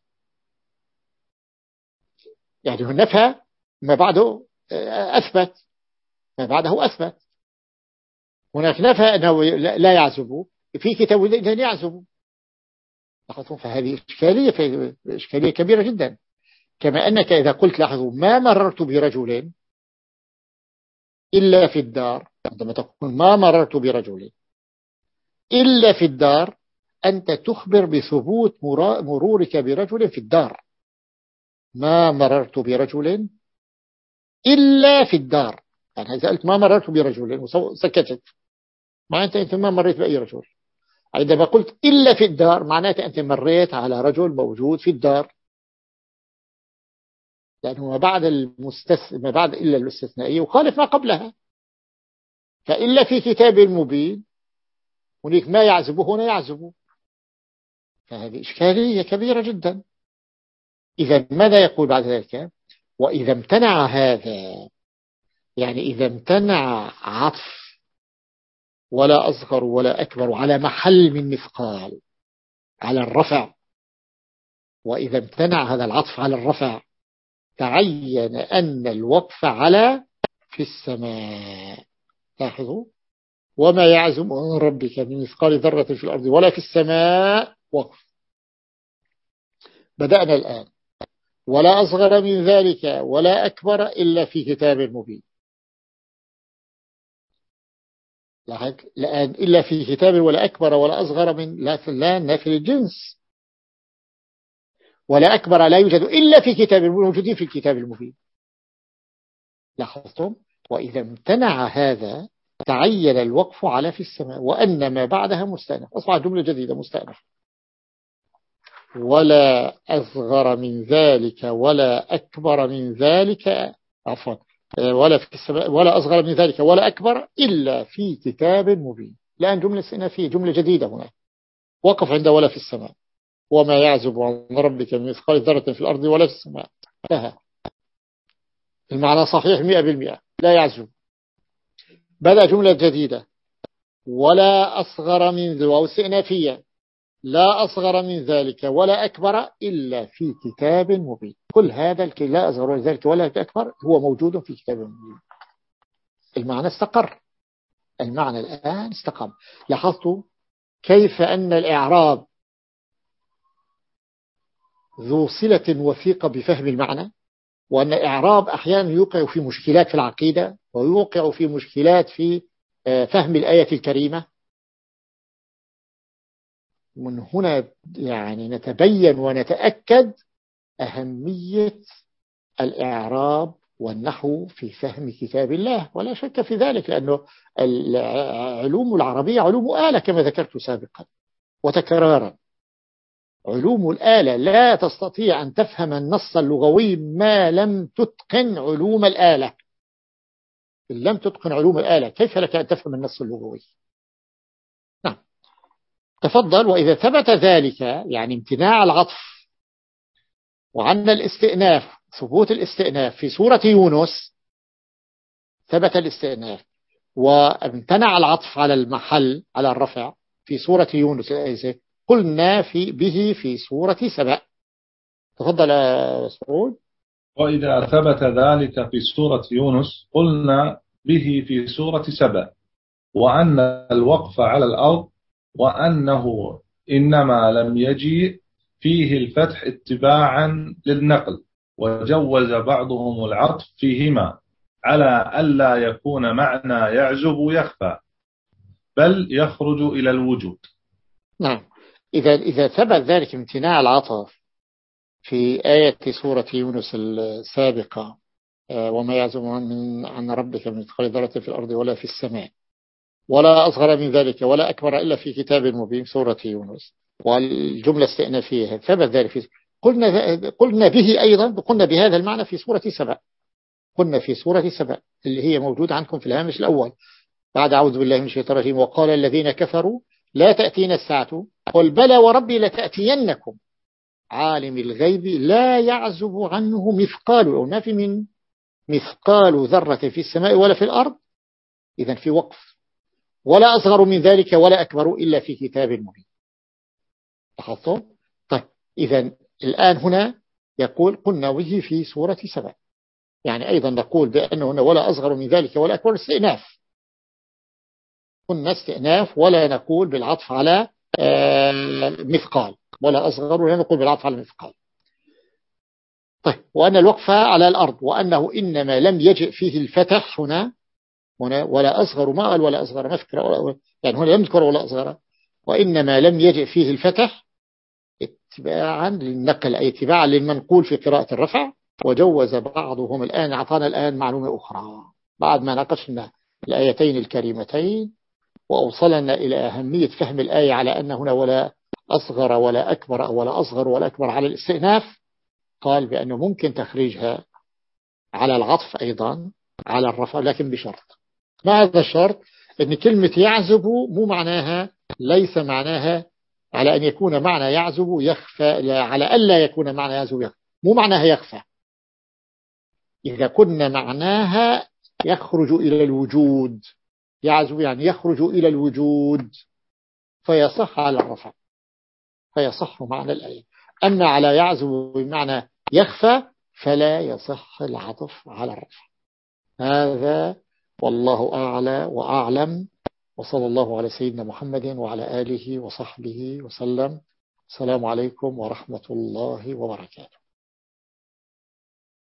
يعني النفى ما بعده أثبت، ما بعده أثبت. هناك نفى أنه لا يعزب في كتاب إذن يعزب، فهذه إشكالية، في إشكالية كبيرة جدا. كما أنك إذا قلت لاحظوا ما مررت برجل إلا في الدار، عندما تقول ما مررت برجل إلا في الدار أنت تخبر بثبوت مرورك برجل في الدار، ما مررت برجل إلا في الدار، يعني إذا قلت ما مررت برجل وسكتت معناته أنت ما مريت بأي رجل. عندما قلت إلا في الدار معناته أنت مريت على رجل موجود في الدار، لأنه ما بعد المستث... ما بعد إلا الاستثنائية وخالف ما قبلها، فإلا في كتاب مبين هناك ما يعزبه هنا يعزبه، فهذه إشكالية كبيرة جدا. إذا ماذا يقول بعد ذلك؟ وإذا امتنع هذا، يعني إذا امتنع عطف ولا أصغر ولا أكبر على محل من مثقال على الرفع، وإذا امتنع هذا العطف على الرفع تعين أن الوقف على في السماء. لاحظوا وما يعزم عن ربك من مثقال ذرة في الأرض ولا في السماء وقف. بدأنا الآن ولا أصغر من ذلك ولا أكبر إلا في كتاب مبين. الآن إلا في كتاب ولا أكبر ولا أصغر من لا لا نافي الجنس، ولا أكبر لا يوجد إلا في كتاب موجودين في الكتاب المبين. لاحظتم؟ وإذا امتنع هذا تعين الوقف على في السماء، وأن ما بعدها مستأنف، أصبح جملة جديدة مستأنف. ولا أصغر من ذلك ولا أكبر من ذلك، عفوا ولا في السماء ولا أصغر من ذلك ولا أكبر إلا في كتاب مبين. الآن جملة استئنافية، جملة جديدة هنا، وقف عند ولا في السماء. وما يعزب عن ربك من مثقال ذرة في الأرض ولا في السماء. انتهى. المعنى صحيح مئة بالمئة، لا يعزب. بدأ جملة جديدة، ولا أصغر من ذلك، واستئنافية، لا أصغر من ذلك ولا أكبر إلا في كتاب مبين. كل هذا لا أصغر من ذلك ولا أكبر هو موجود في كتاب مبين. المعنى استقر، المعنى الآن استقام. لاحظتوا كيف أن الإعراب ذو صلة وثيقة بفهم المعنى، وأن الإعراب أحيانا يوقع في مشكلات في العقيدة، ويوقع في مشكلات في فهم الآية الكريمة. من هنا يعني نتبين ونتأكد أهمية الإعراب والنحو في فهم كتاب الله، ولا شك في ذلك، لأنه العلوم العربية علوم آلة كما ذكرت سابقا وتكرارا. علوم الآلة لا تستطيع أن تفهم النص اللغوي ما لم تتقن علوم الآلة. إن لم تتقن علوم الآلة كيف لك أن تفهم النص اللغوي؟ نعم. تفضل. وإذا ثبت ذلك يعني امتناع العطف وعندنا الاستئناف، ثبوت الاستئناف في سورة يونس، ثبت الاستئناف وامتنع العطف على المحل على الرفع في سورة يونس، قلنا في به في سورة سبأ. تفضل يا سعود. وإذا ثبت ذلك في سورة يونس قلنا به في سورة سبأ، وأن الوقف على الأرض وأنه إنما لم يجي فيه الفتح اتباعا للنقل، وجوز بعضهم العطف فيهما على ألا يكون معنى يعزب يخفى بل يخرج إلى الوجود. نعم. إذا إذا ثبت ذلك امتناع العطف في آية سورة يونس السابقة، وما يعزب عن عن ربك من مثقال ذرة في الأرض ولا في السماء ولا أصغر من ذلك ولا أكبر إلا في كتاب مبين، سورة يونس، والجملة استئنافية ثبت ذلك في قلنا قلنا به أيضا، قلنا بهذا المعنى في سورة سبأ. قلنا في سورة سبأ اللي هي موجودة عندكم في الهامش الأول بعد أعوذ بالله من الشيطان الرجيم وقال الذين كفروا لا تأتينا الساعة قل بلى وربي لتأتينكم عالم الغيب لا يعزب عنه مثقال أو نافي من مثقال ذرة في السماء ولا في الأرض. إذن في وقف. ولا أصغر من ذلك ولا أكبر إلا في كتاب مبين. لاحظتم؟ طيب إذن الآن هنا يقول قلنا به في سورة سبأ، يعني أيضا نقول بأنه هنا ولا أصغر من ذلك ولا أكبر استئناف، قلنا استئناف، ولا نقول بالعطف على مثقال، ولا أصغر ولا نقول بالعطف على مثقال. طيب وأن الوقف على الأرض وأنه إنما لم يجئ فيه الفتح هنا هنا ولا أصغر ما قال ولا أصغر ما فكرة ولا يعني هنا لم يذكر ولا أصغر، وإنما لم يجئ فيه الفتح اتباعا للنقل أي اتباعا للمنقول في قراءة الرفع. وجوز بعضهم الآن أعطانا الآن معلومة أخرى بعد ما ناقشنا الآيتين الكريمتين وأوصلنا إلى أهمية فهم الآية على أن هنا ولا أصغر ولا أكبر ولا أصغر ولا أكبر على الاستئناف. قال بأنه ممكن تخريجها على العطف أيضا على الرفع، لكن بشرط. ما هذا الشرط؟ أن كلمة يعزب مو معناها ليس معناها على أن يكون معنى يعزب يخفى، على ألا يكون معنى يعزب يخفى، مو معناها يخفى. إذا كنا معناها يخرج إلى الوجود، يعزب يعني يخرج إلى الوجود فيصح على الرفع، فيصح معنى الآية. أما على يعزب بمعنى يخفى فلا يصح العطف على الرفع. هذا والله أعلى وأعلم، وصلى الله على سيدنا محمد وعلى آله وصحبه وسلم. السلام عليكم ورحمة الله وبركاته.